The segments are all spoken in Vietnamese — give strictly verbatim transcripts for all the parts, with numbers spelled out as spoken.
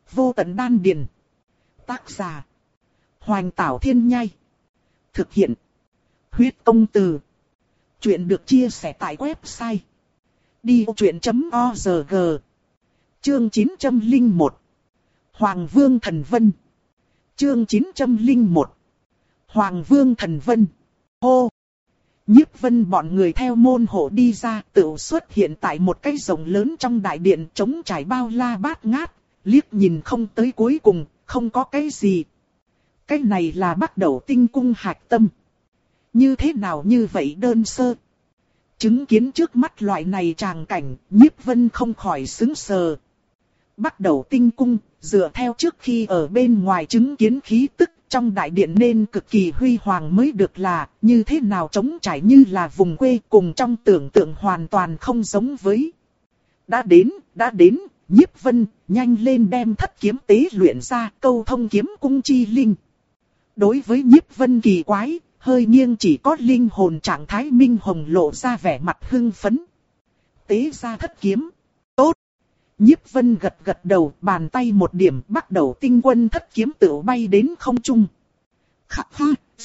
Vô tận đan điền. Tác giả. Hoành Tảo Thiên Nhai. Thực hiện. Huyết Công Từ. Chuyện được chia sẻ tại website đi vô chuyện chấm org. Chương chín trăm lẻ một. Hoàng Vương Thần Vân. Chương chín trăm lẻ một. Hoàng Vương Thần Vân. Hô! Nhiếp Vân bọn người theo môn hộ đi ra, tự xuất hiện tại một cái rồng lớn trong đại điện, trống trải bao la bát ngát, liếc nhìn không tới cuối cùng, không có cái gì. Cái này là Bắc Đẩu Tinh Cung hạch tâm. Như thế nào như vậy đơn sơ? Chứng kiến trước mắt loại này tràng cảnh, Nhiếp Vân không khỏi sững sờ. Bắc Đẩu Tinh Cung, dựa theo trước khi ở bên ngoài chứng kiến khí tức, trong đại điện nên cực kỳ huy hoàng mới được là, như thế nào trống trải như là vùng quê, cùng trong tưởng tượng hoàn toàn không giống với. Đã đến, đã đến, Nhiếp Vân, nhanh lên đem thất kiếm tế luyện ra, câu thông kiếm cung chi linh. Đối với Nhiếp Vân kỳ quái, hơi nghiêng chỉ có linh hồn trạng thái Minh Hồng lộ ra vẻ mặt hưng phấn. Tế ra thất kiếm. Tốt. Nhiếp Vân gật gật đầu, bàn tay một điểm, bắt đầu tinh quân thất kiếm tự bay đến không trung. Khắc ha.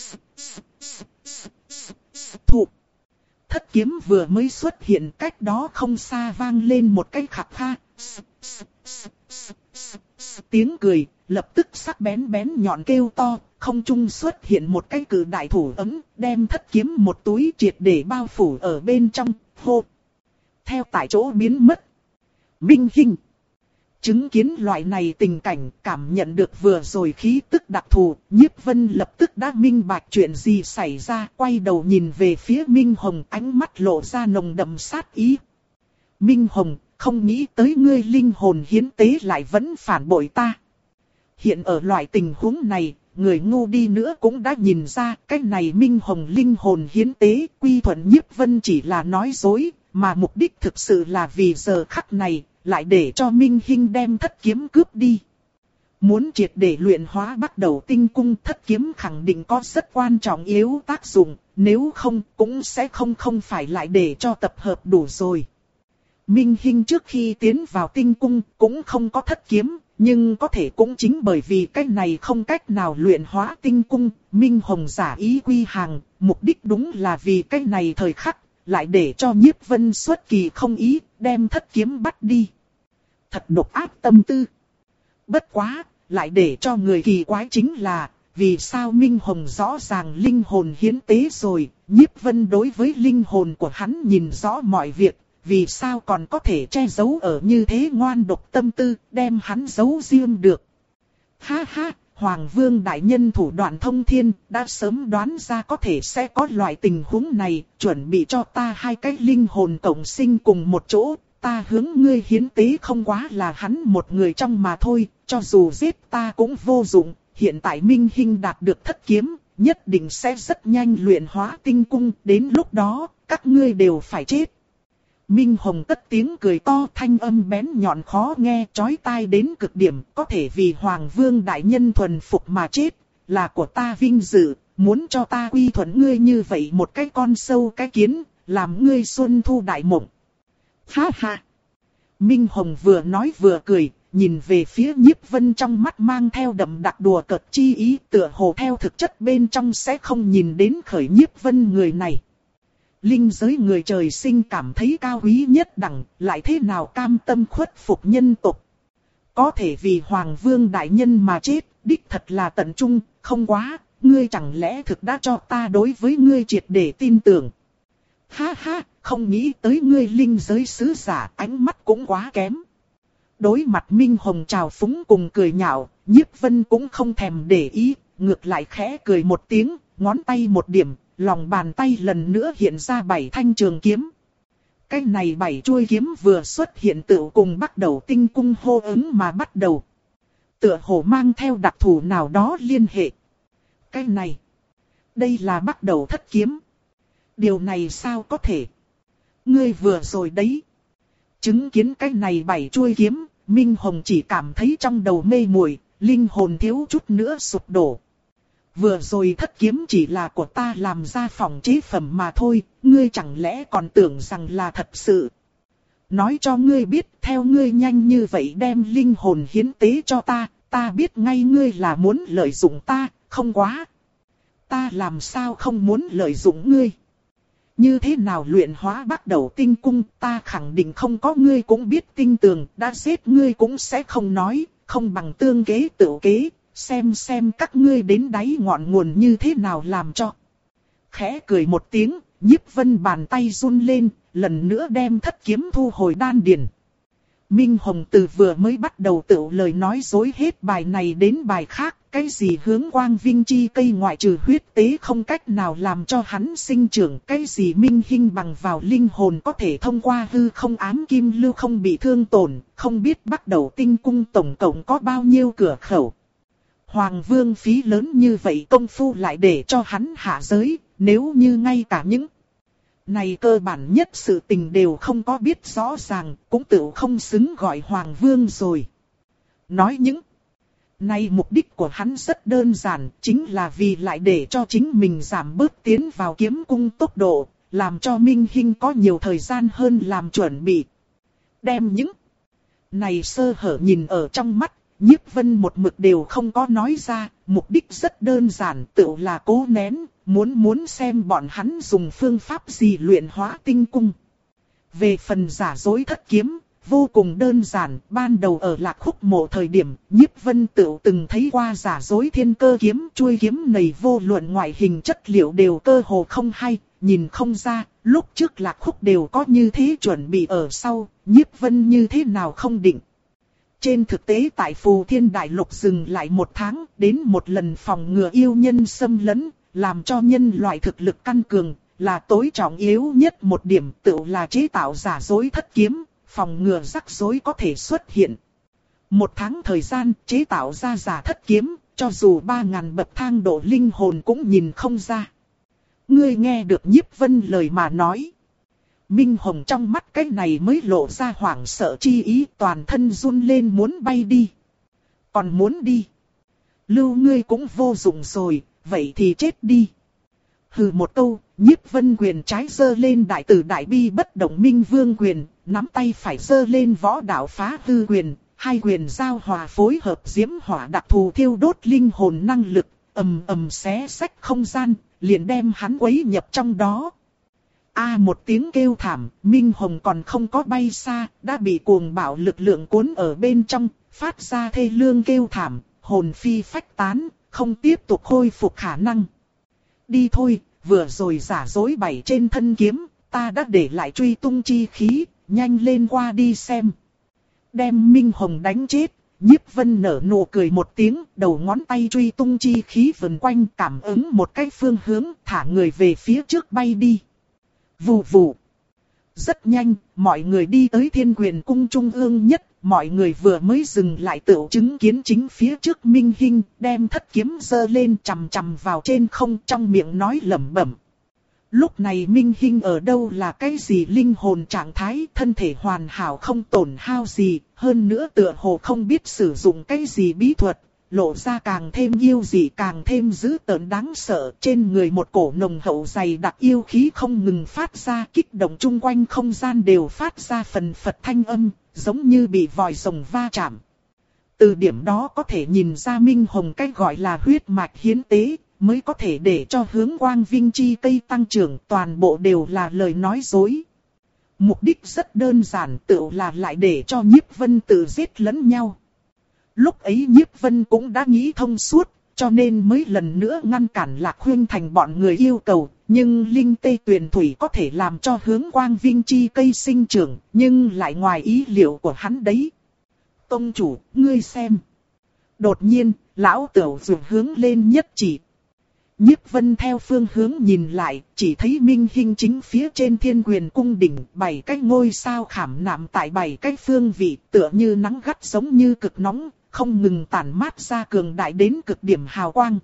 Thụ. Thất kiếm vừa mới xuất hiện, cách đó không xa vang lên một cái khắc ha. Tiếng cười, lập tức sắc bén bén nhọn kêu to, không trung xuất hiện một cái cự đại thủ ấm, đem thất kiếm một túi triệt để bao phủ ở bên trong, hô. Theo tại chỗ biến mất. Minh Hinh. Chứng kiến loại này tình cảnh, cảm nhận được vừa rồi khí tức đặc thù, Nhiếp Vân lập tức đã minh bạch chuyện gì xảy ra, quay đầu nhìn về phía Minh Hồng, ánh mắt lộ ra nồng đậm sát ý. Minh Hồng, không nghĩ tới ngươi linh hồn hiến tế lại vẫn phản bội ta. Hiện ở loại tình huống này, người ngu đi nữa cũng đã nhìn ra, cái này Minh Hồng linh hồn hiến tế, quy thuận Nhiếp Vân chỉ là nói dối, mà mục đích thực sự là vì giờ khắc này, lại để cho Minh Hinh đem thất kiếm cướp đi. Muốn triệt để luyện hóa Bắc Đẩu Tinh Cung, thất kiếm khẳng định có rất quan trọng yếu tác dụng, nếu không cũng sẽ không không phải lại để cho tập hợp đủ rồi. Minh Hinh trước khi tiến vào Tinh Cung cũng không có thất kiếm, nhưng có thể cũng chính bởi vì cái này không cách nào luyện hóa Tinh Cung, Minh Hồng giả ý quy hàng, mục đích đúng là vì cái này thời khắc, lại để cho Nhiếp Vân xuất kỳ không ý, đem thất kiếm bắt đi. Thật độc ác tâm tư. Bất quá, lại để cho người kỳ quái chính là, vì sao Minh Hồng rõ ràng linh hồn hiến tế rồi, Nhiếp Vân đối với linh hồn của hắn nhìn rõ mọi việc, vì sao còn có thể che giấu ở như thế ngoan độc tâm tư, đem hắn giấu riêng được. Ha ha, Hoàng Vương Đại Nhân thủ đoạn thông thiên, đã sớm đoán ra có thể sẽ có loại tình huống này, chuẩn bị cho ta hai cái linh hồn cộng sinh cùng một chỗ, ta hướng ngươi hiến tế không quá là hắn một người trong mà thôi, cho dù giết ta cũng vô dụng, hiện tại Minh Hinh đạt được thất kiếm, nhất định sẽ rất nhanh luyện hóa Tinh Cung, đến lúc đó, các ngươi đều phải chết. Minh Hồng cất tiếng cười to, thanh âm bén nhọn khó nghe, chói tai đến cực điểm, có thể vì Hoàng Vương Đại Nhân thuần phục mà chết, là của ta vinh dự, muốn cho ta quy thuận ngươi như vậy một cái con sâu cái kiến, làm ngươi xuân thu đại mộng. Ha ha! Minh Hồng vừa nói vừa cười, nhìn về phía Nhiếp Vân trong mắt mang theo đậm đặc đùa cợt chi ý, tựa hồ theo thực chất bên trong sẽ không nhìn đến khởi Nhiếp Vân người này. Linh giới người trời sinh cảm thấy cao quý nhất đẳng, lại thế nào cam tâm khuất phục nhân tộc. Có thể vì Hoàng Vương Đại Nhân mà chết, đích thật là tận trung, không quá, ngươi chẳng lẽ thực đã cho ta đối với ngươi triệt để tin tưởng. Ha ha, không nghĩ tới ngươi linh giới sứ giả, ánh mắt cũng quá kém. Đối mặt Minh Hồng trào phúng cùng cười nhạo, Nhiếp Vân cũng không thèm để ý, ngược lại khẽ cười một tiếng, ngón tay một điểm. Lòng bàn tay lần nữa hiện ra bảy thanh trường kiếm. Cái này bảy chuôi kiếm vừa xuất hiện tự cùng Bắc Đẩu Tinh Cung hô ứng mà bắt đầu. Tựa hồ mang theo đặc thù nào đó liên hệ. Cái này, đây là Bắc Đẩu thất kiếm. Điều này sao có thể? Ngươi vừa rồi đấy. Chứng kiến cái này bảy chuôi kiếm, Minh Hồng chỉ cảm thấy trong đầu mê muội, linh hồn thiếu chút nữa sụp đổ. Vừa rồi thất kiếm chỉ là của ta làm ra phòng chế phẩm mà thôi, ngươi chẳng lẽ còn tưởng rằng là thật sự. Nói cho ngươi biết, theo ngươi nhanh như vậy đem linh hồn hiến tế cho ta, ta biết ngay ngươi là muốn lợi dụng ta, không quá. Ta làm sao không muốn lợi dụng ngươi. Như thế nào luyện hóa bắt đầu tinh cung, ta khẳng định không có ngươi cũng biết tinh tường, đã giết ngươi cũng sẽ không nói, không bằng tương kế tự kế, xem xem các ngươi đến đáy ngọn nguồn như thế nào làm cho. Khẽ cười một tiếng, Nhiếp Vân bàn tay run lên, lần nữa đem thất kiếm thu hồi đan điền. Minh Hồng từ vừa mới bắt đầu tự lời nói dối hết bài này đến bài khác, cái gì hướng quang vinh chi cây ngoại trừ huyết tế không cách nào làm cho hắn sinh trưởng, cái gì minh hình bằng vào linh hồn có thể thông qua hư không ám kim lưu không bị thương tổn, không biết bắt đầu tinh cung tổng cộng có bao nhiêu cửa khẩu. Hoàng Vương phí lớn như vậy công phu lại để cho hắn hạ giới, nếu như ngay cả những này cơ bản nhất sự tình đều không có biết rõ ràng, cũng tự không xứng gọi Hoàng Vương rồi. Nói những này mục đích của hắn rất đơn giản, chính là vì lại để cho chính mình giảm bớt tiến vào kiếm cung tốc độ, làm cho Minh Hinh có nhiều thời gian hơn làm chuẩn bị. Đem những này sơ hở nhìn ở trong mắt, Nhiếp Vân một mực đều không có nói ra, mục đích rất đơn giản, tự là cố nén, muốn muốn xem bọn hắn dùng phương pháp gì luyện hóa tinh cung. Về phần giả dối thất kiếm, vô cùng đơn giản, ban đầu ở Lạc Khúc Mộ thời điểm, Nhiếp Vân tự từng thấy qua giả dối thiên cơ kiếm, chuôi kiếm này vô luận ngoại hình chất liệu đều cơ hồ không hay, nhìn không ra, lúc trước Lạc Khúc đều có như thế chuẩn bị ở sau, Nhiếp Vân như thế nào không định. Trên thực tế tại Phù Thiên Đại Lục dừng lại một tháng, đến một lần phòng ngừa yêu nhân xâm lấn, làm cho nhân loại thực lực căn cường, là tối trọng yếu nhất một điểm tự là chế tạo giả dối thất kiếm, phòng ngừa rắc rối có thể xuất hiện. Một tháng thời gian chế tạo ra giả thất kiếm, cho dù ba ngàn bậc thang độ linh hồn cũng nhìn không ra. Ngươi nghe được Nhiếp Vân lời mà nói. Minh Hồng trong mắt cái này mới lộ ra hoảng sợ chi ý, toàn thân run lên muốn bay đi. Còn muốn đi. Lưu ngươi cũng vô dụng rồi, vậy thì chết đi. Hừ một câu, Nhiếp Vân quyền trái giơ lên đại tử đại bi bất động minh vương quyền, nắm tay phải giơ lên võ đạo phá hư quyền, hai quyền giao hòa phối hợp diễm hỏa đặc thù thiêu đốt linh hồn năng lực, ầm ầm xé xách không gian, liền đem hắn quấy nhập trong đó. A một tiếng kêu thảm, Minh Hồng còn không có bay xa, đã bị cuồng bạo lực lượng cuốn ở bên trong, phát ra thê lương kêu thảm, hồn phi phách tán, không tiếp tục khôi phục khả năng. Đi thôi, vừa rồi giả dối bảy trên thân kiếm, ta đã để lại truy tung chi khí, nhanh lên qua đi xem. Đem Minh Hồng đánh chết, Nhiếp Vân nở nụ cười một tiếng, đầu ngón tay truy tung chi khí vần quanh cảm ứng một cái phương hướng, thả người về phía trước bay đi. Vù vù. Rất nhanh, mọi người đi tới Thiên Quyền cung trung ương nhất, mọi người vừa mới dừng lại tựu chứng kiến chính phía trước Minh Hinh, đem thất kiếm giơ lên chằm chằm vào trên không, trong miệng nói lẩm bẩm. Lúc này Minh Hinh ở đâu là cái gì linh hồn trạng thái, thân thể hoàn hảo không tổn hao gì, hơn nữa tựa hồ không biết sử dụng cái gì bí thuật, lộ ra càng thêm yêu dị càng thêm dữ tợn đáng sợ, trên người một cổ nồng hậu dày đặc yêu khí không ngừng phát ra, kích động chung quanh không gian đều phát ra phần phật thanh âm, giống như bị vòi rồng va chạm. Từ điểm đó có thể nhìn ra Minh Hồng cách gọi là huyết mạch hiến tế, mới có thể để cho hướng quang vinh chi cây tăng trưởng, toàn bộ đều là lời nói dối. Mục đích rất đơn giản, tự là lại để cho Nhiếp Vân tự giết lẫn nhau. Lúc ấy Nhiếp Vân cũng đã nghĩ thông suốt, cho nên mới lần nữa ngăn cản Lạc Huyên Thành bọn người yêu cầu, nhưng linh tê tuyền thủy có thể làm cho hướng quang vinh chi cây sinh trưởng, nhưng lại ngoài ý liệu của hắn đấy. Tông chủ, ngươi xem. Đột nhiên, lão tửu dùng hướng lên nhất chỉ. Nhiếp Vân theo phương hướng nhìn lại, chỉ thấy Minh Hinh chính phía trên Thiên Quyền cung đỉnh, bảy cái ngôi sao khảm nạm tại bảy cái phương vị, tựa như nắng gắt giống như cực nóng, không ngừng tản mát ra cường đại đến cực điểm hào quang.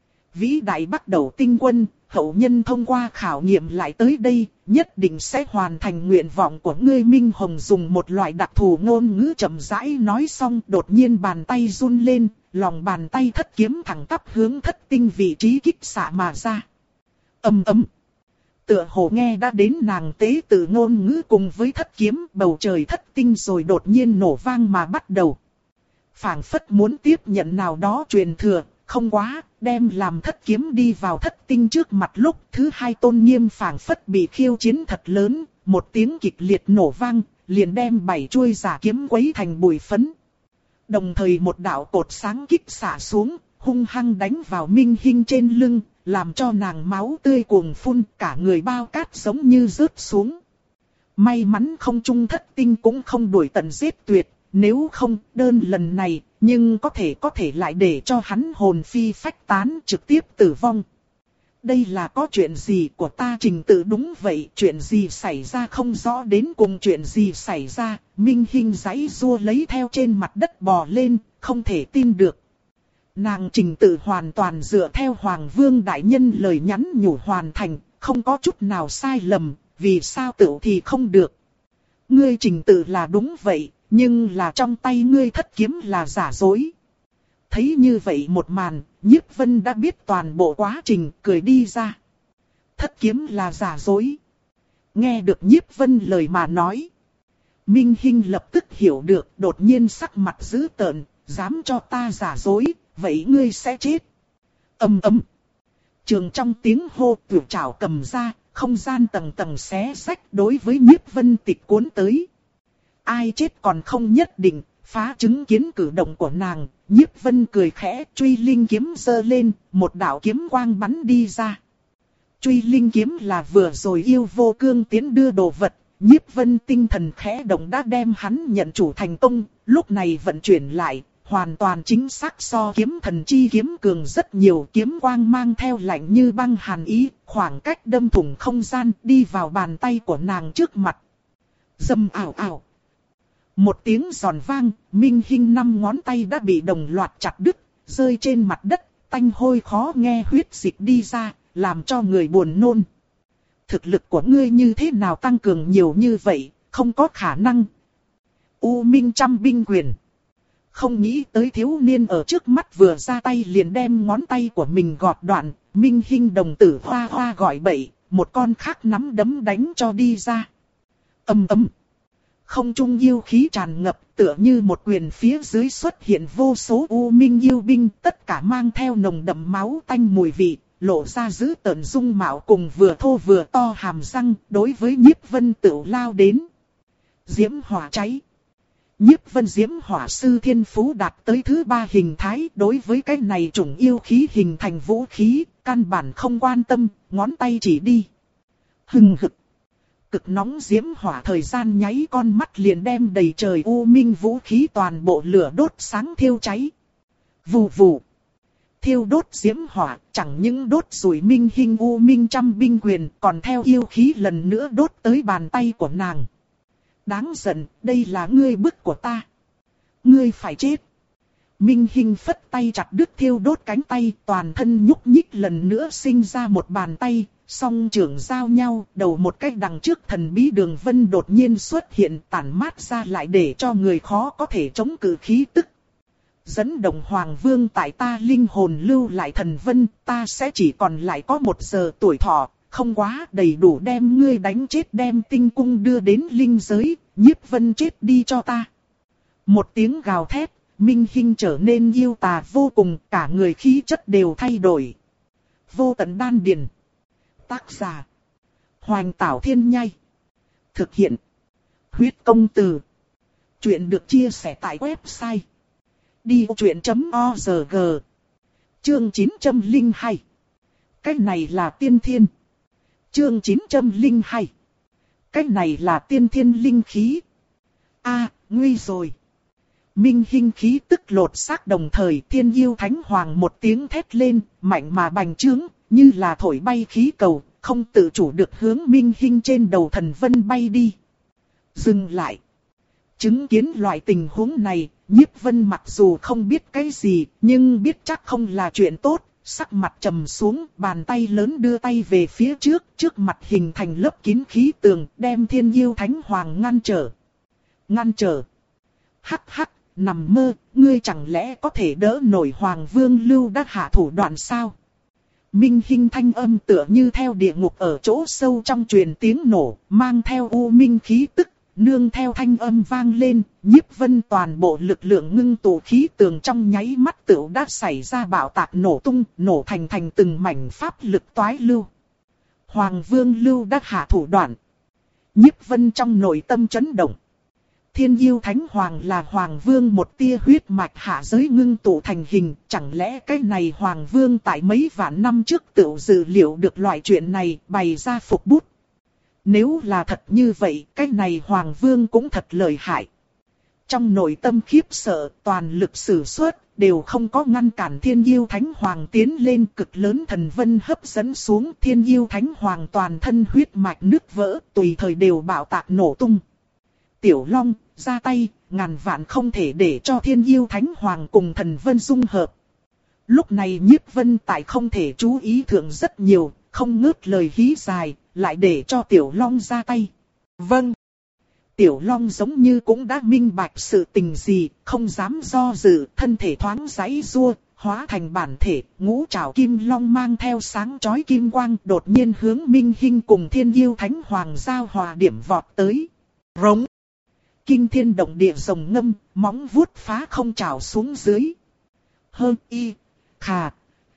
Vĩ đại bắt đầu tinh quân, hậu nhân thông qua khảo nghiệm lại tới đây, nhất định sẽ hoàn thành nguyện vọng của ngươi. Minh Hồng dùng một loại đặc thù ngôn ngữ chậm rãi nói xong, đột nhiên bàn tay run lên, lòng bàn tay thất kiếm thẳng tắp hướng thất tinh vị trí kích xạ mà ra. Ầm ầm. tựa hồ nghe đã đến nàng tế tự ngôn ngữ cùng với thất kiếm, bầu trời thất tinh rồi đột nhiên nổ vang mà bắt đầu. Phảng phất muốn tiếp nhận nào đó truyền thừa, không quá, đem làm thất kiếm đi vào thất tinh trước mặt lúc thứ hai tôn nghiêm phảng phất bị khiêu chiến thật lớn, một tiếng kịch liệt nổ vang, liền đem bảy chuôi giả kiếm quấy thành bụi phấn. Đồng thời một đạo cột sáng kích xả xuống, hung hăng đánh vào Minh Hinh trên lưng, làm cho nàng máu tươi cuồng phun, cả người bao cát giống như rớt xuống. May mắn không trung thất tinh cũng không đuổi tận giết tuyệt, nếu không đơn lần này, nhưng có thể có thể lại để cho hắn hồn phi phách tán trực tiếp tử vong. Đây là có chuyện gì của ta Trình Tự? Đúng vậy, chuyện gì xảy ra không rõ đến cùng chuyện gì xảy ra, Minh Hinh giãy giụa lấy theo trên mặt đất bò lên, không thể tin được. Nàng Trình Tự hoàn toàn dựa theo Hoàng Vương Đại Nhân lời nhắn nhủ hoàn thành, không có chút nào sai lầm, vì sao tự thì không được. Ngươi Trình Tự là đúng vậy, nhưng là trong tay ngươi thất kiếm là giả dối. Thấy như vậy một màn, Nhiếp Vân đã biết toàn bộ quá trình, cười đi ra. Thất kiếm là giả dối. Nghe được Nhiếp Vân lời mà nói, Minh Hinh lập tức hiểu được, đột nhiên sắc mặt dữ tợn, dám cho ta giả dối, vậy ngươi sẽ chết. Ầm ầm. Trường trong tiếng hô, cửu trảo cầm ra, không gian tầng tầng xé rách đối với Nhiếp Vân tịch cuốn tới. Ai chết còn không nhất định, phá chứng kiến cử động của nàng, Nhiếp Vân cười khẽ, truy linh kiếm giơ lên, một đạo kiếm quang bắn đi ra. Truy linh kiếm là vừa rồi yêu vô cương tiến đưa đồ vật, Nhiếp Vân tinh thần khẽ động đã đem hắn nhận chủ thành công, lúc này vận chuyển lại, hoàn toàn chính xác so kiếm thần chi kiếm cường rất nhiều, kiếm quang mang theo lạnh như băng hàn ý, khoảng cách đâm thủng không gian đi vào bàn tay của nàng trước mặt. Dầm ảo ảo. Một tiếng giòn vang, Minh Hinh năm ngón tay đã bị đồng loạt chặt đứt, rơi trên mặt đất, tanh hôi khó nghe huyết dịch đi ra, làm cho người buồn nôn. Thực lực của ngươi như thế nào tăng cường nhiều như vậy, không có khả năng. U Minh trăm binh quyền. Không nghĩ tới thiếu niên ở trước mắt vừa ra tay liền đem ngón tay của mình gọt đoạn, Minh Hinh đồng tử hoa hoa gọi bậy, một con khác nắm đấm đánh cho đi ra. Ầm ầm. Không trung yêu khí tràn ngập, tựa như một quyền phía dưới xuất hiện vô số U Minh yêu binh, tất cả mang theo nồng đậm máu tanh mùi vị, lộ ra dữ tợn dung mạo cùng vừa thô vừa to hàm răng, đối với Nhiếp Vân tựu lao đến. Diễm hỏa cháy. Nhiếp Vân Diễm hỏa sư thiên phú đạt tới thứ ba hình thái, đối với cái này chủng yêu khí hình thành vũ khí, căn bản không quan tâm, ngón tay chỉ đi. Hừng hực. Cực nóng diễm hỏa thời gian nháy con mắt liền đem đầy trời u minh vũ khí toàn bộ lửa đốt sáng thiêu cháy. Vù vù. Thiêu đốt diễm hỏa chẳng những đốt rủi Minh Hinh u minh trăm binh quyền, còn theo yêu khí lần nữa đốt tới bàn tay của nàng. Đáng giận, đây là ngươi bức của ta. Ngươi phải chết. Minh Hinh phất tay chặt đứt thiêu đốt cánh tay, toàn thân nhúc nhích lần nữa sinh ra một bàn tay. Song trưởng giao nhau, đầu một cách đằng trước thần bí đường vân đột nhiên xuất hiện, tản mát ra lại để cho người khó có thể chống cự khí tức. Dẫn động Hoàng Vương tại ta linh hồn lưu lại thần vân, ta sẽ chỉ còn lại có một giờ tuổi thọ, không quá đầy đủ đem ngươi đánh chết, đem tinh cung đưa đến linh giới, Nhiếp Vân chết đi cho ta. Một tiếng gào thét, Minh Hinh trở nên yêu tà vô cùng, cả người khí chất đều thay đổi. Vô tận đan điền. Tác giả Hoành Tảo Thiên Nhai. Thực hiện Huyết Công Từ. Chuyện được chia sẻ tại website đi vô chuyện chấm org. Chương chín trăm lẻ hai. Cái này là tiên thiên. Chương chín trăm lẻ hai. Cái này là tiên thiên linh khí. A, à, nguy rồi. Minh Hinh khí tức lột xác, đồng thời Thiên Yêu Thánh Hoàng một tiếng thét lên, mạnh mà bành trướng, như là thổi bay khí cầu, không tự chủ được hướng Minh Hinh trên đầu thần vân bay đi. Dừng lại. Chứng kiến loại tình huống này, Nhiếp Vân mặc dù không biết cái gì, nhưng biết chắc không là chuyện tốt, sắc mặt trầm xuống, bàn tay lớn đưa tay về phía trước, trước mặt hình thành lớp kín khí tường, đem Thiên Yêu Thánh Hoàng ngăn trở. Ngăn trở. Hắc hắc, nằm mơ, ngươi chẳng lẽ có thể đỡ nổi Hoàng Vương Lưu đã hạ thủ đoạn sao? Minh Hinh thanh âm tựa như theo địa ngục ở chỗ sâu trong truyền tiếng nổ, mang theo u minh khí tức, nương theo thanh âm vang lên, Nhiếp Vân toàn bộ lực lượng ngưng tụ khí tường trong nháy mắt tựu đã xảy ra bạo tạc nổ tung, nổ thành thành từng mảnh pháp lực toái lưu. Hoàng Vương Lưu đã hạ thủ đoạn. Nhiếp Vân trong nội tâm chấn động. Thiên Yêu Thánh Hoàng là Hoàng Vương một tia huyết mạch hạ giới ngưng tụ thành hình, chẳng lẽ cái này Hoàng Vương tại mấy vạn năm trước tự dự liệu được loại chuyện này, bày ra phục bút. Nếu là thật như vậy, cái này Hoàng Vương cũng thật lợi hại. Trong nội tâm khiếp sợ, toàn lực sử xuất, đều không có ngăn cản Thiên Yêu Thánh Hoàng tiến lên, cực lớn thần vân hấp dẫn xuống, Thiên Yêu Thánh Hoàng toàn thân huyết mạch nứt vỡ, tùy thời đều bạo tạc nổ tung. Tiểu Long, ra tay, ngàn vạn không thể để cho Thiên Yêu Thánh Hoàng cùng thần vân dung hợp. Lúc này Nhiếp Vân tại không thể chú ý thượng rất nhiều, không ngớt lời hí dài, lại để cho Tiểu Long ra tay. Vâng. Tiểu Long giống như cũng đã minh bạch sự tình gì, không dám do dự, thân thể thoáng giãy giụa, hóa thành bản thể, ngũ trảo kim long mang theo sáng chói kim quang, đột nhiên hướng Minh Hinh cùng Thiên Yêu Thánh Hoàng giao hòa điểm vọt tới. Rống. Kinh thiên động địa rồng ngâm, móng vuốt phá không trào xuống dưới. Hơ y, khà,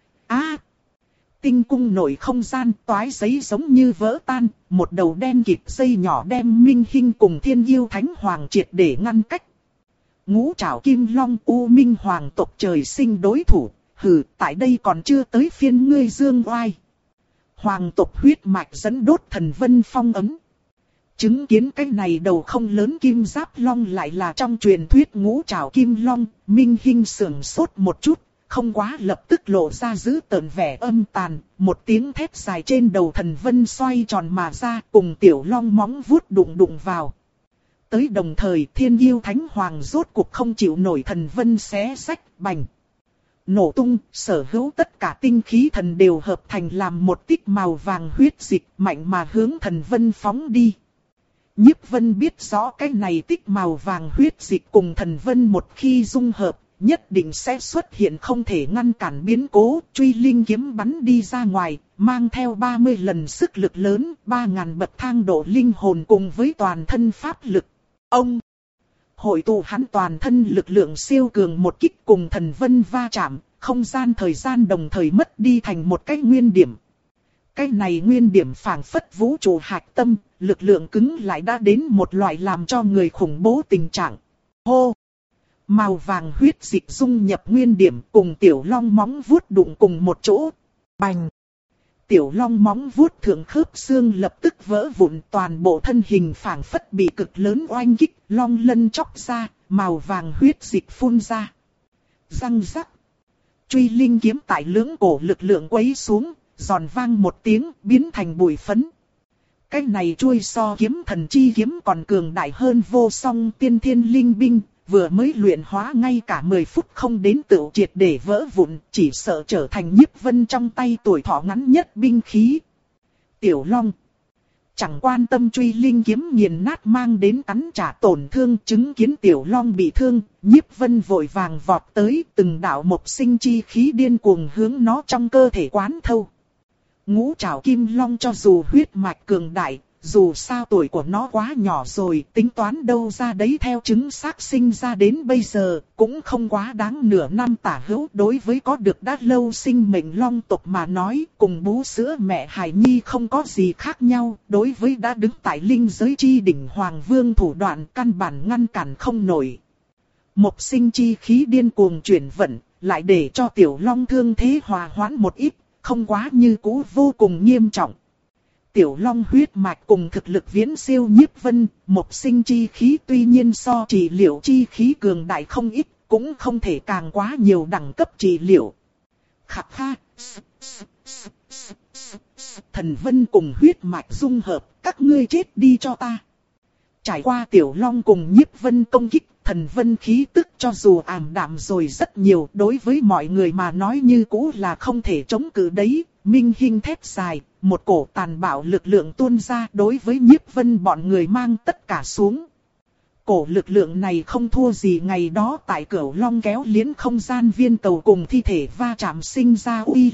á. Tinh cung nổi không gian, toái giấy giống như vỡ tan, một đầu đen kịt dây nhỏ đem Minh Hinh cùng Thiên Yêu Thánh Hoàng triệt để ngăn cách. Ngũ trảo kim long u minh hoàng tộc trời sinh đối thủ, hừ, tại đây còn chưa tới phiên ngươi dương oai. Hoàng tộc huyết mạch dẫn đốt thần vân phong ấm. Chứng kiến cái này đầu không lớn kim giáp long lại là trong truyền thuyết ngũ trảo kim long, Minh Hinh sưởng sốt một chút, không quá lập tức lộ ra giữ tợn vẻ âm tàn, một tiếng thét dài trên đầu thần vân xoay tròn mà ra, cùng Tiểu Long móng vuốt đụng đụng vào. Tới đồng thời Thiên Yêu Thánh Hoàng rốt cuộc không chịu nổi thần vân xé rách, bành. Nổ tung, sở hữu tất cả tinh khí thần đều hợp thành làm một tích màu vàng huyết dịch mạnh mà hướng thần vân phóng đi. Nhiếp Vân biết rõ cái này tích màu vàng huyết dịch cùng thần vân một khi dung hợp, nhất định sẽ xuất hiện không thể ngăn cản biến cố, truy linh kiếm bắn đi ra ngoài, mang theo ba mươi lần sức lực lớn, ba ngàn bậc thang độ linh hồn cùng với toàn thân pháp lực. Ông hội tụ hắn toàn thân lực lượng siêu cường một kích cùng thần vân va chạm, không gian thời gian đồng thời mất đi thành một cái nguyên điểm. Cái này nguyên điểm phảng phất vũ trụ hạch tâm, lực lượng cứng lại đã đến một loại làm cho người khủng bố tình trạng. Hô! Màu vàng huyết dịch dung nhập nguyên điểm cùng Tiểu Long móng vuốt đụng cùng một chỗ. Bành! Tiểu Long móng vuốt thượng khớp xương lập tức vỡ vụn, toàn bộ thân hình phảng phất bị cực lớn oanh kích, long lân chóc ra, màu vàng huyết dịch phun ra. Răng rắc! Truy linh kiếm tại lưỡng cổ lực lượng quấy xuống, giòn vang một tiếng biến thành bụi phấn. Cái này chuôi so kiếm thần chi kiếm còn cường đại hơn vô song tiên thiên linh binh, vừa mới luyện hóa ngay cả mười phút không đến tựu triệt để vỡ vụn, chỉ sợ trở thành Nhiếp Vân trong tay tuổi thọ ngắn nhất binh khí. Tiểu Long chẳng quan tâm truy linh kiếm nghiền nát mang đến cắn trả tổn thương, chứng kiến Tiểu Long bị thương, Nhiếp Vân vội vàng vọt tới, từng đạo mộc sinh chi khí điên cuồng hướng nó trong cơ thể quán thâu. Ngũ trảo kim long cho dù huyết mạch cường đại, dù sao tuổi của nó quá nhỏ rồi, tính toán đâu ra đấy theo chứng xác sinh ra đến bây giờ, cũng không quá đáng nửa năm tả hữu. Đối với có được đã lâu sinh mệnh long tộc mà nói, cùng bú sữa mẹ hài nhi không có gì khác nhau. Đối với đã đứng tại linh giới chi đỉnh Hoàng Vương thủ đoạn căn bản ngăn cản không nổi. Một sinh chi khí điên cuồng chuyển vận, lại để cho Tiểu Long thương thế hòa hoãn một ít, không quá như cũ vô cùng nghiêm trọng. Tiểu Long huyết mạch cùng thực lực viễn siêu Nhiếp Vân, một sinh chi khí tuy nhiên so trị liệu chi khí cường đại không ít, cũng không thể càng quá nhiều đẳng cấp trị liệu. Khắc kha, thần vân cùng huyết mạch dung hợp, các ngươi chết đi cho ta. Trải qua Tiểu Long cùng Nhiếp Vân công kích, thần vân khí tức cho dù ảm đạm rồi rất nhiều, đối với mọi người mà nói như cũ là không thể chống cự đấy. Minh Hinh thét dài, một cổ tàn bạo lực lượng tuôn ra đối với Nhiếp Vân bọn người mang tất cả xuống. Cổ lực lượng này không thua gì ngày đó tại Cửu Long kéo liễn không gian viên cầu cùng thi thể va chạm sinh ra uy lực,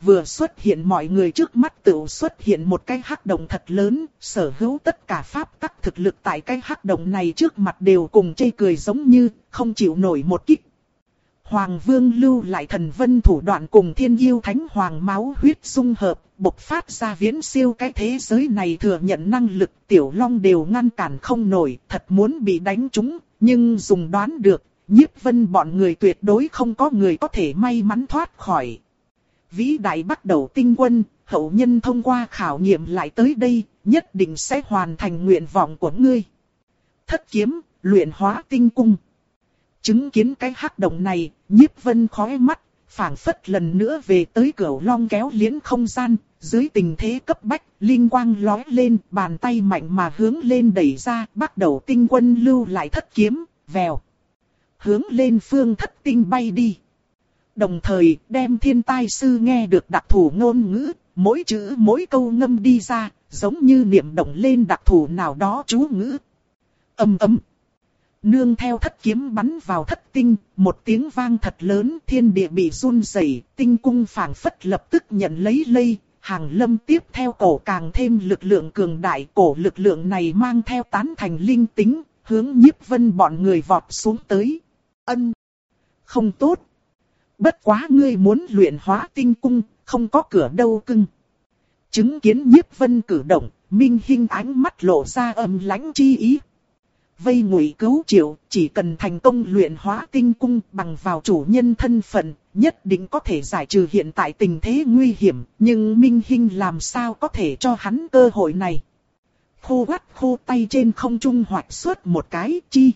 vừa xuất hiện mọi người trước mắt tự xuất hiện một cái hắc động thật lớn, sở hữu tất cả pháp tắc thực lực tại cái hắc động này trước mặt đều cùng chê cười giống như, không chịu nổi một kích. Hoàng Vương lưu lại thần vân thủ đoạn cùng thiên yêu thánh hoàng máu huyết dung hợp, bộc phát ra viễn siêu cái thế giới này thừa nhận năng lực, Tiểu Long đều ngăn cản không nổi, thật muốn bị đánh trúng, nhưng dùng đoán được, Nhiếp Vân bọn người tuyệt đối không có người có thể may mắn thoát khỏi. Vĩ đại bắt đầu tinh quân, hậu nhân thông qua khảo nghiệm lại tới đây, nhất định sẽ hoàn thành nguyện vọng của ngươi. Thất kiếm, luyện hóa tinh cung. Chứng kiến cái hắc động này, Nhiếp Vân khói mắt, phảng phất lần nữa về tới Cửu Long kéo liễn không gian, dưới tình thế cấp bách, linh quang lóe lên, bàn tay mạnh mà hướng lên đẩy ra, bắt đầu tinh quân lưu lại thất kiếm, vèo. Hướng lên phương thất tinh bay đi. Đồng thời, đem thiên tai sư nghe được đặc thủ ngôn ngữ, mỗi chữ mỗi câu ngâm đi ra, giống như niệm động lên đặc thủ nào đó chú ngữ. Âm ầm. Nương theo thất kiếm bắn vào thất tinh, một tiếng vang thật lớn, thiên địa bị run rẩy, tinh cung phảng phất lập tức nhận lấy lây, hàng lâm tiếp theo cổ càng thêm lực lượng cường đại, cổ lực lượng này mang theo tán thành linh tính, hướng Nhiếp Vân bọn người vọt xuống tới. Ân, không tốt. Bất quá ngươi muốn luyện hóa tinh cung, không có cửa đâu cưng. Chứng kiến Nhiếp Vân cử động, Minh Hinh ánh mắt lộ ra âm lãnh chi ý. Vây ngụy cứu triệu, chỉ cần thành công luyện hóa tinh cung bằng vào chủ nhân thân phận, nhất định có thể giải trừ hiện tại tình thế nguy hiểm, nhưng Minh Hinh làm sao có thể cho hắn cơ hội này. Khô quắt khô tay trên không trung hoạch xuất một cái chi.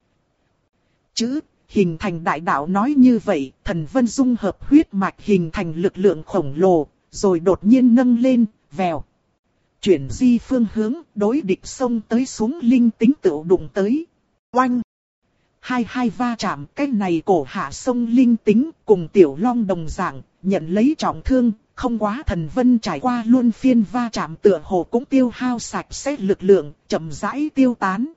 Chữ, hình thành đại đạo nói như vậy, thần vân dung hợp huyết mạch hình thành lực lượng khổng lồ, rồi đột nhiên nâng lên, vèo. Chuyển di phương hướng, đối địch xông tới xuống linh tính tự đụng tới. Oanh! Hai hai va chạm, cái này cổ hạ sông linh tính cùng Tiểu Long đồng dạng, nhận lấy trọng thương, không quá thần vân trải qua luôn phiên va chạm tựa hồ cũng tiêu hao sạch sẽ lực lượng, chậm rãi tiêu tán.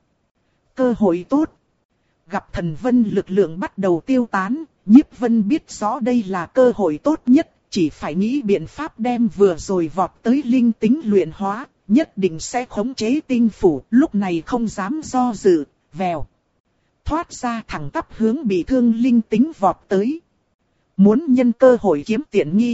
Cơ hội tốt. Gặp thần vân lực lượng bắt đầu tiêu tán, Nhiếp Vân biết rõ đây là cơ hội tốt nhất, chỉ phải nghĩ biện pháp đem vừa rồi vọt tới linh tính luyện hóa, nhất định sẽ khống chế tinh phủ, lúc này không dám do dự, vèo. Thoát ra thẳng tắp hướng bị thương linh tính vọt tới. Muốn nhân cơ hội kiếm tiện nghi.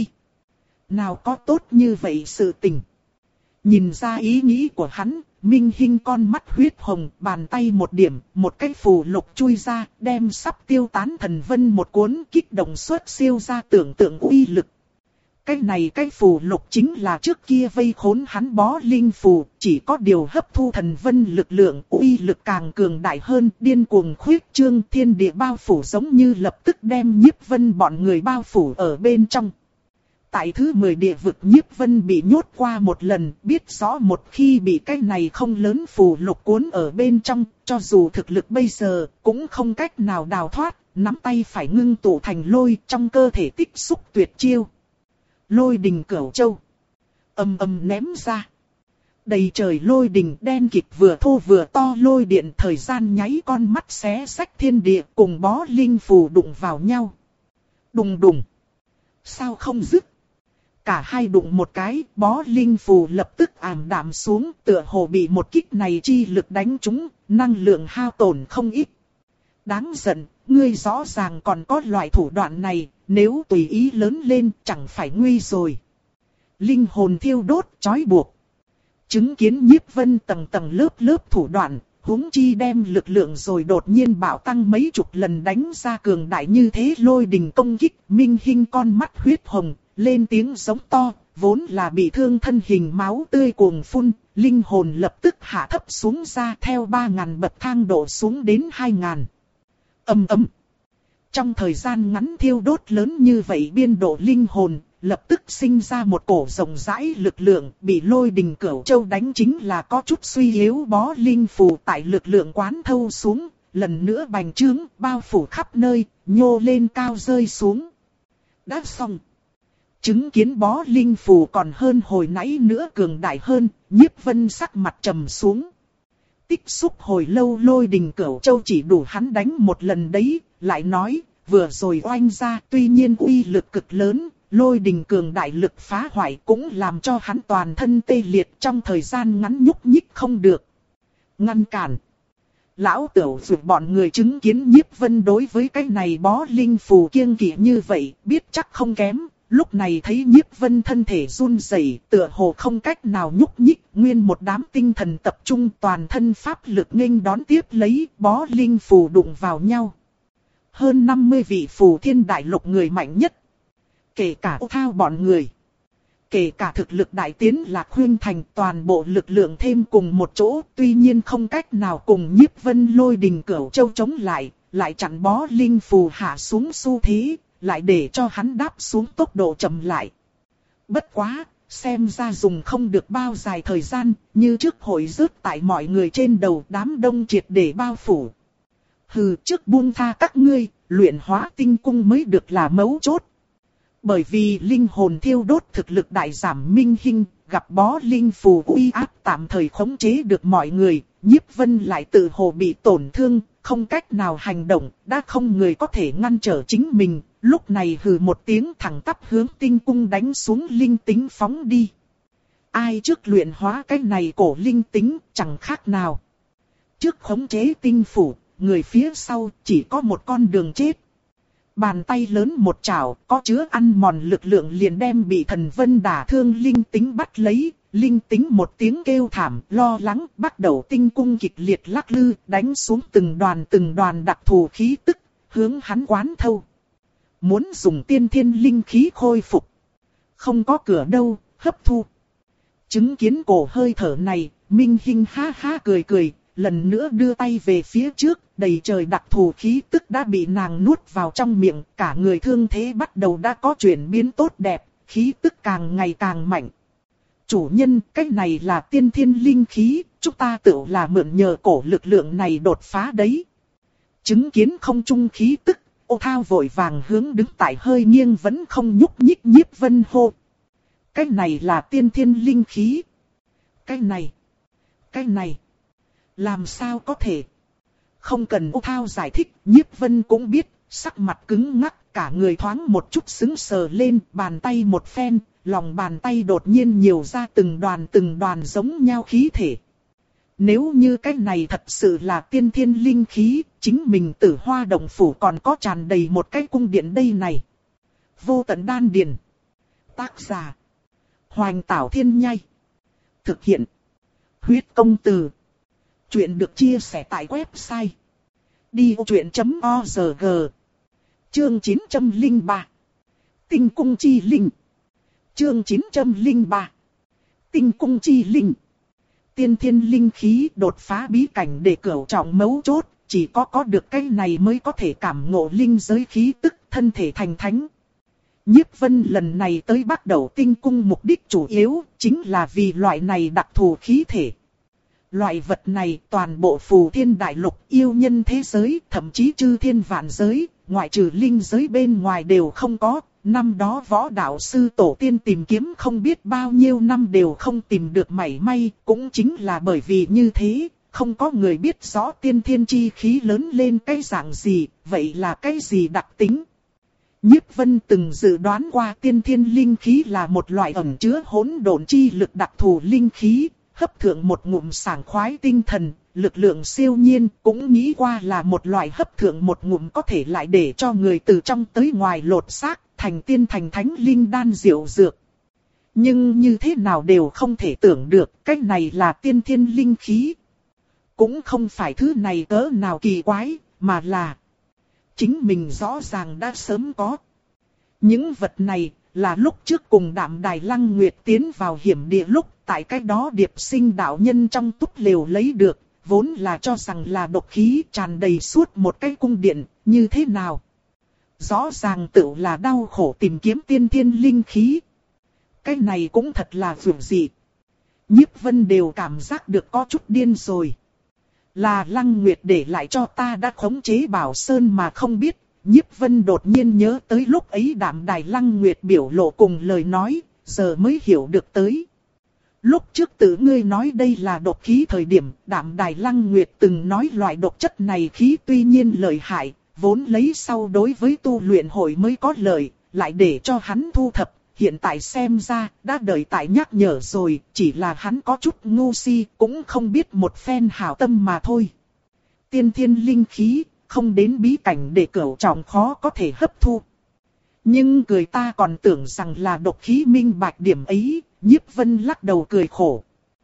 Nào có tốt như vậy sự tình. Nhìn ra ý nghĩ của hắn, Minh Hinh con mắt huyết hồng, bàn tay một điểm, một cái phù lục chui ra, đem sắp tiêu tán thần vân một cuốn kích động xuất siêu ra tưởng tượng uy lực. Cái này cái phù lục chính là trước kia vây khốn hắn bó linh phù, chỉ có điều hấp thu thần vân lực lượng, uy lực càng cường đại hơn, điên cuồng khuyết trương, thiên địa bao phủ giống như lập tức đem Nhiếp Vân bọn người bao phủ ở bên trong. Tại thứ mười địa vực Nhiếp Vân bị nhốt qua một lần, biết rõ một khi bị cái này không lớn phù lục cuốn ở bên trong, cho dù thực lực bây giờ cũng không cách nào đào thoát, nắm tay phải ngưng tụ thành lôi, trong cơ thể tích xúc tuyệt chiêu. Lôi đình Cửu Châu. Ầm ầm ném ra. Đầy trời lôi đình đen kịt vừa thô vừa to lôi điện, thời gian nháy con mắt xé rách thiên địa, cùng bó linh phù đụng vào nhau. Đùng đùng. Sao không dứt? Cả hai đụng một cái, bó linh phù lập tức ảm đạm xuống, tựa hồ bị một kích này chi lực đánh trúng, năng lượng hao tổn không ít. Đáng giận, ngươi rõ ràng còn có loại thủ đoạn này, nếu tùy ý lớn lên chẳng phải nguy rồi. Linh hồn thiêu đốt, trói buộc. Chứng kiến Nhiếp Vân tầng tầng lớp lớp thủ đoạn, huống chi đem lực lượng rồi đột nhiên bạo tăng mấy chục lần đánh ra cường đại như thế lôi đình công kích, Minh Hinh con mắt huyết hồng, lên tiếng giống to, vốn là bị thương thân hình máu tươi cuồng phun, linh hồn lập tức hạ thấp xuống ra theo ba ngàn bậc thang độ xuống đến hai ngàn. Ầm ầm. Trong thời gian ngắn thiêu đốt lớn như vậy biên độ linh hồn, lập tức sinh ra một cổ rộng rãi lực lượng, bị lôi đình Cửu Châu đánh chính là có chút suy yếu bó linh phù tại lực lượng quán thâu xuống, lần nữa bành trướng, bao phủ khắp nơi, nhô lên cao rơi xuống. Đã xong. Chứng kiến bó linh phù còn hơn hồi nãy nữa cường đại hơn, Nhiếp Vân sắc mặt trầm xuống. Tích xúc hồi lâu lôi đình Cửu Châu chỉ đủ hắn đánh một lần đấy, lại nói, vừa rồi oanh ra tuy nhiên uy lực cực lớn, lôi đình cường đại lực phá hoại cũng làm cho hắn toàn thân tê liệt trong thời gian ngắn nhúc nhích không được. Ngăn cản. Lão Tửu dù bọn người chứng kiến Nhiếp Vân đối với cái này bó linh phù kiêng kỵ như vậy, biết chắc không kém. Lúc này thấy Nhiếp Vân thân thể run rẩy, tựa hồ không cách nào nhúc nhích, nguyên một đám tinh thần tập trung toàn thân pháp lực nghênh đón tiếp lấy bó linh phù đụng vào nhau. Hơn năm mươi vị phù thiên đại lục người mạnh nhất. Kể cả Ô Thao bọn người. Kể cả thực lực đại tiến là Khuyên Thành toàn bộ lực lượng thêm cùng một chỗ. Tuy nhiên không cách nào cùng Nhiếp Vân lôi đình Cửu Châu chống lại. Lại chặn bó linh phù hạ xuống xu thế. Lại để cho hắn đáp xuống tốc độ chậm lại. Bất quá, xem ra dùng không được bao dài thời gian. Như trước hội rớt tại mọi người trên đầu đám đông triệt để bao phủ. Hừ, trước buông tha các ngươi, luyện hóa tinh cung mới được là mấu chốt. Bởi vì linh hồn thiêu đốt thực lực đại giảm minh hình, gặp bó linh phù uy áp tạm thời khống chế được mọi người, Nhiếp Vân lại tự hồ bị tổn thương, không cách nào hành động, đã không người có thể ngăn trở chính mình, lúc này hừ một tiếng thẳng tắp hướng tinh cung đánh xuống linh tính phóng đi. Ai trước luyện hóa cái này cổ linh tính, chẳng khác nào. Trước khống chế tinh phủ, người phía sau chỉ có một con đường chết. Bàn tay lớn một chảo, có chứa ăn mòn lực lượng liền đem bị thần vân đả thương linh tính bắt lấy. Linh tính một tiếng kêu thảm, lo lắng, bắt đầu tinh cung kịch liệt lắc lư, đánh xuống từng đoàn từng đoàn đặc thù khí tức, hướng hắn quán thâu. Muốn dùng tiên thiên linh khí khôi phục. Không có cửa đâu, hấp thu. Chứng kiến cổ hơi thở này, Minh Hinh ha ha cười cười, lần nữa đưa tay về phía trước, đầy trời đặc thù khí tức đã bị nàng nuốt vào trong miệng, cả người thương thế bắt đầu đã có chuyển biến tốt đẹp, khí tức càng ngày càng mạnh. Chủ nhân, cái này là tiên thiên linh khí, chúng ta tự là mượn nhờ cổ lực lượng này đột phá đấy. Chứng kiến không trung khí tức, Ô Thao vội vàng hướng đứng tại hơi nghiêng vẫn không nhúc nhích Nhiếp Vân hô. Cái này là tiên thiên linh khí. Cái này, cái này, làm sao có thể? Không cần Ô Thao giải thích, Nhiếp Vân cũng biết, sắc mặt cứng ngắc, cả người thoáng một chút sững sờ lên, bàn tay một phen, lòng bàn tay đột nhiên nhiều ra từng đoàn từng đoàn giống nhau khí thể. Nếu như cái này thật sự là tiên thiên linh khí, chính mình Tử Hoa Động Phủ còn có tràn đầy một cái cung điện đây này. Vô Tận Đan Điền. Tác giả: Hoành Tảo Thiên Nhai. Thực hiện: Huyết Công Từ. Chuyện được chia sẻ tại website đi vô chuyện chấm org. Chương chín trăm lẻ ba. Tinh cung chi linh. Chương chín trăm lẻ ba. Tinh cung chi linh. Tiên thiên linh khí đột phá bí cảnh để cửu trọng mấu chốt, chỉ có có được cái này mới có thể cảm ngộ linh giới khí tức, thân thể thành thánh. Nhiếp Vân lần này tới bắt đầu tinh cung mục đích chủ yếu chính là vì loại này đặc thù khí thể. Loại vật này toàn bộ phù thiên đại lục, yêu nhân thế giới, thậm chí chư thiên vạn giới, ngoại trừ linh giới bên ngoài đều không có. Năm đó võ đạo sư tổ tiên tìm kiếm không biết bao nhiêu năm đều không tìm được mảy may, cũng chính là bởi vì như thế, không có người biết rõ tiên thiên chi khí lớn lên cái dạng gì, vậy là cái gì đặc tính. Nhiếp Vân từng dự đoán qua tiên thiên linh khí là một loại ẩn chứa hỗn độn chi lực đặc thù linh khí, hấp thượng một ngụm sảng khoái tinh thần, lực lượng siêu nhiên, cũng nghĩ qua là một loại hấp thượng một ngụm có thể lại để cho người từ trong tới ngoài lột xác, thành tiên thành thánh linh đan diệu dược. Nhưng như thế nào đều không thể tưởng được, cái này là tiên thiên linh khí. Cũng không phải thứ này cỡ nào kỳ quái, mà là chính mình rõ ràng đã sớm có. Những vật này là lúc trước cùng Đạm Đài Lăng Nguyệt tiến vào hiểm địa lúc tại cái đó điệp sinh đạo nhân trong túp lều lấy được, vốn là cho rằng là độc khí tràn đầy suốt một cái cung điện, như thế nào? Rõ ràng tự là đau khổ tìm kiếm tiên thiên linh khí. Cái này cũng thật là vượt dị. Nhiếp Vân đều cảm giác được có chút điên rồi. Là Lăng Nguyệt để lại cho ta đã khống chế Bảo Sơn mà không biết. Nhiếp Vân đột nhiên nhớ tới lúc ấy Đạm Đài Lăng Nguyệt biểu lộ cùng lời nói, giờ mới hiểu được tới. Lúc trước tự ngươi nói đây là độc khí thời điểm, Đạm Đài Lăng Nguyệt từng nói loại độc chất này khí tuy nhiên lợi hại, vốn lấy sau đối với tu luyện hội mới có lợi, lại để cho hắn thu thập, hiện tại xem ra đã đợi tại nhắc nhở rồi, chỉ là hắn có chút ngu si, cũng không biết một phen hảo tâm mà thôi. Tiên thiên linh khí, không đến bí cảnh để cửu trọng khó có thể hấp thu. Nhưng người ta còn tưởng rằng là độc khí minh bạch điểm ấy, Nhiếp Vân lắc đầu cười khổ.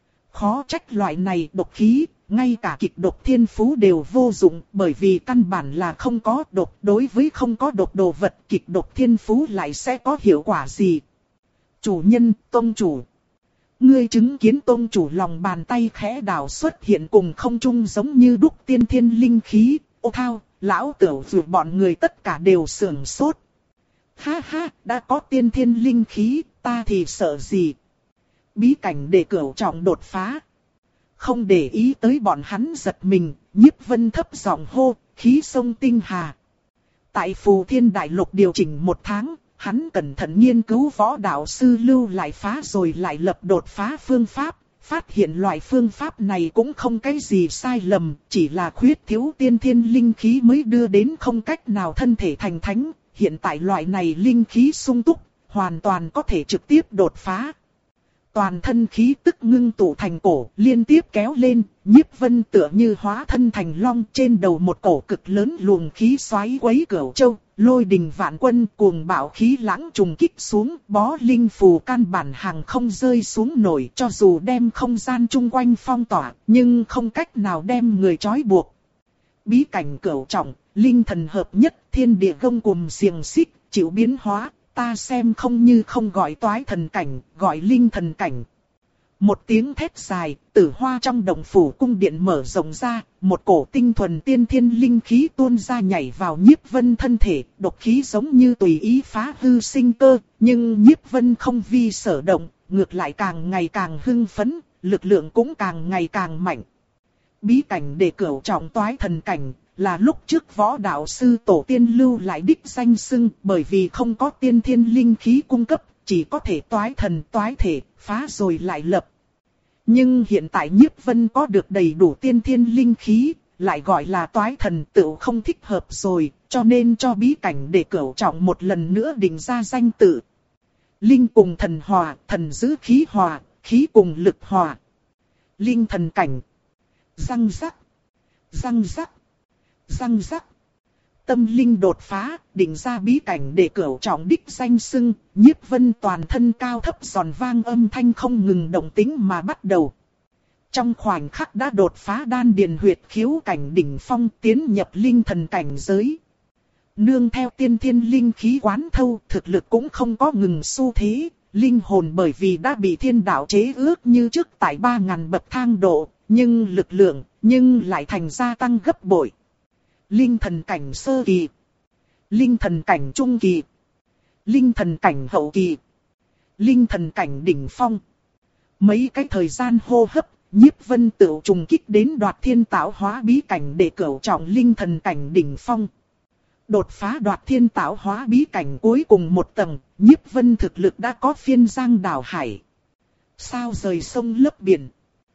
Khó trách loại này độc khí, ngay cả kịch độc thiên phú đều vô dụng, bởi vì căn bản là không có độc. Đối với không có độc đồ vật, kịch độc thiên phú lại sẽ có hiệu quả gì? Chủ nhân, tông chủ. Ngươi chứng kiến tông chủ lòng bàn tay khẽ đảo xuất hiện cùng không trung giống như đúc tiên thiên linh khí. Ô thao, lão tiểu dù bọn người tất cả đều sưởng sốt. Ha ha, đã có tiên thiên linh khí, ta thì sợ gì? Bí cảnh để cửu trọng đột phá. Không để ý tới bọn hắn giật mình, Nhiếp Vân thấp giọng hô, khí sông tinh hà. Tại Phù Thiên Đại Lục điều chỉnh một tháng, hắn cẩn thận nghiên cứu võ đạo sư lưu lại phá rồi lại lập đột phá phương pháp, phát hiện loại phương pháp này cũng không cái gì sai lầm, chỉ là khuyết thiếu tiên thiên linh khí mới đưa đến không cách nào thân thể thành thánh. Hiện tại loại này linh khí sung túc, hoàn toàn có thể trực tiếp đột phá. Toàn thân khí tức ngưng tụ thành cổ, liên tiếp kéo lên, Nhiếp Vân tựa như hóa thân thành long, trên đầu một cổ cực lớn luồng khí xoáy quấy Cửu Châu, lôi đình vạn quân cuồng bạo khí lãng trùng kích xuống, bó linh phù căn bản hàng không rơi xuống nổi, cho dù đem không gian chung quanh phong tỏa, nhưng không cách nào đem người trói buộc. Bí cảnh cửu trọng, linh thần hợp nhất, thiên địa gông cùm xiềng xích, chịu biến hóa. Ta xem không như không gọi toái thần cảnh, gọi linh thần cảnh. Một tiếng thét dài, tử hoa trong đồng phủ cung điện mở rộng ra, một cổ tinh thuần tiên thiên linh khí tuôn ra nhảy vào Nhiếp Vân thân thể, độc khí giống như tùy ý phá hư sinh cơ, nhưng Nhiếp Vân không vi sở động, ngược lại càng ngày càng hưng phấn, lực lượng cũng càng ngày càng mạnh. Bí cảnh để cửu trọng toái thần cảnh, là lúc trước võ đạo sư tổ tiên lưu lại đích danh xưng, bởi vì không có tiên thiên linh khí cung cấp, chỉ có thể toái thần toái thể, phá rồi lại lập. Nhưng hiện tại Nhiếp Vân có được đầy đủ tiên thiên linh khí, lại gọi là toái thần tựu không thích hợp rồi, cho nên cho bí cảnh để cửu trọng một lần nữa định ra danh tự. Linh cùng thần hòa, thần giữ khí hòa, khí cùng lực hòa. Linh thần cảnh. Răng rắc. Răng rắc. Răng rắc. Tâm linh đột phá, định ra bí cảnh để cửu trọng đích danh xưng, Nhiếp Vân toàn thân cao thấp giòn vang âm thanh không ngừng động tĩnh mà bắt đầu. Trong khoảnh khắc đã đột phá đan điền huyệt khiếu cảnh đỉnh phong, tiến nhập linh thần cảnh giới. Nương theo tiên thiên linh khí quán thâu, thực lực cũng không có ngừng xu thế, linh hồn bởi vì đã bị thiên đạo chế ước như trước tại ba ngàn bậc thang độ, nhưng lực lượng, nhưng lại thành gia tăng gấp bội. Linh thần cảnh sơ kỳ, linh thần cảnh trung kỳ, linh thần cảnh hậu kỳ, linh thần cảnh đỉnh phong. Mấy cái thời gian hô hấp, Nhiếp Vân tự trùng kích đến Đoạt Thiên tạo hóa bí cảnh để cửu trọng linh thần cảnh đỉnh phong. Đột phá Đoạt Thiên tạo hóa bí cảnh cuối cùng một tầng, Nhiếp Vân thực lực đã có phiên giang đảo hải. Sao rời sông lấp biển.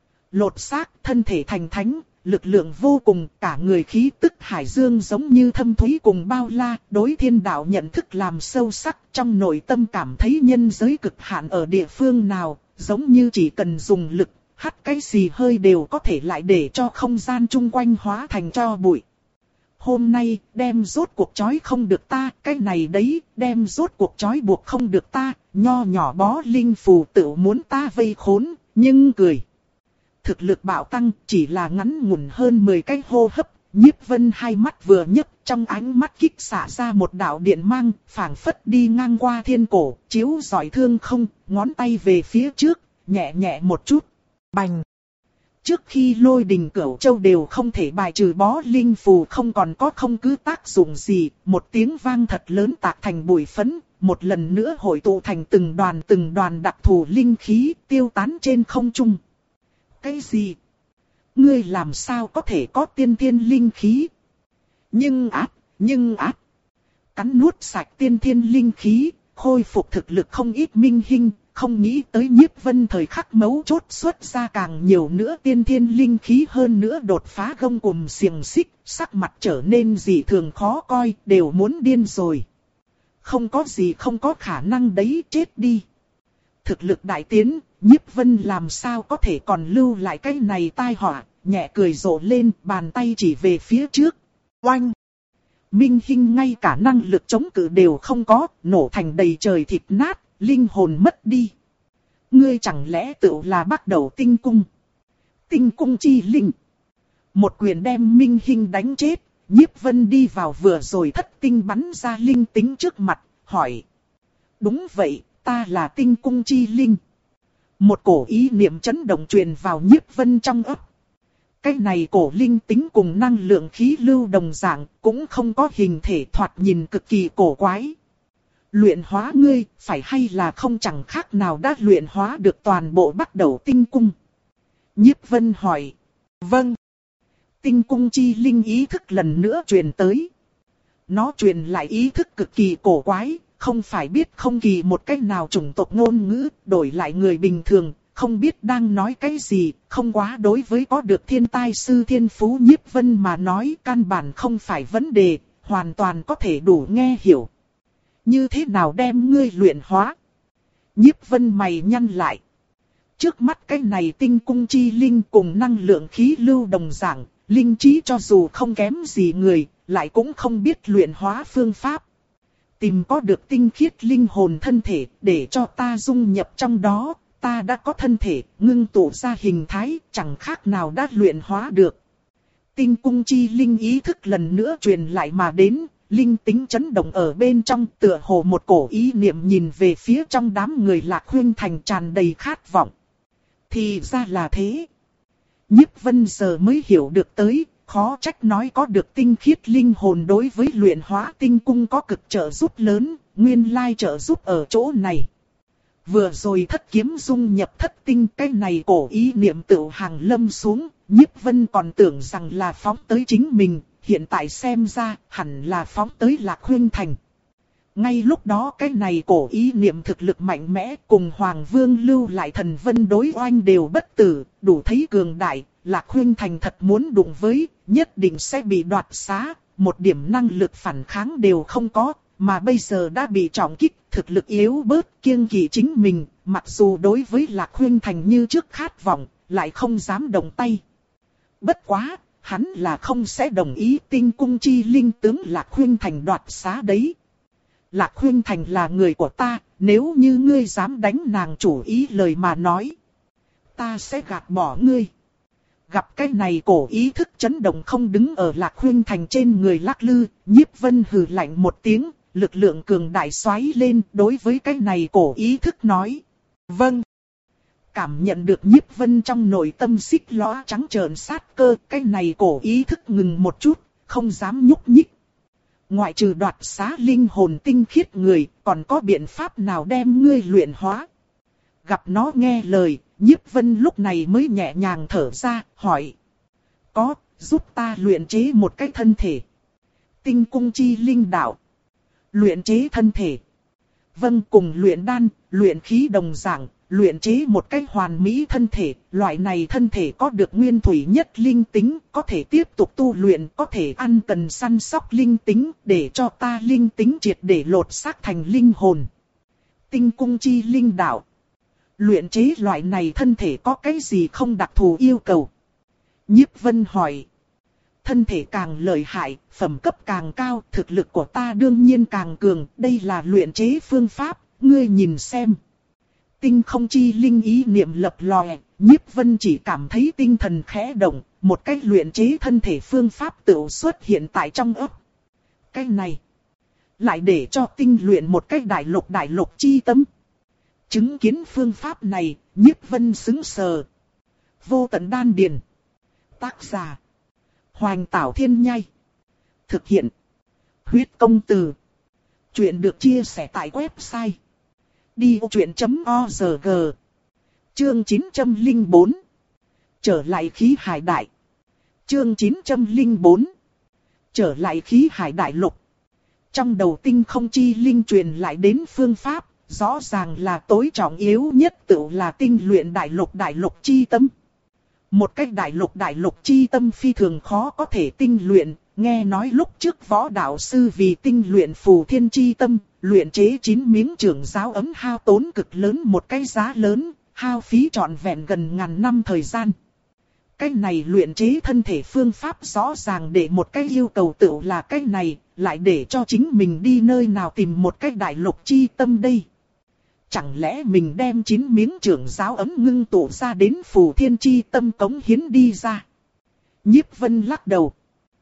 Lột xác thân thể thành thánh, lực lượng vô cùng, cả người khí tức hải dương giống như thâm thúy cùng bao la, đối thiên đạo nhận thức làm sâu sắc, trong nội tâm cảm thấy nhân giới cực hạn ở địa phương nào, giống như chỉ cần dùng lực, hắt cái gì hơi đều có thể lại để cho không gian chung quanh hóa thành tro bụi. Hôm nay, đem rốt cuộc trói không được ta, cái này đấy, đem rốt cuộc trói buộc không được ta, nho nhỏ bó linh phù tự muốn ta vây khốn, nhưng cười. Thực lực bạo tăng chỉ là ngắn ngủn hơn mười cái hô hấp, Nhiếp Vân hai mắt vừa nhấc, trong ánh mắt kích xả ra một đạo điện mang, phảng phất đi ngang qua thiên cổ, chiếu rọi thương không, ngón tay về phía trước, nhẹ nhẹ một chút, bành. Trước khi lôi đình Cửu Châu đều không thể bài trừ bó linh phù không còn có không cứ tác dụng gì, một tiếng vang thật lớn tạc thành bụi phấn, một lần nữa hội tụ thành từng đoàn từng đoàn đặc thù linh khí tiêu tán trên không trung. Cái gì? Ngươi làm sao có thể có tiên thiên linh khí? Nhưng áp, nhưng áp. Cắn nuốt sạch tiên thiên linh khí, khôi phục thực lực không ít minh hinh, không nghĩ tới Nhiếp Vân thời khắc mấu chốt xuất ra càng nhiều nữa tiên thiên linh khí hơn nữa đột phá gông cùm xiềng xích, sắc mặt trở nên dị thường khó coi, đều muốn điên rồi. Không có gì không có khả năng đấy, chết đi. Thực lực đại tiến, Nhiếp Vân làm sao có thể còn lưu lại cái này tai họa, nhẹ cười rộ lên, bàn tay chỉ về phía trước. Oanh! Minh Hinh ngay cả năng lực chống cự đều không có, nổ thành đầy trời thịt nát, linh hồn mất đi. Ngươi chẳng lẽ tự là bắt đầu tinh cung? Tinh cung chi linh. Một quyền đem Minh Hinh đánh chết, Nhiếp Vân đi vào vừa rồi thất tinh bắn ra linh tính trước mặt, hỏi. Đúng vậy, ta là tinh cung chi linh. Một cổ ý niệm chấn động truyền vào Nhiếp Vân trong ấp. Cái này cổ linh tính cùng năng lượng khí lưu đồng dạng, cũng không có hình thể, thoạt nhìn cực kỳ cổ quái. Luyện hóa ngươi, phải hay là không, chẳng khác nào đã luyện hóa được toàn bộ bắt đầu tinh cung. Nhiếp Vân hỏi. Vâng. Tinh cung chi linh ý thức lần nữa truyền tới. Nó truyền lại ý thức cực kỳ cổ quái, không phải biết không kỳ một cách nào chủng tộc ngôn ngữ, đổi lại người bình thường, không biết đang nói cái gì, không quá đối với có được thiên tai sư thiên phú Nhiếp Vân mà nói căn bản không phải vấn đề, hoàn toàn có thể đủ nghe hiểu. Như thế nào đem ngươi luyện hóa? Nhiếp Vân mày nhăn lại. Trước mắt cái này tinh cung chi linh cùng năng lượng khí lưu đồng dạng, linh trí cho dù không kém gì người, lại cũng không biết luyện hóa phương pháp. Tìm có được tinh khiết linh hồn thân thể để cho ta dung nhập trong đó, ta đã có thân thể, ngưng tụ ra hình thái, chẳng khác nào đã luyện hóa được. Tinh cung chi linh ý thức lần nữa truyền lại mà đến, linh tính chấn động ở bên trong, tựa hồ một cổ ý niệm nhìn về phía trong đám người Lạc Huyên Thành tràn đầy khát vọng. Thì ra là thế. Nhiếp Vân giờ mới hiểu được tới, khó trách nói có được tinh khiết linh hồn đối với luyện hóa tinh cung có cực trợ giúp lớn, nguyên lai trợ giúp ở chỗ này. Vừa rồi thất kiếm dung nhập thất tinh, cái này cổ ý niệm tự hàng lâm xuống, Nhiếp Vân còn tưởng rằng là phóng tới chính mình, hiện tại xem ra hẳn là phóng tới Lạc Huyên Thành. Ngay lúc đó cái này cổ ý niệm thực lực mạnh mẽ cùng Hoàng Vương lưu lại thần vân đối oanh đều bất tử, đủ thấy cường đại, Lạc Huyên Thành thật muốn đụng với, nhất định sẽ bị đoạt xá, một điểm năng lực phản kháng đều không có, mà bây giờ đã bị trọng kích, thực lực yếu bớt, kiêng kỵ chính mình, mặc dù đối với Lạc Huyên Thành như trước khát vọng, lại không dám động tay. Bất quá, hắn là không sẽ đồng ý tinh cung chi linh tướng Lạc Huyên Thành đoạt xá đấy. Lạc Huyên Thành là người của ta, nếu như ngươi dám đánh nàng chủ ý lời mà nói, ta sẽ gạt bỏ ngươi. Gặp cái này cổ ý thức chấn động không đứng ở Lạc Huyên Thành trên người lắc lư, Nhiếp Vân hừ lạnh một tiếng, lực lượng cường đại xoáy lên đối với cái này cổ ý thức nói. Vâng. Cảm nhận được Nhiếp Vân trong nội tâm xích lõa trắng trợn sát cơ, cái này cổ ý thức ngừng một chút, không dám nhúc nhích. Ngoại trừ đoạt xá linh hồn tinh khiết người, còn có biện pháp nào đem ngươi luyện hóa? Gặp nó nghe lời, Nhiếp Vân lúc này mới nhẹ nhàng thở ra, hỏi. Có, giúp ta luyện chế một cái thân thể. Tinh cung chi linh đạo. Luyện chế thân thể. Vâng, cùng luyện đan, luyện khí đồng dạng, luyện chế một cái hoàn mỹ thân thể. Loại này thân thể có được nguyên thủy nhất linh tính, có thể tiếp tục tu luyện, có thể ăn cần săn sóc linh tính, để cho ta linh tính triệt để lột xác thành linh hồn. Tinh cung chi linh đạo. Luyện chế loại này thân thể có cái gì không đặc thù yêu cầu? Nhiếp Vân hỏi. Thân thể càng lợi hại, phẩm cấp càng cao, thực lực của ta đương nhiên càng cường, đây là luyện chế phương pháp, ngươi nhìn xem. Tinh không chi linh ý niệm lập lòe, Nhiếp Vân chỉ cảm thấy tinh thần khẽ động, một cách luyện chế thân thể phương pháp tự xuất hiện tại trong óc. Cái này, lại để cho tinh luyện một cách đại lục đại lục chi tâm. Chứng kiến phương pháp này, Nhiếp Vân sững sờ. Vô tận đan điền. Tác giả. Hoành Tảo Thiên Nhai. Thực hiện. Huyết công từ. Chuyện được chia sẻ tại website. đi ô chuyện chấm org. Chương chín trăm lẻ bốn. Trở lại khí hải đại. Chương chín trăm lẻ bốn. Trở lại khí hải đại lục. Trong đầu tinh không chi linh truyền lại đến phương pháp. Rõ ràng là tối trọng yếu nhất tự là tinh luyện đại lục đại lục chi tâm. Một cách đại lục đại lục chi tâm phi thường khó có thể tinh luyện, nghe nói lúc trước võ đạo sư vì tinh luyện phù thiên chi tâm, luyện chế chín miếng trưởng giáo ấm hao tốn cực lớn một cái giá lớn, hao phí trọn vẹn gần ngàn năm thời gian. Cái này luyện chế thân thể phương pháp rõ ràng để một cái yêu cầu tựu là cái này, lại để cho chính mình đi nơi nào tìm một cái đại lục chi tâm đây. Chẳng lẽ mình đem chín miếng trưởng giáo ấm ngưng tụ ra đến phù thiên chi tâm cống hiến đi ra? Nhiếp Vân lắc đầu.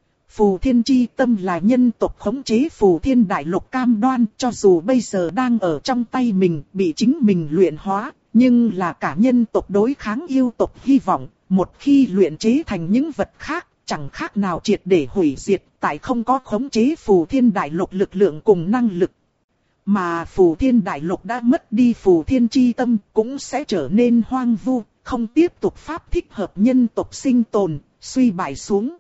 Phù thiên chi tâm là nhân tộc khống chế phù thiên đại lục cam đoan, cho dù bây giờ đang ở trong tay mình, bị chính mình luyện hóa, nhưng là cả nhân tộc đối kháng yêu tộc hy vọng, một khi luyện chế thành những vật khác, chẳng khác nào triệt để hủy diệt, tại không có khống chế phù thiên đại lục lực lượng cùng năng lực. Mà phù thiên đại lục đã mất đi phù thiên chi tâm, cũng sẽ trở nên hoang vu, không tiếp tục pháp thích hợp nhân tộc sinh tồn, suy bại xuống.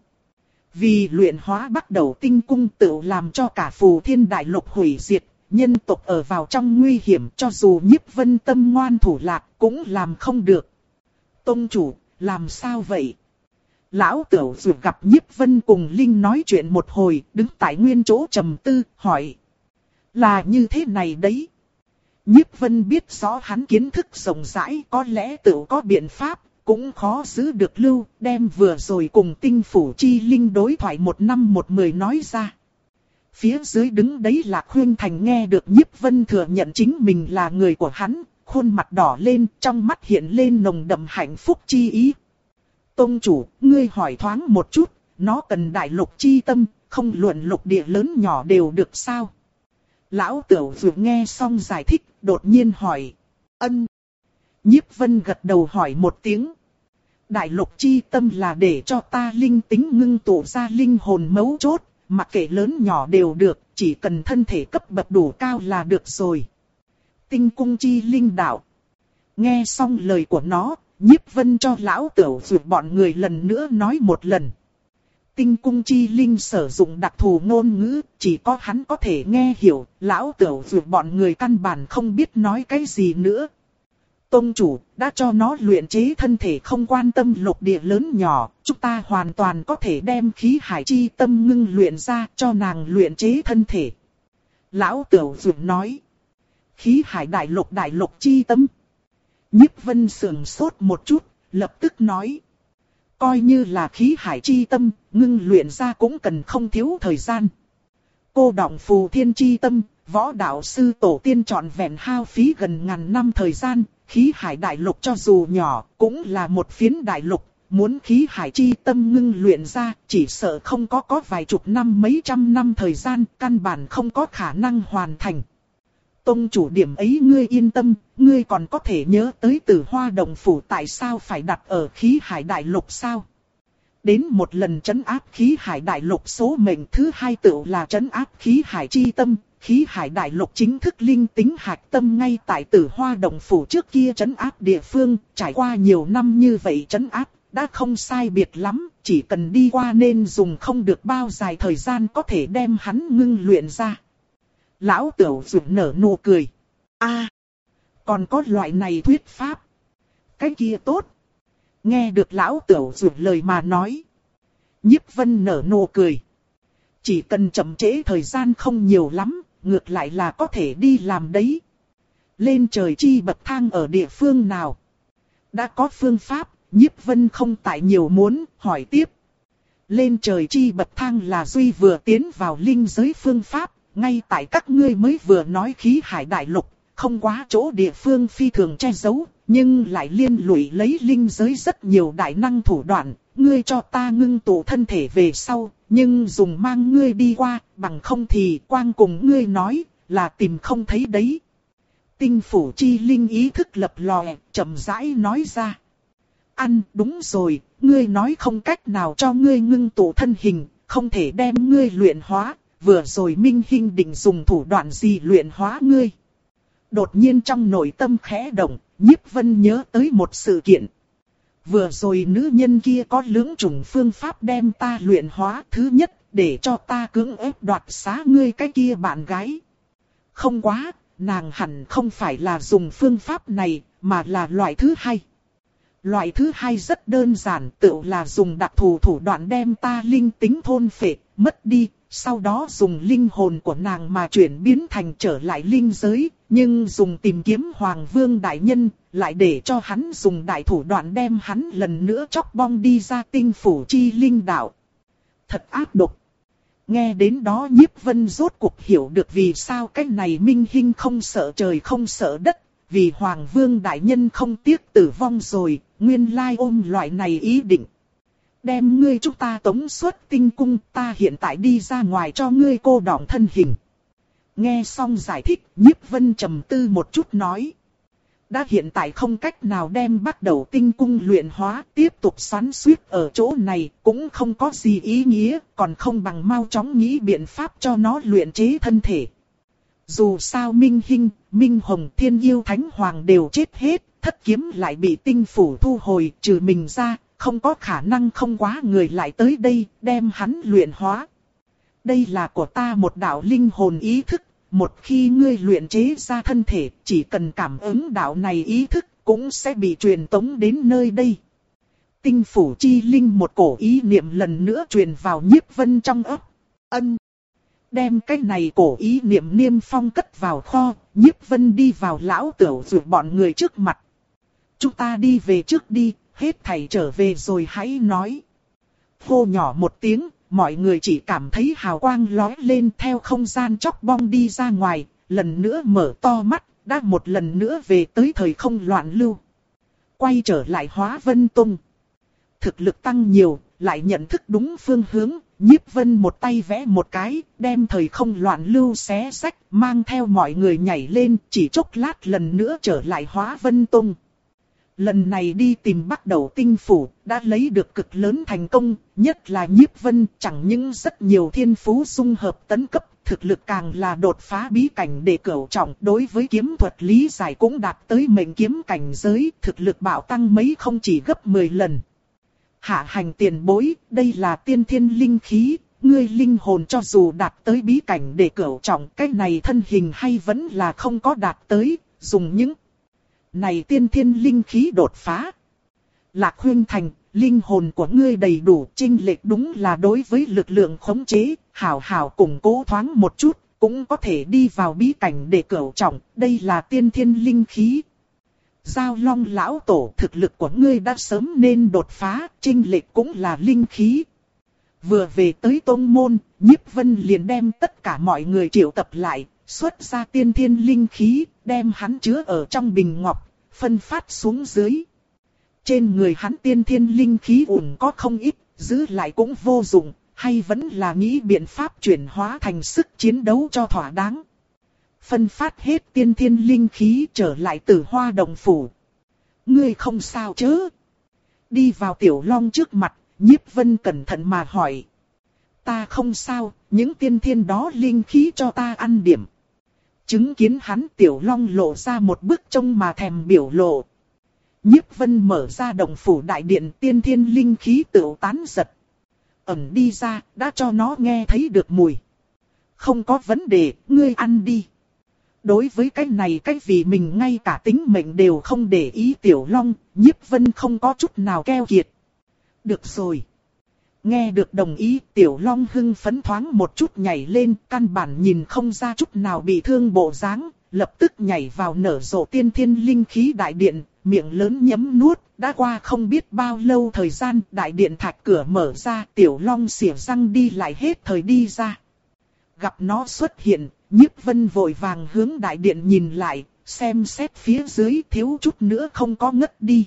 Vì luyện hóa bắt đầu tinh cung tự làm cho cả phù thiên đại lục hủy diệt, nhân tộc ở vào trong nguy hiểm, cho dù Nhiếp Vân tâm ngoan thủ lạc cũng làm không được. Tông chủ, làm sao vậy? Lão Tửu dù gặp Nhiếp Vân cùng Linh nói chuyện một hồi, đứng tại nguyên chỗ trầm tư, hỏi. Là như thế này đấy. Nhiếp Vân biết rõ hắn kiến thức rộng rãi, có lẽ tự có biện pháp, cũng khó giữ được lưu, đem vừa rồi cùng tinh phủ chi linh đối thoại một năm một mười nói ra. Phía dưới đứng đấy là Khuyên Thành nghe được Nhiếp Vân thừa nhận chính mình là người của hắn, khuôn mặt đỏ lên, trong mắt hiện lên nồng đậm hạnh phúc chi ý. Tông chủ, ngươi hỏi thoáng một chút, nó cần đại lục chi tâm, không luận lục địa lớn nhỏ đều được sao? Lão Tửu vừa nghe xong giải thích, đột nhiên hỏi. Ân. Nhiếp Vân gật đầu hỏi một tiếng. Đại lục chi tâm là để cho ta linh tính ngưng tụ ra linh hồn mấu chốt, mặc kệ lớn nhỏ đều được, chỉ cần thân thể cấp bậc đủ cao là được rồi. Tinh cung chi linh đạo. Nghe xong lời của nó, Nhiếp Vân cho lão Tửu vượt bọn người lần nữa nói một lần. Tinh cung chi linh sử dụng đặc thù ngôn ngữ, chỉ có hắn có thể nghe hiểu, lão Tửu vượt bọn người căn bản không biết nói cái gì nữa. Tông chủ, đã cho nó luyện chế thân thể không quan tâm lục địa lớn nhỏ, chúng ta hoàn toàn có thể đem khí hải chi tâm ngưng luyện ra cho nàng luyện chế thân thể. Lão Tửu vượt nói. Khí hải đại lục đại lục chi tâm. Nhiếp Vân sườn sốt một chút, lập tức nói. Coi như là khí hải chi tâm, ngưng luyện ra cũng cần không thiếu thời gian. Cô đọng phù thiên chi tâm, võ đạo sư tổ tiên trọn vẹn hao phí gần ngàn năm thời gian, khí hải đại lục cho dù nhỏ, cũng là một phiến đại lục, muốn khí hải chi tâm ngưng luyện ra, chỉ sợ không có có vài chục năm mấy trăm năm thời gian, căn bản không có khả năng hoàn thành. Tông chủ điểm ấy ngươi yên tâm, ngươi còn có thể nhớ tới Tử Hoa Đồng Phủ tại sao phải đặt ở khí hải đại lục sao? Đến một lần trấn áp khí hải đại lục số mệnh thứ hai tự là trấn áp khí hải chi tâm, khí hải đại lục chính thức linh tính hạch tâm ngay tại Tử Hoa Đồng Phủ trước kia trấn áp địa phương, trải qua nhiều năm như vậy trấn áp, đã không sai biệt lắm, chỉ cần đi qua nên dùng không được bao dài thời gian có thể đem hắn ngưng luyện ra. Lão Tửu rụt nở nụ cười. A, à, còn có loại này thuyết pháp. Cái kia tốt. Nghe được lão Tửu rụt lời mà nói. Nhiếp Vân nở nụ cười. Chỉ cần chậm trễ thời gian không nhiều lắm, ngược lại là có thể đi làm đấy. Lên trời chi bậc thang ở địa phương nào? Đã có phương pháp, Nhiếp Vân không tại nhiều muốn, hỏi tiếp. Lên trời chi bậc thang là Duy vừa tiến vào linh giới phương pháp. Ngay tại các ngươi mới vừa nói khí hải đại lục, không quá chỗ địa phương phi thường che giấu, nhưng lại liên lụy lấy linh giới rất nhiều đại năng thủ đoạn, ngươi cho ta ngưng tụ thân thể về sau, nhưng dùng mang ngươi đi qua, bằng không thì quang cùng ngươi nói, là tìm không thấy đấy. Tinh phủ chi linh ý thức lập lòe, chậm rãi nói ra. Ăn, đúng rồi, ngươi nói không cách nào cho ngươi ngưng tụ thân hình, không thể đem ngươi luyện hóa. Vừa rồi Minh Hinh định dùng thủ đoạn gì luyện hóa ngươi? Đột nhiên trong nội tâm khẽ động, Nhiếp Vân nhớ tới một sự kiện. Vừa rồi nữ nhân kia có lưỡng chủng phương pháp đem ta luyện hóa. Thứ nhất, để cho ta cưỡng ép đoạt xá ngươi cái kia bạn gái. Không quá, nàng hẳn không phải là dùng phương pháp này, mà là loại thứ hai. Loại thứ hai rất đơn giản, tự là dùng đặc thù thủ đoạn đem ta linh tính thôn phệ, mất đi, sau đó dùng linh hồn của nàng mà chuyển biến thành trở lại linh giới, nhưng dùng tìm kiếm Hoàng Vương Đại Nhân, lại để cho hắn dùng đại thủ đoạn đem hắn lần nữa chóc bong đi ra tinh phủ chi linh đạo. Thật ác độc. Nghe đến đó Nhiếp Vân rốt cuộc hiểu được vì sao cái này Minh Hinh không sợ trời không sợ đất, vì Hoàng Vương Đại Nhân không tiếc tử vong rồi, nguyên lai ôm loại này ý định. Đem ngươi chúng ta tống xuất tinh cung, ta hiện tại đi ra ngoài cho ngươi cô đọng thân hình. Nghe xong giải thích, Nhiếp Vân trầm tư một chút nói. Đã hiện tại không cách nào đem bắt đầu tinh cung luyện hóa, tiếp tục xoắn xuýt ở chỗ này cũng không có gì ý nghĩa, còn không bằng mau chóng nghĩ biện pháp cho nó luyện chế thân thể. Dù sao Minh Hinh, Minh Hồng, Thiên Yêu Thánh Hoàng đều chết hết, thất kiếm lại bị tinh phủ thu hồi, trừ mình ra, không có khả năng không quá người lại tới đây, đem hắn luyện hóa. Đây là của ta một đạo linh hồn ý thức, một khi ngươi luyện chế ra thân thể, chỉ cần cảm ứng đạo này ý thức, cũng sẽ bị truyền tống đến nơi đây. Tinh phủ chi linh một cổ ý niệm lần nữa truyền vào Nhiếp Vân trong óc. Ân. Đem cái này cổ ý niệm niêm phong cất vào kho, Nhiếp Vân đi vào lão tửu rượu bọn người trước mặt. Chúng ta đi về trước đi, hết thảy trở về rồi hãy nói. Hô nhỏ một tiếng, mọi người chỉ cảm thấy hào quang lóe lên theo không gian chóc bong đi ra ngoài, lần nữa mở to mắt, đã một lần nữa về tới thời không loạn lưu. Quay trở lại Hóa Vân Tông. Thực lực tăng nhiều, lại nhận thức đúng phương hướng, Nhiếp Vân một tay vẽ một cái, đem thời không loạn lưu xé xách, mang theo mọi người nhảy lên, chỉ chốc lát lần nữa trở lại Hóa Vân Tông. Lần này đi tìm bắt đầu tinh phủ, đã lấy được cực lớn thành công, nhất là Nhiếp Vân chẳng những rất nhiều thiên phú dung hợp tấn cấp, thực lực càng là đột phá bí cảnh để cửu trọng, đối với kiếm thuật lý giải cũng đạt tới mệnh kiếm cảnh giới, thực lực bạo tăng mấy không chỉ gấp mười lần. Hạ hành tiền bối, đây là tiên thiên linh khí, ngươi linh hồn cho dù đạt tới bí cảnh để cửu trọng, cái này thân hình hay vẫn là không có đạt tới, dùng những này tiên thiên linh khí đột phá. Lạc Huyên Thành, linh hồn của ngươi đầy đủ, chênh lệch đúng là đối với lực lượng khống chế, hảo hảo củng cố thoáng một chút, cũng có thể đi vào bí cảnh để cửu trọng, đây là tiên thiên linh khí. Giao Long lão tổ, thực lực của ngươi đã sớm nên đột phá, chênh lệch cũng là linh khí. Vừa về tới tông môn, Nhiếp Vân liền đem tất cả mọi người triệu tập lại, xuất ra tiên thiên linh khí, đem hắn chứa ở trong bình ngọc, phân phát xuống dưới. Trên người hắn tiên thiên linh khí ủng có không ít, giữ lại cũng vô dụng, hay vẫn là nghĩ biện pháp chuyển hóa thành sức chiến đấu cho thỏa đáng. Phân phát hết tiên thiên linh khí trở lại Tử Hoa Đồng Phủ. Ngươi không sao chứ? Đi vào Tiểu Long trước mặt, Nhiếp Vân cẩn thận mà hỏi. Ta không sao, những tiên thiên đó linh khí cho ta ăn điểm. Chứng kiến hắn Tiểu Long lộ ra một bức trông mà thèm biểu lộ. Nhiếp Vân mở ra Đồng Phủ đại điện, tiên thiên linh khí tựu tán giật. Ẩn đi ra, đã cho nó nghe thấy được mùi. Không có vấn đề, ngươi ăn đi. Đối với cái này cái vì mình ngay cả tính mệnh đều không để ý Tiểu Long, Nhiếp Vân không có chút nào keo kiệt. Được rồi. Nghe được đồng ý, Tiểu Long hưng phấn thoáng một chút nhảy lên, căn bản nhìn không ra chút nào bị thương bộ dáng, lập tức nhảy vào nở rộ tiên thiên linh khí đại điện, miệng lớn nhấm nuốt, đã qua không biết bao lâu thời gian, đại điện thạch cửa mở ra, Tiểu Long xỉa răng đi lại hết thời đi ra. Gặp nó xuất hiện, Nhiếp Vân vội vàng hướng đại điện nhìn lại, xem xét phía dưới thiếu chút nữa không có ngất đi.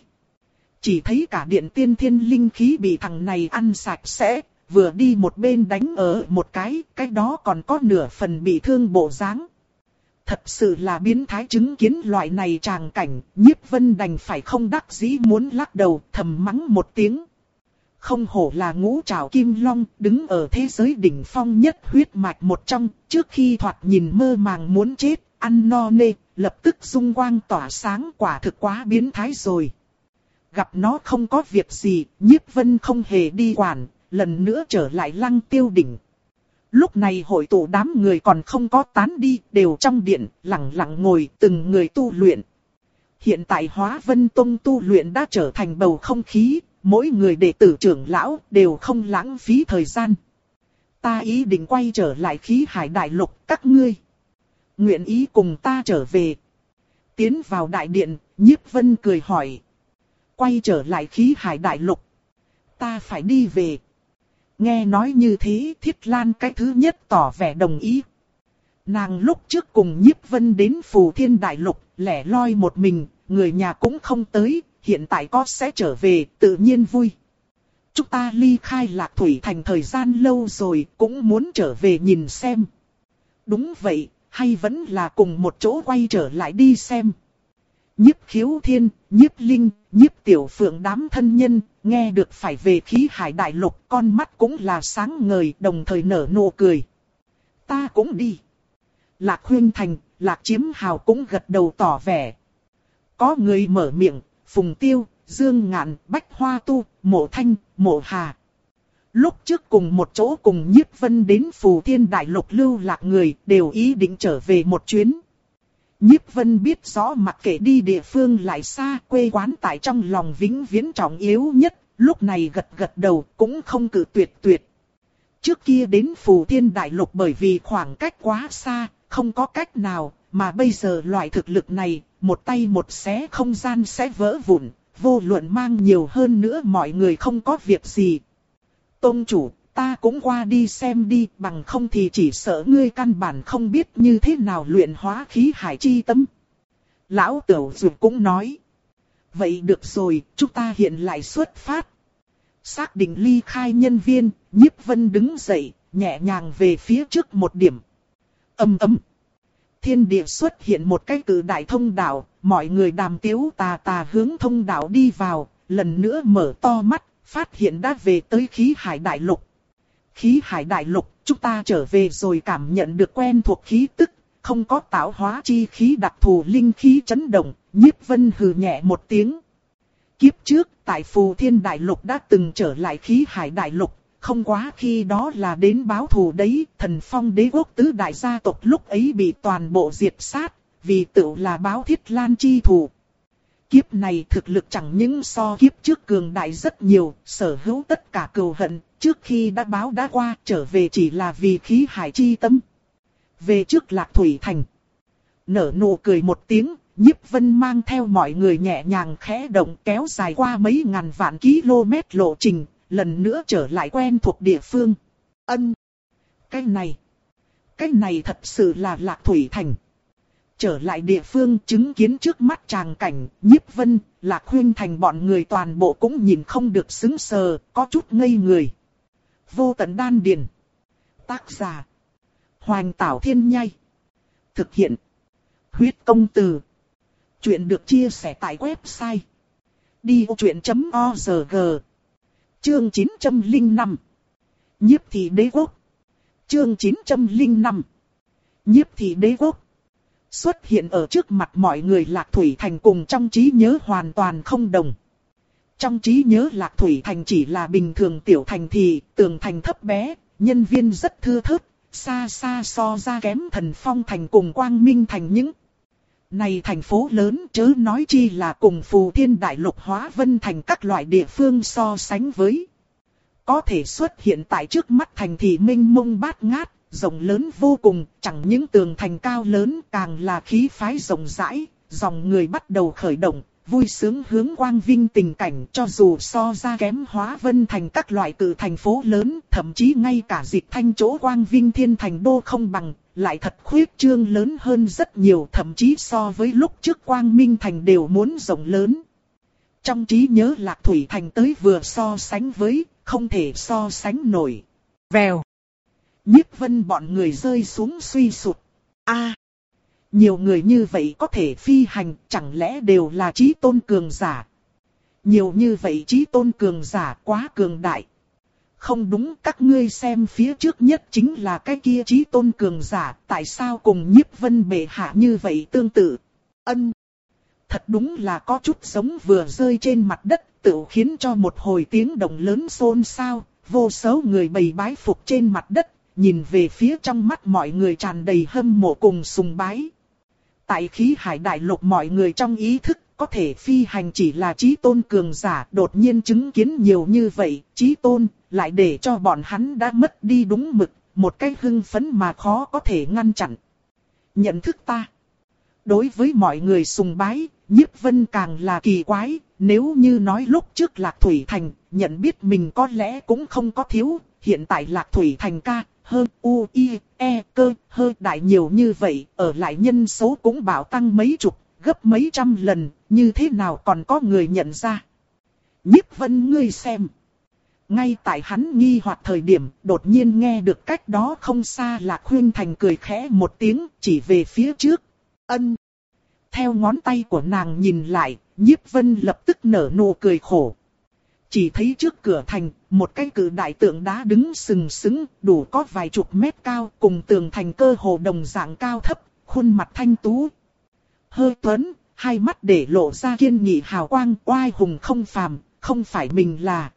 Chỉ thấy cả điện tiên thiên linh khí bị thằng này ăn sạch sẽ, vừa đi một bên đánh ở một cái, cái đó còn có nửa phần bị thương bộ dáng. Thật sự là biến thái, chứng kiến loại này tràng cảnh, Nhiếp Vân đành phải không đắc dĩ muốn lắc đầu, thầm mắng một tiếng. Không hổ là ngũ trảo kim long, đứng ở thế giới đỉnh phong nhất huyết mạch một trong, trước khi thoạt nhìn mơ màng muốn chết, ăn no nê, lập tức dung quang tỏa sáng, quả thực quá biến thái rồi. Gặp nó không có việc gì, Nhiếp Vân không hề đi quản, lần nữa trở lại Lăng Tiêu đỉnh. Lúc này hội tụ đám người còn không có tán đi, đều trong điện, lặng lặng ngồi từng người tu luyện. Hiện tại Hóa Vân Tông tu luyện đã trở thành bầu không khí, mỗi người đệ tử trưởng lão đều không lãng phí thời gian. Ta ý định quay trở lại khí hải đại lục, các ngươi nguyện ý cùng ta trở về. Tiến vào đại điện, Nhiếp Vân cười hỏi. Quay trở lại khí hải đại lục. Ta phải đi về. Nghe nói như thế, Thiết Lan cái thứ nhất tỏ vẻ đồng ý. Nàng lúc trước cùng Nhiếp Vân đến Phù Thiên đại lục, lẻ loi một mình, người nhà cũng không tới, hiện tại có sẽ trở về, tự nhiên vui. Chúng ta ly khai Lạc Thủy Thành thời gian lâu rồi, cũng muốn trở về nhìn xem. Đúng vậy, hay vẫn là cùng một chỗ quay trở lại đi xem. Nhiếp Khiếu Thiên, Nhiếp Linh, Nhiếp Tiểu Phượng đám thân nhân, nghe được phải về khí hải đại lục, con mắt cũng là sáng ngời, đồng thời nở nụ cười. Ta cũng đi. Lạc Huyên Thành, Lạc Chiếm Hào cũng gật đầu tỏ vẻ. Có người mở miệng, Phùng Tiêu, Dương Ngạn, Bách Hoa Tu, Mộ Thanh, Mộ Hà. Lúc trước cùng một chỗ cùng Nhiếp Vân đến Phù Thiên đại lục lưu lạc người, đều ý định trở về một chuyến. Nhiếp Vân biết rõ mặc kệ đi địa phương lại xa, quê quán tại trong lòng vĩnh viễn trọng yếu nhất, lúc này gật gật đầu cũng không cự tuyệt tuyệt. Trước kia đến Phù Thiên đại lục bởi vì khoảng cách quá xa, không có cách nào, mà bây giờ loại thực lực này, một tay một xé không gian sẽ vỡ vụn, vô luận mang nhiều hơn nữa mọi người không có việc gì. Tôn chủ, ta cũng qua đi xem đi, bằng không thì chỉ sợ ngươi căn bản không biết như thế nào luyện hóa khí hải chi tâm. Lão Tửu Dược cũng nói. Vậy được rồi, chúng ta hiện lại xuất phát. Xác định ly khai nhân viên, Nhiếp Vân đứng dậy, nhẹ nhàng về phía trước một điểm. Ầm ầm. Thiên địa xuất hiện một cái cự đại thông đạo, mọi người đàm tiếu tà tà hướng thông đạo đi vào, lần nữa mở to mắt, phát hiện đã về tới khí hải đại lục. Khí hải đại lục, chúng ta trở về rồi cảm nhận được quen thuộc khí tức, không có tạo hóa chi khí đặc thù linh khí chấn động, Nhiếp Vân hừ nhẹ một tiếng. Kiếp trước, tại Phù Thiên đại lục đã từng trở lại khí hải đại lục, không quá khi đó là đến báo thù đấy, Thần Phong đế quốc tứ đại gia tộc lúc ấy bị toàn bộ diệt sát, vì tự là báo Thiết Lan chi thù. Kiếp này thực lực chẳng những so kiếp trước cường đại rất nhiều, sở hữu tất cả cừu hận, trước khi đã báo đã qua, trở về chỉ là vì khí hải chi tâm. Về trước Lạc Thủy Thành. Nở nụ cười một tiếng, Nhiếp Vân mang theo mọi người nhẹ nhàng khẽ động kéo dài qua mấy ngàn vạn km lộ trình, lần nữa trở lại quen thuộc địa phương. Ân! Cái này! Cái này thật sự là Lạc Thủy Thành. Trở lại địa phương chứng kiến trước mắt tràng cảnh, Nhiếp Vân, Lạc Huyên Thành bọn người toàn bộ cũng nhìn không được sững sờ, có chút ngây người. Vô Tận Đan Điền. Tác giả. Hoành Tảo Thiên Nhai. Thực hiện. Huyết Công Từ. Chuyện được chia sẻ tại website. đi ô chuyện chấm org. Chương chín trăm lẻ năm. Nhiếp Thị Đế Quốc. Chương chín trăm lẻ năm. Nhiếp Thị Đế Quốc. Xuất hiện ở trước mặt mọi người Lạc Thủy Thành cùng trong trí nhớ hoàn toàn không đồng. Trong trí nhớ Lạc Thủy Thành chỉ là bình thường tiểu thành thị, tường thành thấp bé, nhân viên rất thưa thớt, xa xa so ra kém Thần Phong Thành cùng Quang Minh Thành những. Này thành phố lớn chớ nói chi là cùng Phù Thiên đại lục Hóa Vân Thành các loại địa phương so sánh với. Có thể xuất hiện tại trước mắt thành thị mênh mông bát ngát, rộng lớn vô cùng, chẳng những tường thành cao lớn càng là khí phái rộng rãi, dòng người bắt đầu khởi động, vui sướng hướng quang vinh tình cảnh cho dù so ra kém Hóa Vân Thành các loại cự thành phố lớn, thậm chí ngay cả Dịch Thanh chỗ quang vinh thiên thành đô không bằng, lại thật khuyết trương lớn hơn rất nhiều, thậm chí so với lúc trước Quang Minh Thành đều muốn rộng lớn. Trong trí nhớ Lạc Thủy Thành tới vừa so sánh với, không thể so sánh nổi. Vèo. Nhiếp Vân bọn người rơi xuống suy sụt. A, nhiều người như vậy có thể phi hành, chẳng lẽ đều là chí tôn cường giả? Nhiều như vậy chí tôn cường giả quá cường đại. Không đúng, các ngươi xem phía trước nhất chính là cái kia chí tôn cường giả, tại sao cùng Nhiếp Vân bệ hạ như vậy tương tự? Ân, thật đúng là có chút giống vừa rơi trên mặt đất, tự khiến cho một hồi tiếng động lớn xôn xao, vô số người bày bái phục trên mặt đất, nhìn về phía trong mắt mọi người tràn đầy hâm mộ cùng sùng bái. Tại khí hải đại lục mọi người trong ý thức có thể phi hành chỉ là chí tôn cường giả, đột nhiên chứng kiến nhiều như vậy, chí tôn, lại để cho bọn hắn đã mất đi đúng mực, một cái hưng phấn mà khó có thể ngăn chặn. Nhận thức ta. Đối với mọi người sùng bái, Nhiếp Vân càng là kỳ quái, nếu như nói lúc trước Lạc Thủy Thành, nhận biết mình có lẽ cũng không có thiếu, hiện tại Lạc Thủy Thành ca, hơn u, i, e, cơ, hơi đại nhiều như vậy, ở lại nhân số cũng bảo tăng mấy chục, gấp mấy trăm lần, như thế nào còn có người nhận ra. Nhiếp Vân ngươi xem. Ngay tại hắn nghi hoặc thời điểm, đột nhiên nghe được cách đó không xa Lạc Khuyên Thành cười khẽ một tiếng, chỉ về phía trước. Ân. Theo ngón tay của nàng nhìn lại, Nhiếp Vân lập tức nở nụ cười khổ. Chỉ thấy trước cửa thành, một cái cự đại tượng đá đứng sừng sững, đủ có vài chục mét cao, cùng tường thành cơ hồ đồng dạng cao thấp, khuôn mặt thanh tú. Hơi tuấn, hai mắt để lộ ra kiên nghị hào quang, oai hùng không phàm, không phải mình là.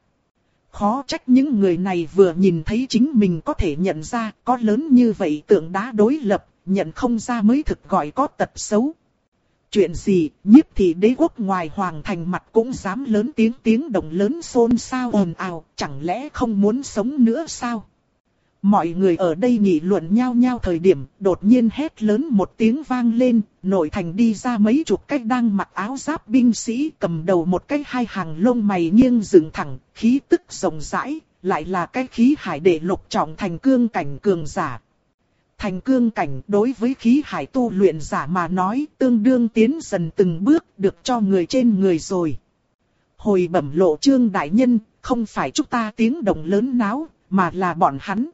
Khó trách những người này vừa nhìn thấy chính mình có thể nhận ra, có lớn như vậy tượng đá đối lập, nhận không ra mới thực gọi có tật xấu. Chuyện gì, Nhiếp thị đế quốc ngoài hoàng thành mặt cũng dám lớn tiếng tiếng động lớn xôn xao ồn ào, chẳng lẽ không muốn sống nữa sao? Mọi người ở đây nghị luận nhau nhau thời điểm, đột nhiên hét lớn một tiếng vang lên, nội thành đi ra mấy chục cái đang mặc áo giáp binh sĩ, cầm đầu một cái hai hàng lông mày nghiêng dựng thẳng, khí tức rộng rãi, lại là cái khí hải đệ lục trọng thành cương cảnh cường giả. Thành cương cảnh đối với khí hải tu luyện giả mà nói tương đương tiến dần từng bước được cho người trên người rồi. Hồi bẩm Lộ Trương đại nhân, không phải chúng ta tiếng động lớn náo, mà là bọn hắn.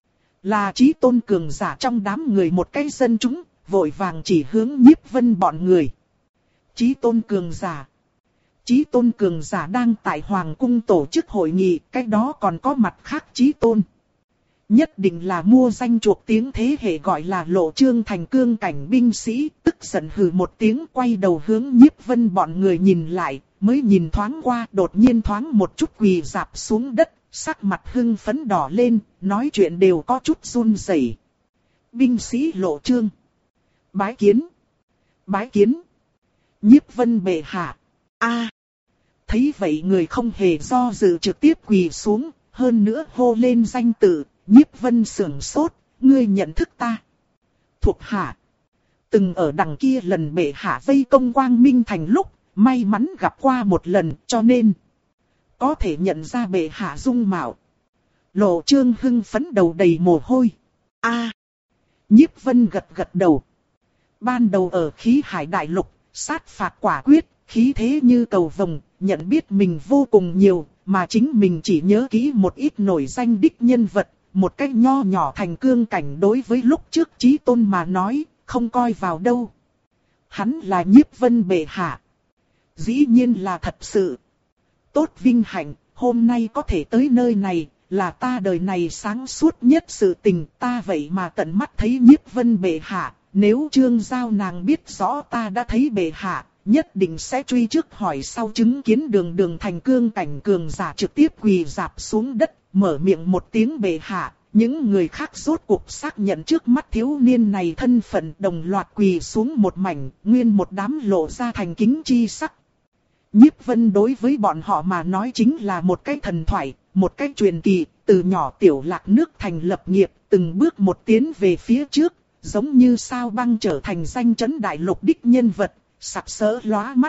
Là chí tôn cường giả trong đám người một cái dân chúng, vội vàng chỉ hướng Nhiếp Vân bọn người. Chí tôn cường giả. Chí tôn cường giả đang tại Hoàng cung tổ chức hội nghị, cái đó còn có mặt khác chí tôn. Nhất định là mua danh chuộc tiếng thế hệ gọi là Lộ Trương thành cương cảnh binh sĩ, tức giận hừ một tiếng quay đầu hướng Nhiếp Vân bọn người nhìn lại, mới nhìn thoáng qua đột nhiên thoáng một chút quỳ rạp xuống đất, sắc mặt hưng phấn đỏ lên, nói chuyện đều có chút run rẩy. Binh sĩ Lộ Trương. Bái kiến. Bái kiến. Nhiếp Vân bệ hạ. A. Thấy vậy người không hề do dự trực tiếp quỳ xuống, hơn nữa hô lên danh tự. Nhiếp Vân sưởng sốt, ngươi nhận thức ta. Thuộc hạ. Từng ở đằng kia lần bệ hạ vây công Quang Minh Thành lúc, may mắn gặp qua một lần cho nên có thể nhận ra bệ hạ dung mạo. Lộ Trương hưng phấn đầu đầy mồ hôi. A. À, Nhiếp Vân gật gật đầu. Ban đầu ở khí hải đại lục, sát phạt quả quyết, khí thế như cầu vồng, nhận biết mình vô cùng nhiều, mà chính mình chỉ nhớ kỹ một ít nổi danh đích nhân vật. Một cách nho nhỏ thành cương cảnh đối với lúc trước chí tôn mà nói, không coi vào đâu. Hắn là Nhiếp Vân bệ hạ. Dĩ nhiên là thật sự. Tốt vinh hạnh, hôm nay có thể tới nơi này, là ta đời này sáng suốt nhất sự tình. Ta vậy mà tận mắt thấy Nhiếp Vân bệ hạ, nếu Trương Giao nàng biết rõ ta đã thấy bệ hạ, nhất định sẽ truy trước hỏi sau chứng kiến đường đường thành cương cảnh cường giả trực tiếp quỳ rạp xuống đất. Mở miệng một tiếng bệ hạ, những người khác rốt cuộc xác nhận trước mắt thiếu niên này thân phận đồng loạt quỳ xuống một mảnh, nguyên một đám lộ ra thành kính chi sắc. Nhiếp Vân đối với bọn họ mà nói chính là một cái thần thoại, một cái truyền kỳ, từ nhỏ tiểu lạc nước thành lập nghiệp, từng bước một tiến về phía trước, giống như sao băng trở thành danh chấn đại lục đích nhân vật, sặc sỡ lóa mắt.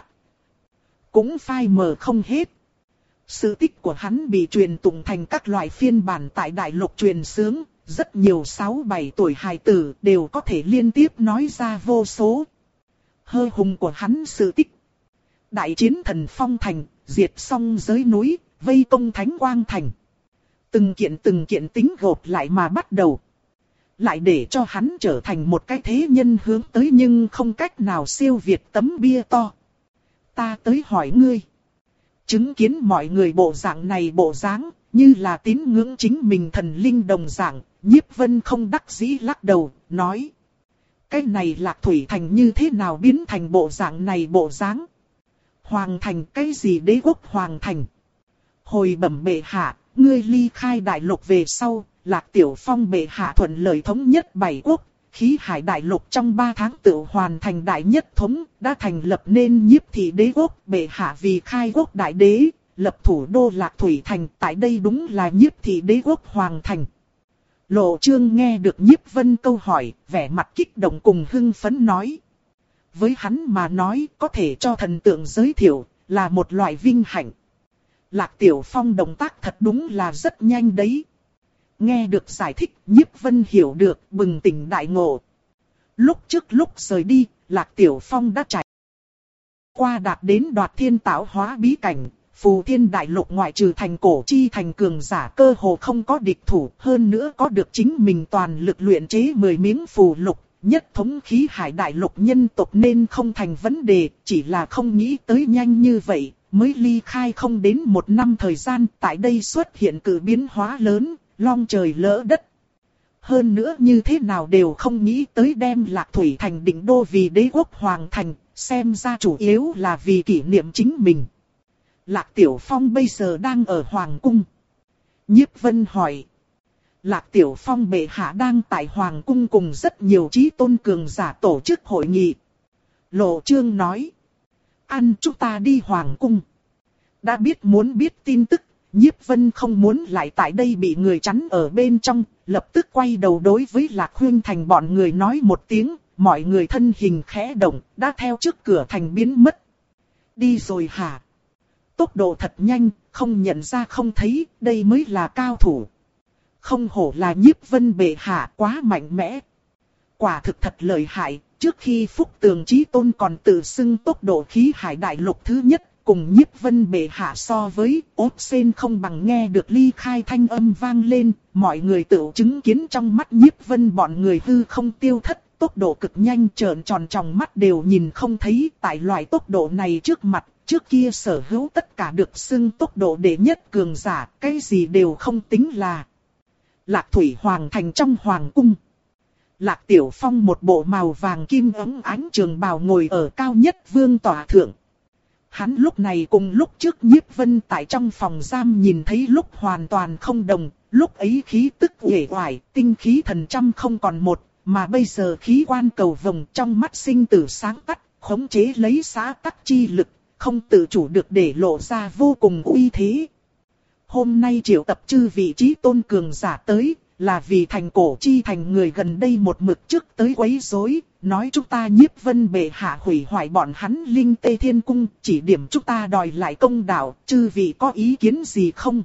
Cũng phai mờ không hết. Sự tích của hắn bị truyền tụng thành các loại phiên bản tại đại lục truyền xướng, rất nhiều sáu bảy tuổi hài tử đều có thể liên tiếp nói ra vô số. Hơ hùng của hắn sự tích. Đại chiến thần phong thành, diệt xong giới núi, vây công thánh quang thành. Từng kiện từng kiện tính gộp lại mà bắt đầu. Lại để cho hắn trở thành một cái thế nhân hướng tới nhưng không cách nào siêu việt tấm bia to. Ta tới hỏi ngươi. Chứng kiến mọi người bộ dạng này bộ dáng, như là tín ngưỡng chính mình thần linh đồng dạng, Nhiếp Vân không đắc dĩ lắc đầu, nói. Cái này Lạc Thủy Thành như thế nào biến thành bộ dạng này bộ dáng? Hoàng thành cái gì đế quốc Hoàng thành? Hồi bẩm bệ hạ, ngươi ly khai đại lục về sau, Lạc Tiểu Phong bệ hạ thuận lợi thống nhất bảy quốc, khí hải đại lục trong ba tháng tự hoàn thành đại nhất thống, đã thành lập nên Nhiếp Thị Đế quốc. Bệ hạ vì khai quốc đại đế, lập thủ đô Lạc Thủy Thành, tại đây đúng là Nhiếp Thị Đế quốc hoàng thành. Lộ Chương nghe được Nhiếp Vân câu hỏi, vẻ mặt kích động cùng hưng phấn nói. Với hắn mà nói, có thể cho thần tượng giới thiệu, là một loại vinh hạnh. Lạc Tiểu Phong động tác thật đúng là rất nhanh đấy. Nghe được giải thích, Nhiếp Vân hiểu được, bừng tỉnh đại ngộ. Lúc trước lúc rời đi, Lạc Tiểu Phong đã trải qua đạt đến đoạt thiên tạo hóa bí cảnh. Phù Thiên Đại Lục ngoại trừ thành cổ chi thành cường giả cơ hồ không có địch thủ, hơn nữa có được chính mình toàn lực luyện chế mười miếng phù lục, nhất thống khí hải đại lục nhân tộc nên không thành vấn đề, chỉ là không nghĩ tới nhanh như vậy, mới ly khai không đến một năm thời gian, tại đây xuất hiện cử biến hóa lớn, long trời lỡ đất. Hơn nữa như thế nào đều không nghĩ tới đem Lạc Thủy Thành định đô vì đế quốc hoàng thành, xem ra chủ yếu là vì kỷ niệm chính mình. Lạc Tiểu Phong bây giờ đang ở Hoàng Cung. Nhiếp Vân hỏi. Lạc Tiểu Phong bệ hạ đang tại Hoàng Cung cùng rất nhiều chí tôn cường giả tổ chức hội nghị. Lộ Chương nói. Ăn chúng ta đi Hoàng Cung. Đã biết muốn biết tin tức, Nhiếp Vân không muốn lại tại đây bị người chắn ở bên trong, lập tức quay đầu đối với Lạc Huyên Thành bọn người nói một tiếng, mọi người thân hình khẽ động, đã theo trước cửa thành biến mất. Đi rồi hả? Tốc độ thật nhanh, không nhận ra không thấy, đây mới là cao thủ. Không hổ là Nhiếp Vân bệ hạ, quá mạnh mẽ. Quả thực thật lợi hại, trước khi Phúc Tường Chí Tôn còn tự xưng tốc độ khí hải đại lục thứ nhất, cùng Nhiếp Vân bệ hạ so với, ốt sen không bằng. Nghe được ly khai thanh âm vang lên, mọi người tự chứng kiến trong mắt Nhiếp Vân bọn người hư không tiêu thất, tốc độ cực nhanh, trợn tròn tròng mắt đều nhìn không thấy. Tại loại tốc độ này trước mặt, trước kia sở hữu tất cả được xưng tốc độ đệ nhất cường giả, cái gì đều không tính là. Lạc Thủy Hoàng Thành trong Hoàng Cung. Lạc Tiểu Phong một bộ màu vàng kim ấm ánh trường bào ngồi ở cao nhất vương tòa thượng. Hắn lúc này cùng lúc trước Nhiếp Vân tại trong phòng giam nhìn thấy lúc hoàn toàn không đồng, lúc ấy khí tức uể oải, tinh khí thần trăm không còn một, mà bây giờ khí quan cầu vồng trong mắt sinh tử sáng tắt, khống chế lấy xã tắc chi lực, không tự chủ được để lộ ra vô cùng uy thế. Hôm nay triệu tập chư vị trí tôn cường giả tới, là vì thành cổ chi thành người gần đây một mực trước tới quấy rối, nói chúng ta Nhiếp Vân bệ hạ hủy hoại bọn hắn Linh Tê Thiên Cung, chỉ điểm chúng ta đòi lại công đạo, chư vị có ý kiến gì không?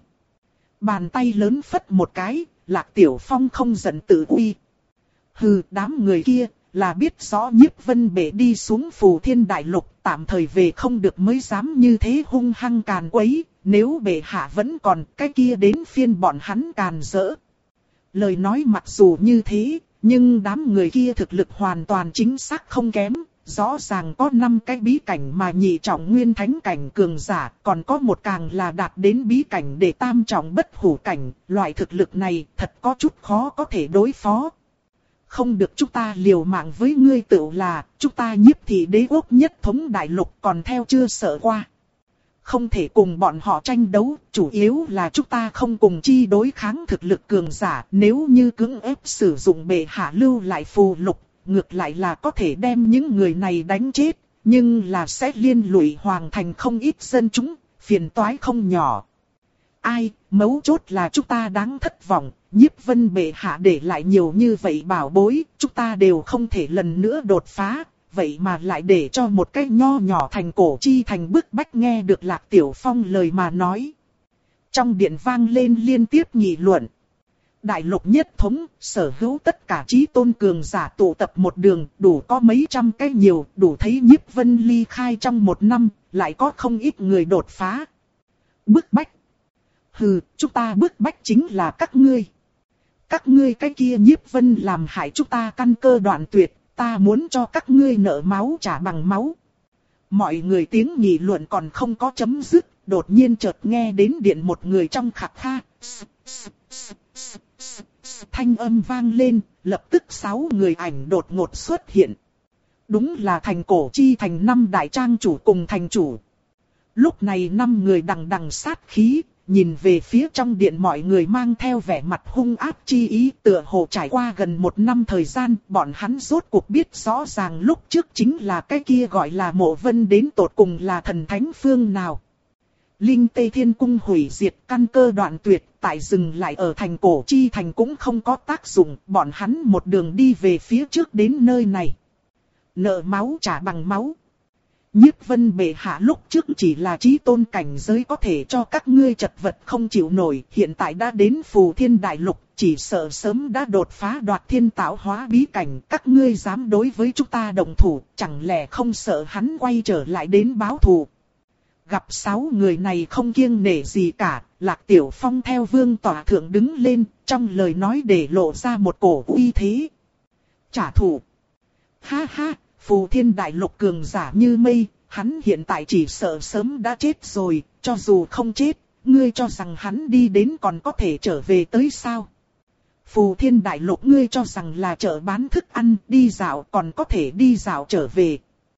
Bàn tay lớn phất một cái, Lạc Tiểu Phong không giận tự uy. Hừ, đám người kia là biết rõ Nhiếp Vân bệ đi xuống Phù Thiên Đại Lục, tạm thời về không được mới dám như thế hung hăng càn quấy, nếu bệ hạ vẫn còn, cái kia đến phiên bọn hắn càn rỡ. Lời nói mặc dù như thế, nhưng đám người kia thực lực hoàn toàn chính xác không kém, rõ ràng có năm cái bí cảnh mà nhị trọng nguyên thánh cảnh cường giả, còn có một càng là đạt đến bí cảnh để tam trọng bất hủ cảnh, loại thực lực này thật có chút khó có thể đối phó. Không được, chúng ta liều mạng với ngươi tự là, chúng ta Nhiếp Thị Đế quốc nhất thống đại lục còn theo chưa sợ qua. Không thể cùng bọn họ tranh đấu, chủ yếu là chúng ta không cùng chi đối kháng thực lực cường giả. Nếu như cưỡng ép sử dụng bệ hạ lưu lại phù lục, ngược lại là có thể đem những người này đánh chết, nhưng là sẽ liên lụy hoàng thành không ít dân chúng, phiền toái không nhỏ. Ai, mấu chốt là chúng ta đáng thất vọng, Nhiếp Vân bệ hạ để lại nhiều như vậy bảo bối, chúng ta đều không thể lần nữa đột phá. Vậy mà lại để cho một cái nho nhỏ thành cổ chi thành bức bách. Nghe được Lạc Tiểu Phong lời mà nói. Trong điện vang lên liên tiếp nghị luận. Đại lục nhất thống, sở hữu tất cả chí tôn cường giả tụ tập một đường, đủ có mấy trăm cái nhiều, đủ thấy Nhiếp Vân ly khai trong một năm, lại có không ít người đột phá. Bức bách. Hừ, chúng ta bức bách chính là các ngươi. Các ngươi cái kia Nhiếp Vân làm hại chúng ta căn cơ đoạn tuyệt. Ta muốn cho các ngươi nợ máu trả bằng máu. Mọi người tiếng nghị luận còn không có chấm dứt, đột nhiên chợt nghe đến điện một người trong khạc kha. Thanh âm vang lên, lập tức sáu người ảnh đột ngột xuất hiện. Đúng là thành cổ chi thành năm đại trang chủ cùng thành chủ. Lúc này năm người đằng đằng sát khí, nhìn về phía trong điện mọi người mang theo vẻ mặt hung ác chi ý, tựa hồ trải qua gần một năm thời gian, bọn hắn rốt cuộc biết rõ ràng lúc trước chính là cái kia gọi là Mộ Vân đến tột cùng là thần thánh phương nào. Linh Tê Thiên Cung hủy diệt, căn cơ đoạn tuyệt, tại dừng lại ở thành cổ chi thành cũng không có tác dụng, bọn hắn một đường đi về phía trước đến nơi này. Nợ máu trả bằng máu. Nhiếp Vân bệ hạ lúc trước chỉ là chí tôn cảnh giới có thể cho các ngươi chật vật không chịu nổi, hiện tại đã đến Phù Thiên Đại Lục, chỉ sợ sớm đã đột phá đoạt thiên tạo hóa bí cảnh, các ngươi dám đối với chúng ta đồng thủ, chẳng lẽ không sợ hắn quay trở lại đến báo thù. Gặp sáu người này không kiêng nể gì cả, Lạc Tiểu Phong theo vương tỏa thượng đứng lên, trong lời nói để lộ ra một cổ uy thế. Trả thù. Ha ha, Phù Thiên Đại Lục cường giả như mây, hắn hiện tại chỉ sợ sớm đã chết rồi, cho dù không chết, ngươi cho rằng hắn đi đến còn có thể trở về tới sao? Phù Thiên Đại Lục ngươi cho rằng là chợ bán thức ăn, đi dạo còn có thể đi dạo trở về.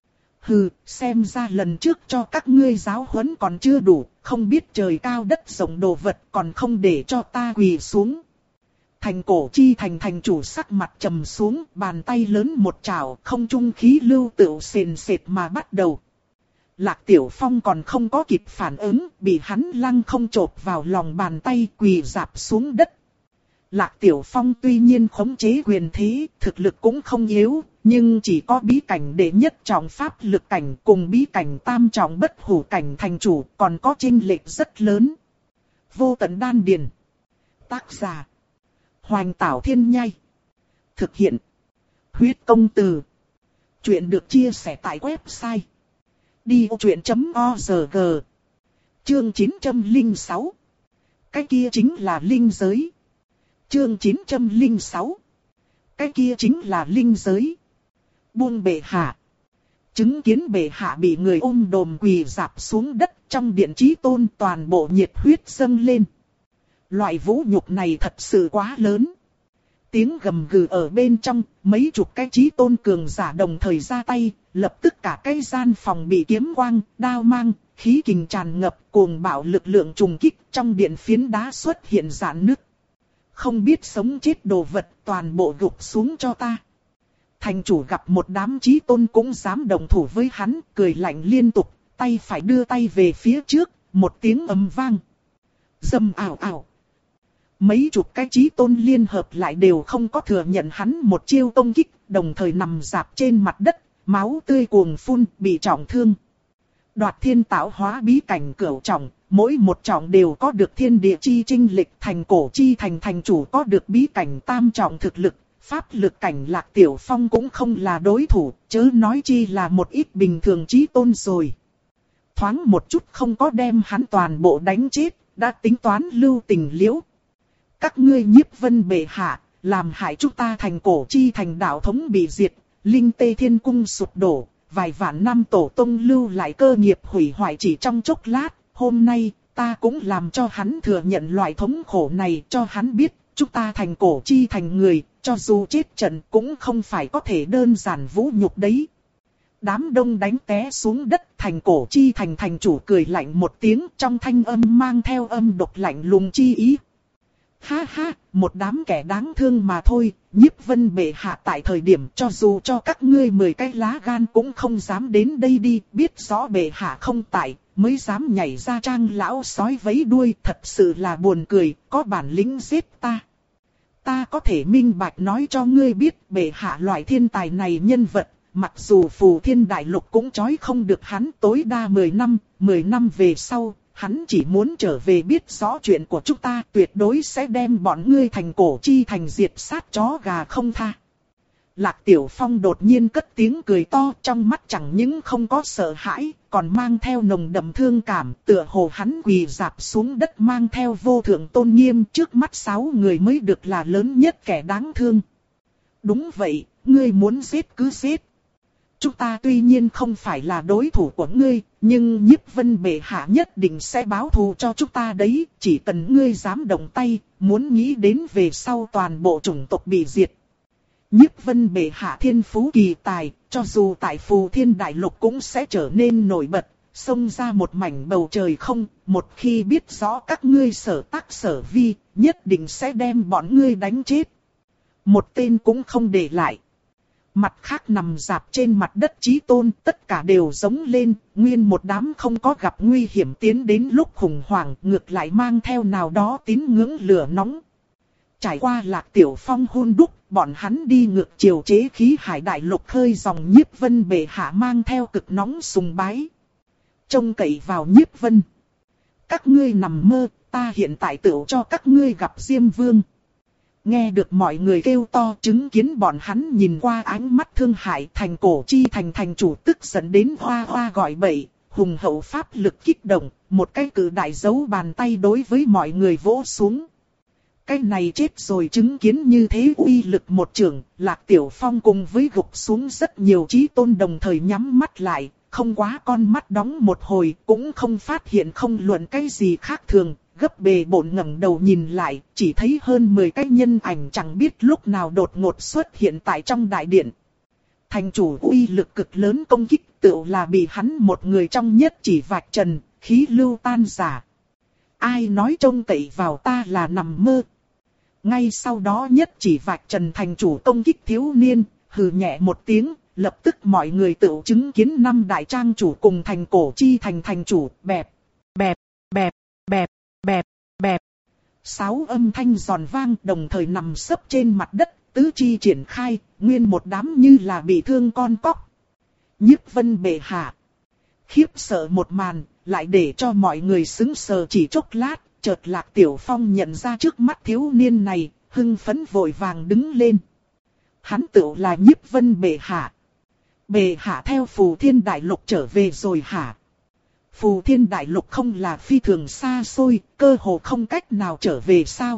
Hừ, xem ra lần trước cho các ngươi giáo huấn còn chưa đủ, không biết trời cao đất rộng đồ vật còn không để cho ta quỳ xuống. Thành cổ chi thành thành chủ sắc mặt trầm xuống, bàn tay lớn một trảo, không trung khí lưu tựu sền sệt mà bắt đầu. Lạc Tiểu Phong còn không có kịp phản ứng, bị hắn lăng không chộp vào lòng bàn tay quỳ rạp xuống đất. Lạc Tiểu Phong tuy nhiên khống chế quyền thế, thực lực cũng không yếu, nhưng chỉ có bí cảnh đệ nhất trọng pháp lực cảnh cùng bí cảnh tam trọng bất hủ cảnh thành chủ còn có chênh lệch rất lớn. Vô tận đan điền. Tác giả Hoành Tảo Thiên Nhai. Thực hiện Huyết Công Từ. Chuyện được chia sẻ tại website đi ô chuyện chấm org. Chương chín trăm lẻ sáu. Cái kia chính là linh giới. Chương chín trăm lẻ sáu. Cái kia chính là linh giới. Buông bệ hạ. Chứng kiến bệ hạ bị người ôm đồm quỳ rạp xuống đất, trong điện chí tôn toàn bộ nhiệt huyết dâng lên. Loại vũ nhục này thật sự quá lớn. Tiếng gầm gừ ở bên trong, mấy chục cái chí tôn cường giả đồng thời ra tay, lập tức cả cái gian phòng bị kiếm quang, đao mang, khí kình tràn ngập, cuồng bạo lực lượng trùng kích, trong điện phiến đá xuất hiện rạn nứt. Không biết sống chết đồ vật, toàn bộ gục xuống cho ta. Thành chủ gặp một đám chí tôn cũng dám đồng thủ với hắn, cười lạnh liên tục, tay phải đưa tay về phía trước, một tiếng ầm vang. Dầm ảo ảo. Mấy chục cái chí tôn liên hợp lại đều không có thừa nhận hắn một chiêu công kích, đồng thời nằm rạp trên mặt đất, máu tươi cuồng phun, bị trọng thương. Đoạt thiên tạo hóa bí cảnh cửu trọng, mỗi một trọng đều có được thiên địa chi chinh lịch, thành cổ chi thành thành chủ có được bí cảnh tam trọng thực lực, pháp lực cảnh Lạc Tiểu Phong cũng không là đối thủ, chớ nói chi là một ít bình thường chí tôn rồi. Thoáng một chút không có đem hắn toàn bộ đánh chết, đã tính toán lưu tình liễu. Các ngươi Nhiếp Vân bệ hạ, làm hại chúng ta thành cổ chi thành đạo thống bị diệt, Linh Tê Thiên Cung sụp đổ, vài vạn năm tổ tông lưu lại cơ nghiệp hủy hoại chỉ trong chốc lát, hôm nay ta cũng làm cho hắn thừa nhận loại thống khổ này, cho hắn biết, chúng ta thành cổ chi thành người, cho dù chết trận cũng không phải có thể đơn giản vũ nhục đấy. Đám đông đánh té xuống đất, thành cổ chi thành thành chủ cười lạnh một tiếng, trong thanh âm mang theo âm độc lạnh lùng chi ý. Ha ha, một đám kẻ đáng thương mà thôi, Nhiếp Vân bệ hạ tại thời điểm cho dù cho các ngươi mười cái lá gan cũng không dám đến đây đi, biết rõ bệ hạ không tại, mới dám nhảy ra trang lão sói vấy đuôi, thật sự là buồn cười, có bản lĩnh giết ta. Ta có thể minh bạch nói cho ngươi biết, bệ hạ loại thiên tài này nhân vật, mặc dù Phù Thiên Đại Lục cũng trói không được hắn tối đa mười năm, mười năm về sau. Hắn chỉ muốn trở về biết rõ chuyện của chúng ta, tuyệt đối sẽ đem bọn ngươi thành cổ chi thành diệt sát chó gà không tha. Lạc Tiểu Phong đột nhiên cất tiếng cười to, trong mắt chẳng những không có sợ hãi, còn mang theo nồng đậm thương cảm, tựa hồ hắn quỳ rạp xuống đất mang theo vô thượng tôn nghiêm, trước mắt sáu người mới được là lớn nhất kẻ đáng thương. Đúng vậy, ngươi muốn giết cứ giết. Chúng ta tuy nhiên không phải là đối thủ của ngươi, nhưng Nhiếp Vân bệ hạ nhất định sẽ báo thù cho chúng ta đấy, chỉ cần ngươi dám động tay, muốn nghĩ đến về sau toàn bộ chủng tộc bị diệt. Nhiếp Vân bệ hạ thiên phú kỳ tài, cho dù tại Phù Thiên Đại Lục cũng sẽ trở nên nổi bật, xông ra một mảnh bầu trời không, một khi biết rõ các ngươi sở tác sở vi, nhất định sẽ đem bọn ngươi đánh chết. Một tên cũng không để lại. Mặt khác nằm rạp trên mặt đất Chí Tôn, tất cả đều giống lên, nguyên một đám không có gặp nguy hiểm tiến đến lúc khủng hoảng, ngược lại mang theo nào đó tín ngưỡng lửa nóng. Trải qua Lạc Tiểu Phong hun đúc, bọn hắn đi ngược chiều chế khí hải đại lục khơi dòng Nhiếp Vân bệ hạ mang theo cực nóng sùng bái. Trông cậy vào Nhiếp Vân. Các ngươi nằm mơ, ta hiện tại tựu cho các ngươi gặp Diêm Vương. Nghe được mọi người kêu to, chứng kiến bọn hắn nhìn qua ánh mắt thương hại, Thành Cổ Chi Thành thành chủ tức giận đến hoa hoa gọi bậy, hùng hậu pháp lực kích động, một cái cử đại dấu bàn tay đối với mọi người vỗ xuống. Cái này chết rồi, chứng kiến như thế uy lực một trường, Lạc Tiểu Phong cùng với gục xuống rất nhiều Chí Tôn đồng thời nhắm mắt lại, không quá con mắt đóng một hồi, cũng không phát hiện không luận cái gì khác thường. Gấp bề bộn ngẩng đầu nhìn lại, chỉ thấy hơn mười cái nhân ảnh chẳng biết lúc nào đột ngột xuất hiện tại trong đại điện. Thành chủ uy lực cực lớn công kích tựu là bị hắn một người trong nhất chỉ vạch trần, khí lưu tan rã. Ai nói trông cậy vào ta là nằm mơ. Ngay sau đó nhất chỉ vạch trần thành chủ công kích thiếu niên, hừ nhẹ một tiếng, lập tức mọi người tựu chứng kiến năm đại trang chủ cùng Thành Cổ Chi Thành thành chủ, bẹp, bẹp, bẹp, bẹp. Bẹp, bẹp. Sáu âm thanh giòn vang đồng thời nằm sấp trên mặt đất, tứ chi triển khai, nguyên một đám như là bị thương con cóc. Nhiếp Vân bệ hạ. Khiếp sợ một màn, lại để cho mọi người sững sờ chỉ chốc lát, chợt Lạc Tiểu Phong nhận ra trước mắt thiếu niên này, hưng phấn vội vàng đứng lên. Hắn tựu là Nhiếp Vân bệ hạ. Bệ hạ theo Phù Thiên Đại Lục trở về rồi hả? Phù Thiên Đại Lục không là phi thường xa xôi, cơ hồ không cách nào trở về sao?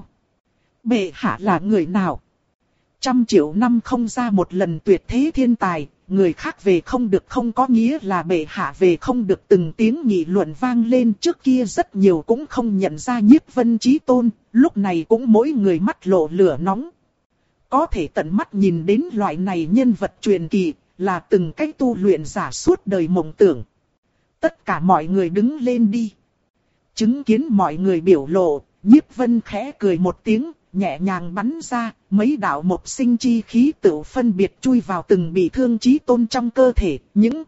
Bệ hạ là người nào? Trăm triệu năm không ra một lần tuyệt thế thiên tài, người khác về không được không có nghĩa là bệ hạ về không được. Từng tiếng nghị luận vang lên, trước kia rất nhiều cũng không nhận ra Nhiếp Vân Chí Tôn, lúc này cũng mỗi người mắt lộ lửa nóng. Có thể tận mắt nhìn đến loại này nhân vật truyền kỳ, là từng cách tu luyện giả suốt đời mộng tưởng. Tất cả mọi người đứng lên đi. Chứng kiến mọi người biểu lộ, Nhiếp Vân khẽ cười một tiếng, nhẹ nhàng bắn ra, mấy đạo mộc sinh chi khí tự phân biệt chui vào từng bị thương Chí Tôn trong cơ thể. Những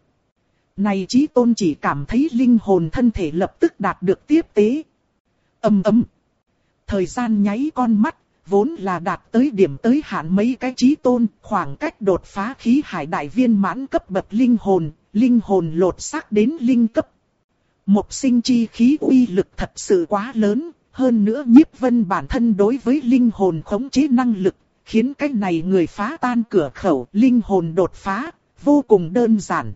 này Chí Tôn chỉ cảm thấy linh hồn thân thể lập tức đạt được tiếp tế. Ầm ầm. Thời gian nháy con mắt, vốn là đạt tới điểm tới hạn mấy cái Chí Tôn, khoảng cách đột phá khí hải đại viên mãn cấp bậc linh hồn. Linh hồn lột xác đến linh cấp. Mộc sinh chi khí uy lực thật sự quá lớn, hơn nữa Nhiếp Vân bản thân đối với linh hồn khống chế năng lực, khiến cái này người phá tan cửa khẩu, linh hồn đột phá, vô cùng đơn giản.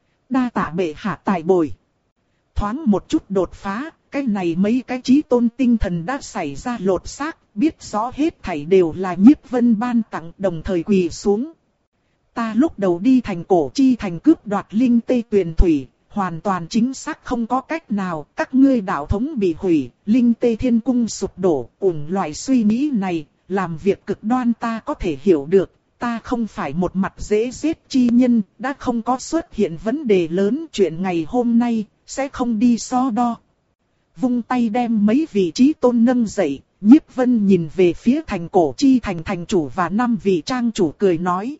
Đa tạ bệ hạ tài bồi. Thoáng một chút đột phá, cái này mấy cái Chí Tôn tinh thần đã xảy ra lột xác, biết rõ hết thảy đều là Nhiếp Vân ban tặng, đồng thời quỳ xuống. Ta lúc đầu đi Thành Cổ Chi Thành cướp đoạt linh tê tuyền thủy, hoàn toàn chính xác không có cách nào, các ngươi đạo thống bị hủy, linh tê thiên cung sụp đổ, ủng loại suy nghĩ này, làm việc cực đoan ta có thể hiểu được, ta không phải một mặt dễ giết chi nhân, đã không có xuất hiện vấn đề lớn, chuyện ngày hôm nay, sẽ không đi so đo. Vung tay đem mấy vị Chí Tôn nâng dậy, Nhiếp Vân nhìn về phía Thành Cổ Chi Thành thành chủ và năm vị trang chủ cười nói.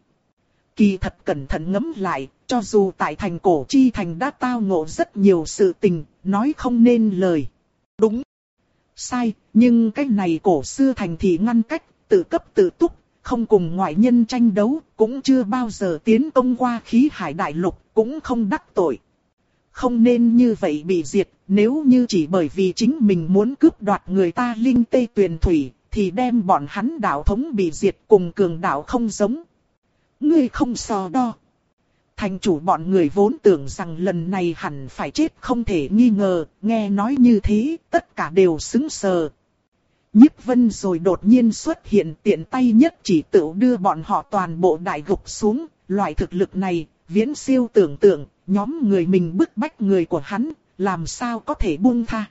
Kỳ thật cẩn thận ngẫm lại, cho dù tại Thành Cổ Chi Thành đã tao ngộ rất nhiều sự tình, nói không nên lời. Đúng, sai, nhưng cái này cổ xưa thành thì ngăn cách, tự cấp tự túc, không cùng ngoại nhân tranh đấu, cũng chưa bao giờ tiến công qua khí hải đại lục, cũng không đắc tội. Không nên như vậy bị diệt, nếu như chỉ bởi vì chính mình muốn cướp đoạt người ta linh tê tuyền thủy, thì đem bọn hắn đạo thống bị diệt cùng cường đạo không giống. Ngươi không so đo. Thành chủ bọn người vốn tưởng rằng lần này hẳn phải chết không thể nghi ngờ, nghe nói như thế, tất cả đều sững sờ. Nhiếp Vân rồi đột nhiên xuất hiện, tiện tay nhất chỉ tự đưa bọn họ toàn bộ đại gục xuống, loại thực lực này, viễn siêu tưởng tượng, nhóm người mình bức bách người của hắn, làm sao có thể buông tha.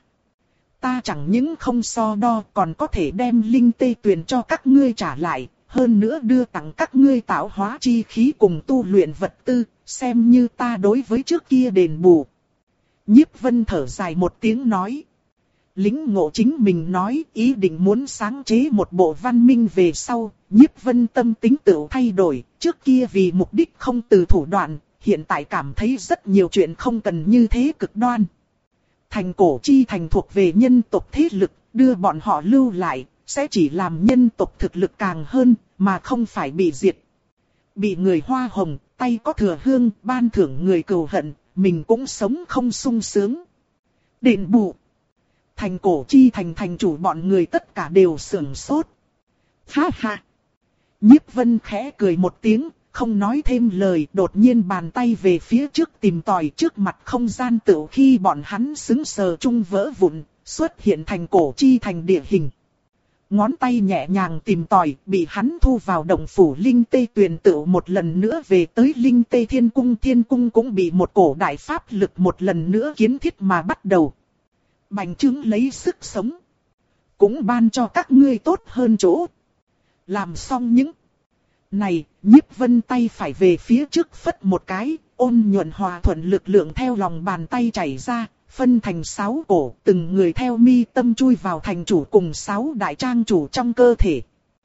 Ta chẳng những không so đo, còn có thể đem linh tê tuyền cho các ngươi trả lại, hơn nữa đưa tặng các ngươi tạo hóa chi khí cùng tu luyện vật tư, xem như ta đối với trước kia đền bù. Nhiếp Vân thở dài một tiếng nói. Lĩnh ngộ chính mình nói ý định muốn sáng chế một bộ văn minh về sau, Nhiếp Vân tâm tính tự thay đổi, trước kia vì mục đích không từ thủ đoạn, hiện tại cảm thấy rất nhiều chuyện không cần như thế cực đoan. Thành cổ chi thành thuộc về nhân tộc thế lực, đưa bọn họ lưu lại, sẽ chỉ làm nhân tộc thực lực càng hơn, mà không phải bị diệt. Bị người hoa hồng, tay có thừa hương, ban thưởng người cừu hận, mình cũng sống không sung sướng. Đền bù. Thành cổ chi thành thành chủ bọn người tất cả đều sửng sốt. Ha ha. Nhiếp Vân khẽ cười một tiếng, không nói thêm lời, đột nhiên bàn tay về phía trước tìm tòi, trước mặt không gian tựu khi bọn hắn sững sờ chung vỡ vụn, xuất hiện thành cổ chi thành địa hình. Ngón tay nhẹ nhàng tìm tòi, bị hắn thu vào động phủ Linh Tê Tuyền tựu một lần nữa về tới Linh Tê Thiên Cung. Thiên Cung cũng bị một cổ đại pháp lực một lần nữa kiến thiết mà bắt đầu. Bành trướng lấy sức sống. Cũng ban cho các ngươi tốt hơn chỗ. Làm xong những này, Nhiếp Vân tay phải về phía trước phất một cái, ôn nhuận hòa thuận lực lượng theo lòng bàn tay chảy ra, phân thành sáu cổ, từng người theo mi tâm chui vào thành chủ cùng sáu đại trang chủ trong cơ thể.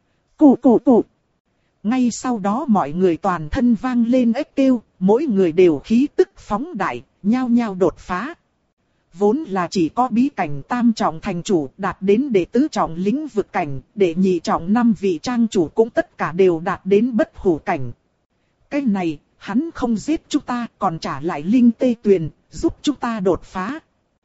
Cụ cụ cụ. Ngay sau đó mọi người toàn thân vang lên ếch kêu, mỗi người đều khí tức phóng đại, nhao nhao đột phá. Vốn là chỉ có bí cảnh tam trọng thành chủ đạt đến đệ tứ trọng lĩnh vực cảnh, đệ nhị trọng năm vị trang chủ cũng tất cả đều đạt đến bất hủ cảnh. Cái này, hắn không giết chúng ta còn trả lại Linh Tê Tuyền, giúp chúng ta đột phá.